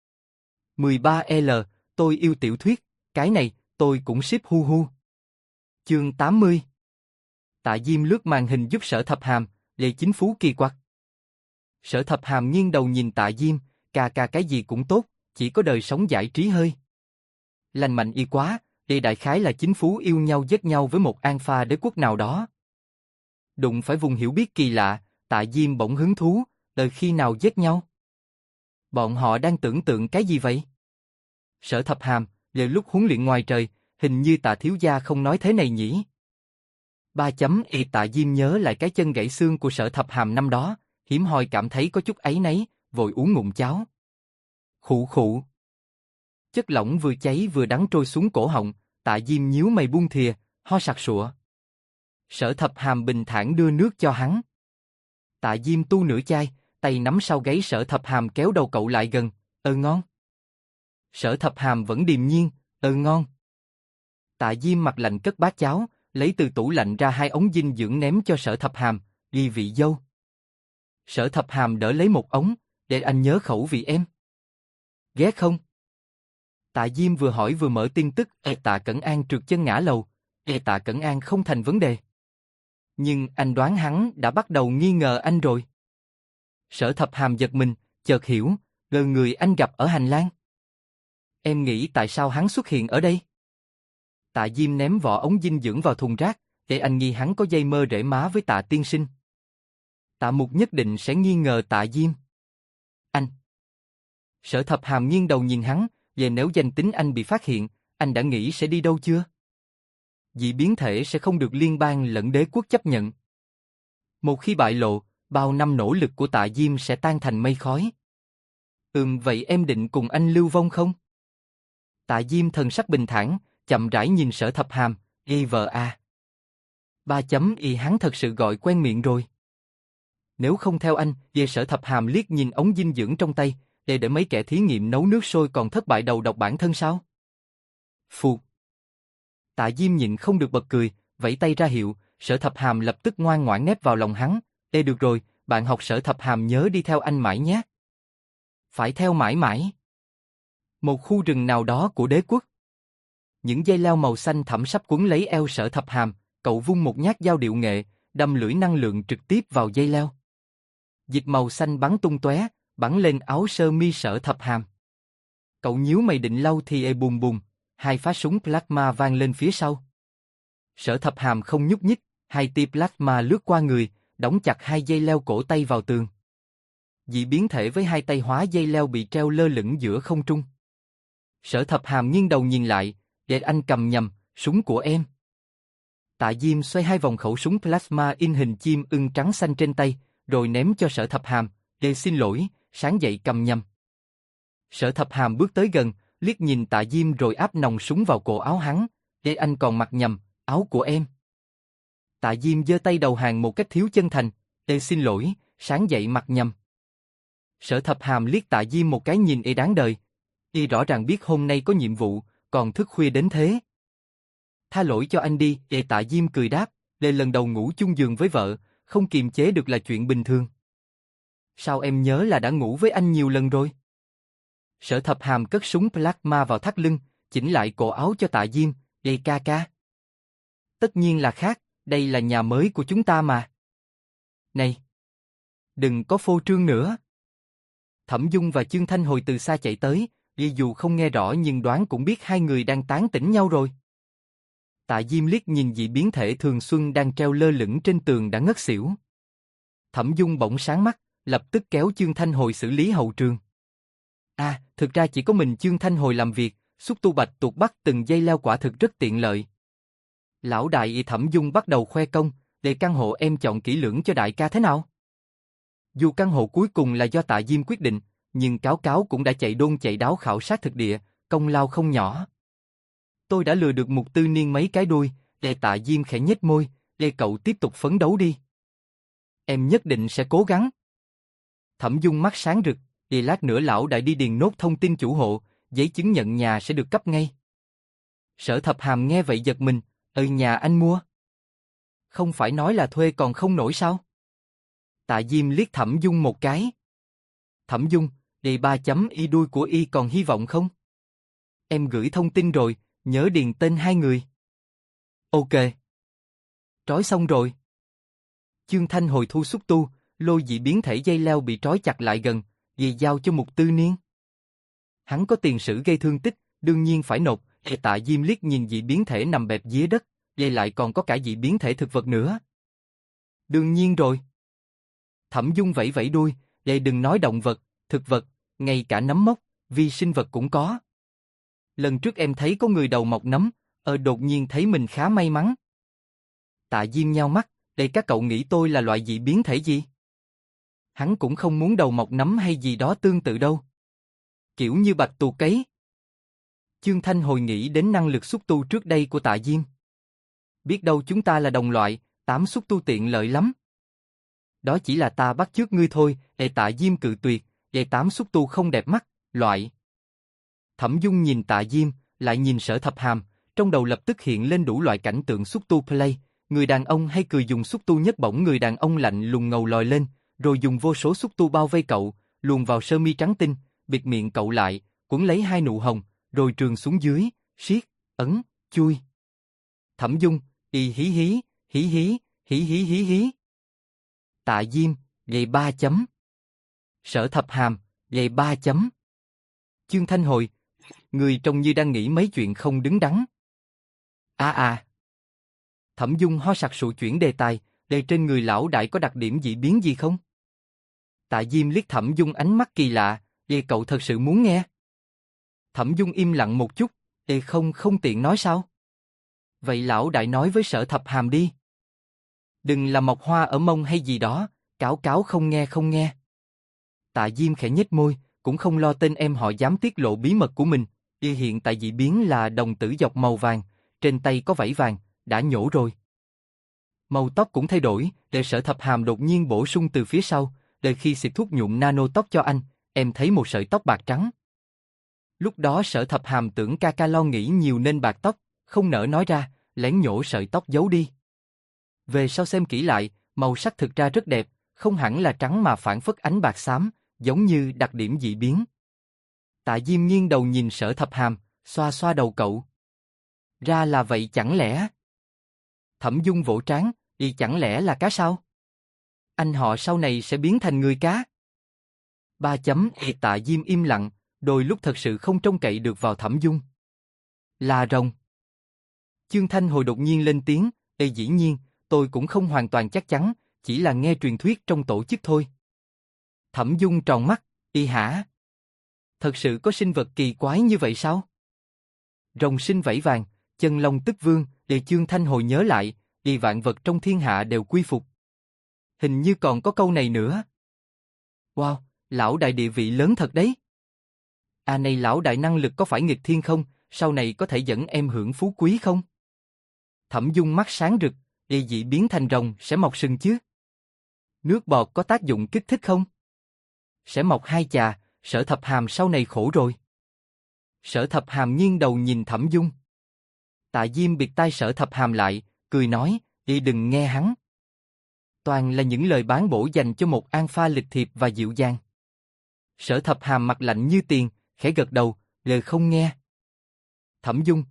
13L, tôi yêu tiểu thuyết, cái này, tôi cũng ship hu hu. Chương 80. Tạ Diêm lướt màn hình giúp Sở Thập Hàm, để chính phú kỳ quặc. Sở Thập Hàm nghiêng đầu nhìn Tạ Diêm, cà cái gì cũng tốt, chỉ có đời sống giải trí hơi. Lành mạnh y quá, đây đại khái là chính phú yêu nhau dết nhau với một An Pha đế quốc nào đó. Đụng phải vùng hiểu biết kỳ lạ, Tạ Diêm bỗng hứng thú, đời khi nào dết nhau? Bọn họ đang tưởng tượng cái gì vậy? Sở Thập Hàm, liệu lúc huấn luyện ngoài trời, hình như Tạ thiếu gia không nói thế này nhỉ? 3. Tạ Diêm nhớ lại cái chân gãy xương của Sở Thập Hàm năm đó, hiếm hoi cảm thấy có chút áy náy, vội uống ngụm cháo. Khụ khụ. Chất lỏng vừa cháy vừa đắng trôi xuống cổ họng, Tạ Diêm nhíu mày buông thìa, ho sặc sụa. Sở Thập Hàm bình thản đưa nước cho hắn. Tạ Diêm tu nửa chai, tay nắm sau gáy Sở Thập Hàm kéo đầu cậu lại gần, ngon. Sở Thập Hàm vẫn điềm nhiên, ngon. Tạ Diêm mặt lạnh cất bát cháo, lấy từ tủ lạnh ra 2 ống dinh dưỡng ném cho Sở Thập Hàm, ghi vị dâu. Sở Thập Hàm đỡ lấy một ống, để anh nhớ khẩu vị em. Ghét không? Tạ Diêm vừa hỏi vừa mở tin tức, Tạ Cẩn An trượt chân ngã lầu, Tạ Cẩn An không thành vấn đề. Nhưng anh đoán hắn đã bắt đầu nghi ngờ anh rồi. Sở Thập Hàm giật mình, chợt hiểu, người anh gặp ở hành lang. Em nghĩ tại sao hắn xuất hiện ở đây? Tạ Diêm ném vỏ ống dinh dưỡng vào thùng rác, để anh nghi hắn có dây mơ rễ má với Tạ tiên sinh. Tạ Mục nhất định sẽ nghi ngờ Tạ Diêm. Anh. Sở Thập Hàm nghiêng đầu nhìn hắn, về nếu danh tính anh bị phát hiện, anh đã nghĩ sẽ đi đâu chưa? Dị biến thể sẽ không được liên bang lẫn đế quốc chấp nhận. Một khi bại lộ, bao năm nỗ lực của Tạ Diêm sẽ tan thành mây khói. Vậy em định cùng anh lưu vong không? Tạ Diêm thần sắc bình thản, chậm rãi nhìn Sở Thập Hàm, "Y.V.A. 3.y hắn thật sự gọi quen miệng rồi. Nếu không theo anh, về Sở Thập Hàm liếc nhìn ống dinh dưỡng trong tay, để mấy kẻ thí nghiệm nấu nước sôi còn thất bại đầu độc bản thân sao?" Phù. Tạ Diêm nhịn không được bật cười, vẫy tay ra hiệu, Sở Thập Hàm lập tức ngoan ngoãn nép vào lòng hắn. Được rồi, bạn học Sở Thập Hàm nhớ đi theo anh mãi nhé. Phải theo mãi mãi. Một khu rừng nào đó của đế quốc. Những dây leo màu xanh thẳm sắp quấn lấy eo Sở Thập Hàm, cậu vung một nhát dao điệu nghệ, đâm lưỡi năng lượng trực tiếp vào dây leo. Dịch màu xanh bắn tung tóe, bắn lên áo sơ mi Sở Thập Hàm. Cậu nhíu mày định lau thì bùm bùm, hai phát súng plasma vang lên phía sau. Sở Thập Hàm không nhúc nhích, hai tia plasma lướt qua người, đóng chặt hai dây leo cổ tay vào tường. Dị biến thể với hai tay hóa dây leo bị treo lơ lửng giữa không trung. Sở Thập Hàm nghiêng đầu nhìn lại, để anh cầm nhầm, súng của em. Tạ Diêm xoay hai vòng khẩu súng plasma in hình chim ưng trắng xanh trên tay, rồi ném cho Sở Thập Hàm, xin lỗi, sáng dậy cầm nhầm. Sở Thập Hàm bước tới gần, liếc nhìn Tạ Diêm rồi áp nòng súng vào cổ áo hắn, anh còn mặc nhầm, áo của em. Tạ Diêm giơ tay đầu hàng một cách thiếu chân thành, xin lỗi, sáng dậy mặc nhầm. Sở Thập Hàm liếc Tạ Diêm một cái nhìn đáng đời. Rõ ràng biết hôm nay có nhiệm vụ, còn thức khuya đến thế. Tha lỗi cho anh đi, Tạ Diêm cười đáp, lần đầu ngủ chung giường với vợ, không kiềm chế được là chuyện bình thường. Sao em nhớ là đã ngủ với anh nhiều lần rồi? Sở Thập Hàm cất súng plasma vào thắt lưng, chỉnh lại cổ áo cho Tạ Diêm, ca ca. Tất nhiên là khác, đây là nhà mới của chúng ta mà. Này! Đừng có phô trương nữa. Thẩm Dung và Chương Thanh Hồi từ xa chạy tới, dù không nghe rõ nhưng đoán cũng biết hai người đang tán tỉnh nhau rồi. Tạ Diêm liếc nhìn dị biến thể Thường Xuân đang treo lơ lửng trên tường đã ngất xỉu. Thẩm Dung bỗng sáng mắt, lập tức kéo Chương Thanh Hồi xử lý hậu trường. Thực ra chỉ có mình Chương Thanh Hồi làm việc, xúc tu bạch tuộc bắt từng dây leo quả thực rất tiện lợi. Lão đại Thẩm Dung bắt đầu khoe công, để căn hộ em chọn kỹ lưỡng cho đại ca thế nào? Dù căn hộ cuối cùng là do Tạ Diêm quyết định, nhưng Cáo Cáo cũng đã chạy đôn chạy đáo khảo sát thực địa, công lao không nhỏ. Tôi đã lừa được Mục Tư Niên mấy cái đuôi, Tạ Diêm khẽ nhếch môi, cậu tiếp tục phấn đấu đi. Em nhất định sẽ cố gắng. Thẩm Dung mắt sáng rực, lát nữa lão đại đi điền nốt thông tin chủ hộ, giấy chứng nhận nhà sẽ được cấp ngay. Sở Thập Hàm nghe vậy giật mình, nhà anh mua. Không phải nói là thuê còn không nổi sao? Tạ Diêm liếc Thẩm Dung một cái. Thẩm Dung, 3.y đuôi của y còn hy vọng không? Em gửi thông tin rồi, nhớ điền tên hai người. Ok. Trói xong rồi. Chương Thanh Hồi thu xúc tu, lôi dị biến thể dây leo bị trói chặt lại gần, giao cho Mục Tư Niên. Hắn có tiền sử gây thương tích, đương nhiên phải nộp. Tạ Diêm liếc nhìn dị biến thể nằm bẹp dưới đất, lại còn có cả dị biến thể thực vật nữa. Đương nhiên rồi. Thẩm Dung vẫy vẫy đuôi, đừng nói động vật, thực vật, ngay cả nấm mốc, vi sinh vật cũng có. Lần trước em thấy có người đầu mọc nấm, đột nhiên thấy mình khá may mắn. Tạ Diêm nhao mắt, các cậu nghĩ tôi là loại dị biến thể gì? Hắn cũng không muốn đầu mọc nấm hay gì đó tương tự đâu. Kiểu như bạch tuộc cấy. Chương Thanh Hồi nghĩ đến năng lực xúc tu trước đây của Tạ Diêm. Biết đâu chúng ta là đồng loại, 8 xúc tu tiện lợi lắm. Đó chỉ là ta bắt chước ngươi thôi, Tạ Diêm cự tuyệt, 8 xúc tu không đẹp mắt, loại. Thẩm Dung nhìn Tạ Diêm, lại nhìn Sở Thập Hàm, trong đầu lập tức hiện lên đủ loại cảnh tượng xúc tu play, người đàn ông hay cười dùng xúc tu nhấc bổng người đàn ông lạnh lùng ngầu lòi lên, rồi dùng vô số xúc tu bao vây cậu, luồn vào sơ mi trắng tinh, bịt miệng cậu lại, quấn lấy hai nụ hồng, rồi trườn xuống dưới, siết, ấn, chui. Thẩm Dung, hí hí, hí hí, hí hí hí hí. Tạ Diêm, 3 chấm. Sở Thập Hàm, 3 chấm. Chương Thanh Hồi, người trông như đang nghĩ mấy chuyện không đứng đắn. Thẩm Dung ho sặc sụa chuyển đề tài, trên người lão đại có đặc điểm dị biến gì không? Tạ Diêm liếc Thẩm Dung ánh mắt kỳ lạ, cậu thật sự muốn nghe? Thẩm Dung im lặng một chút, không tiện nói sao? Vậy lão đại nói với Sở Thập Hàm đi. Đừng là mọc hoa ở mông hay gì đó, Cáo Cáo không nghe. Tạ Diêm khẽ nhếch môi, cũng không lo tên em họ dám tiết lộ bí mật của mình, Y hiện tại dị biến là đồng tử dọc màu vàng, trên tay có vảy vàng, đã nhổ rồi. Màu tóc cũng thay đổi, để Sở Thập Hàm đột nhiên bổ sung từ phía sau, để khi xịt thuốc nhuộm nano tóc cho anh, em thấy một sợi tóc bạc trắng. Lúc đó Sở Thập Hàm tưởng ca ca lo nghĩ nhiều nên bạc tóc, không nỡ nói ra, lén nhổ sợi tóc giấu đi. Về sau xem kỹ lại, màu sắc thực ra rất đẹp, không hẳn là trắng mà phản phất ánh bạc xám, giống như đặc điểm dị biến. Tạ Diêm nghiêng đầu nhìn Sở Thập Hàm, xoa xoa đầu cậu. Ra là vậy chẳng lẽ? Thẩm Dung vỗ trán, y chẳng lẽ là cá sao? Anh họ sau này sẽ biến thành người cá. Tạ Diêm im lặng, đôi lúc thật sự không trông cậy được vào Thẩm Dung. Là rồng. Chương Thanh Hồi đột nhiên lên tiếng, dĩ nhiên, tôi cũng không hoàn toàn chắc chắn, chỉ là nghe truyền thuyết trong tổ chức thôi. Thẩm Dung tròn mắt, y hả? Thật sự có sinh vật kỳ quái như vậy sao? Rồng sinh vảy vàng, chân long tức vương, Chương Thanh Hồi nhớ lại, vạn vật trong thiên hạ đều quy phục. Hình như còn có câu này nữa. Wow, lão đại địa vị lớn thật đấy. À này lão đại năng lực có phải nghịch thiên không, sau này có thể dẫn em hưởng phú quý không? Thẩm Dung mắt sáng rực, dị biến thành rồng sẽ mọc sừng chứ? Nước bọt có tác dụng kích thích không? Sẽ mọc hai chà, Sở Thập Hàm sau này khổ rồi. Sở Thập Hàm nghiêng đầu nhìn Thẩm Dung. Tạ Diêm bịt tai Sở Thập Hàm lại, cười nói, đừng nghe hắn. Toàn là những lời bán bổ dành cho một an pha lịch thiệp và dịu dàng. Sở Thập Hàm mặt lạnh như tiền, khẽ gật đầu, lời không nghe. Thẩm Dung,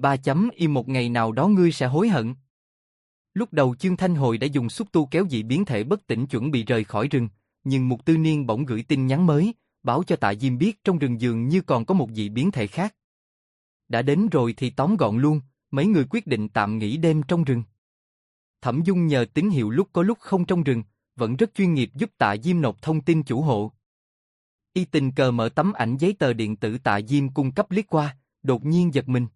một ngày nào đó ngươi sẽ hối hận. Lúc đầu Chương Thanh Hồi đã dùng xúc tu kéo dị biến thể bất tỉnh chuẩn bị rời khỏi rừng, nhưng Mục Tư Niên bỗng gửi tin nhắn mới, báo cho Tạ Diêm biết trong rừng dường như còn có một dị biến thể khác. Đã đến rồi thì tóm gọn luôn, mấy người quyết định tạm nghỉ đêm trong rừng. Thẩm Dung nhờ tín hiệu lúc có lúc không trong rừng, vẫn rất chuyên nghiệp giúp Tạ Diêm nộp thông tin chủ hộ. Y tình cờ mở tấm ảnh giấy tờ điện tử Tạ Diêm cung cấp liếc qua, đột nhiên giật mình.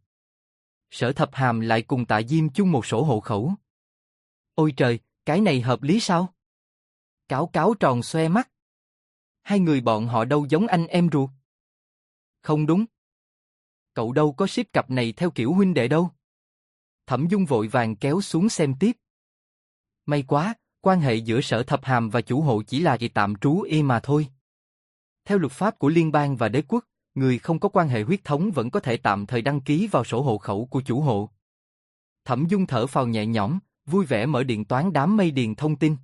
Sở Thập Hàm lại cùng Tạ Diêm chung một sổ hộ khẩu. Ôi trời, cái này hợp lý sao? Cáo cáo tròn xoe mắt. Hai người bọn họ đâu giống anh em ruột. Không đúng. Cậu đâu có ship cặp này theo kiểu huynh đệ đâu. Thẩm Dung vội vàng kéo xuống xem tiếp. May quá, quan hệ giữa Sở Thập Hàm và chủ hộ chỉ là tạm trú mà thôi. Theo luật pháp của liên bang và đế quốc, người không có quan hệ huyết thống vẫn có thể tạm thời đăng ký vào sổ hộ khẩu của chủ hộ. Thẩm Dung thở phào nhẹ nhõm, vui vẻ mở điện toán đám mây điền thông tin.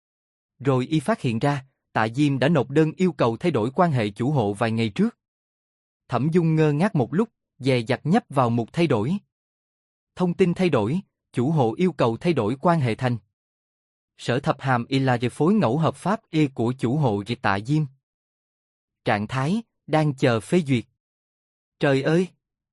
Rồi y phát hiện ra, Tạ Diêm đã nộp đơn yêu cầu thay đổi quan hệ chủ hộ vài ngày trước. Thẩm Dung ngơ ngác một lúc, dè dặt nhấp vào mục thay đổi. Thông tin thay đổi, chủ hộ yêu cầu thay đổi quan hệ thành. Sở Thập Hàm là phối ngẫu hợp pháp của chủ hộ Tạ Diêm. Trạng thái, đang chờ phê duyệt. Trời ơi!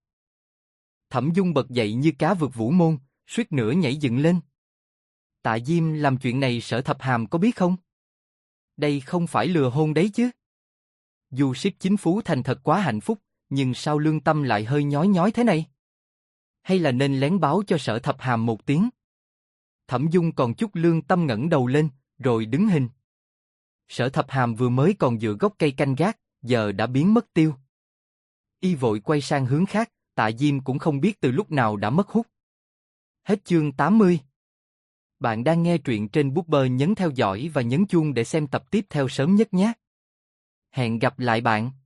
Thẩm Dung bật dậy như cá vượt vũ môn, suýt nữa nhảy dựng lên. Tạ Diêm làm chuyện này Sở Thập Hàm có biết không? Đây không phải lừa hôn đấy chứ? Dù ship chính phú thành thật quá hạnh phúc, nhưng sao lương tâm lại hơi nhói nhói thế này? Hay là nên lén báo cho Sở Thập Hàm một tiếng? Thẩm Dung còn chút lương tâm ngẩng đầu lên, rồi đứng hình. Sở Thập Hàm vừa mới còn dựa gốc cây canh gác, giờ đã biến mất tiêu. Y vội quay sang hướng khác, Tạ Diêm cũng không biết từ lúc nào đã mất hút. Hết chương 80. Bạn đang nghe truyện trên Booker, nhấn theo dõi và nhấn chuông để xem tập tiếp theo sớm nhất nhé. Hẹn gặp lại bạn.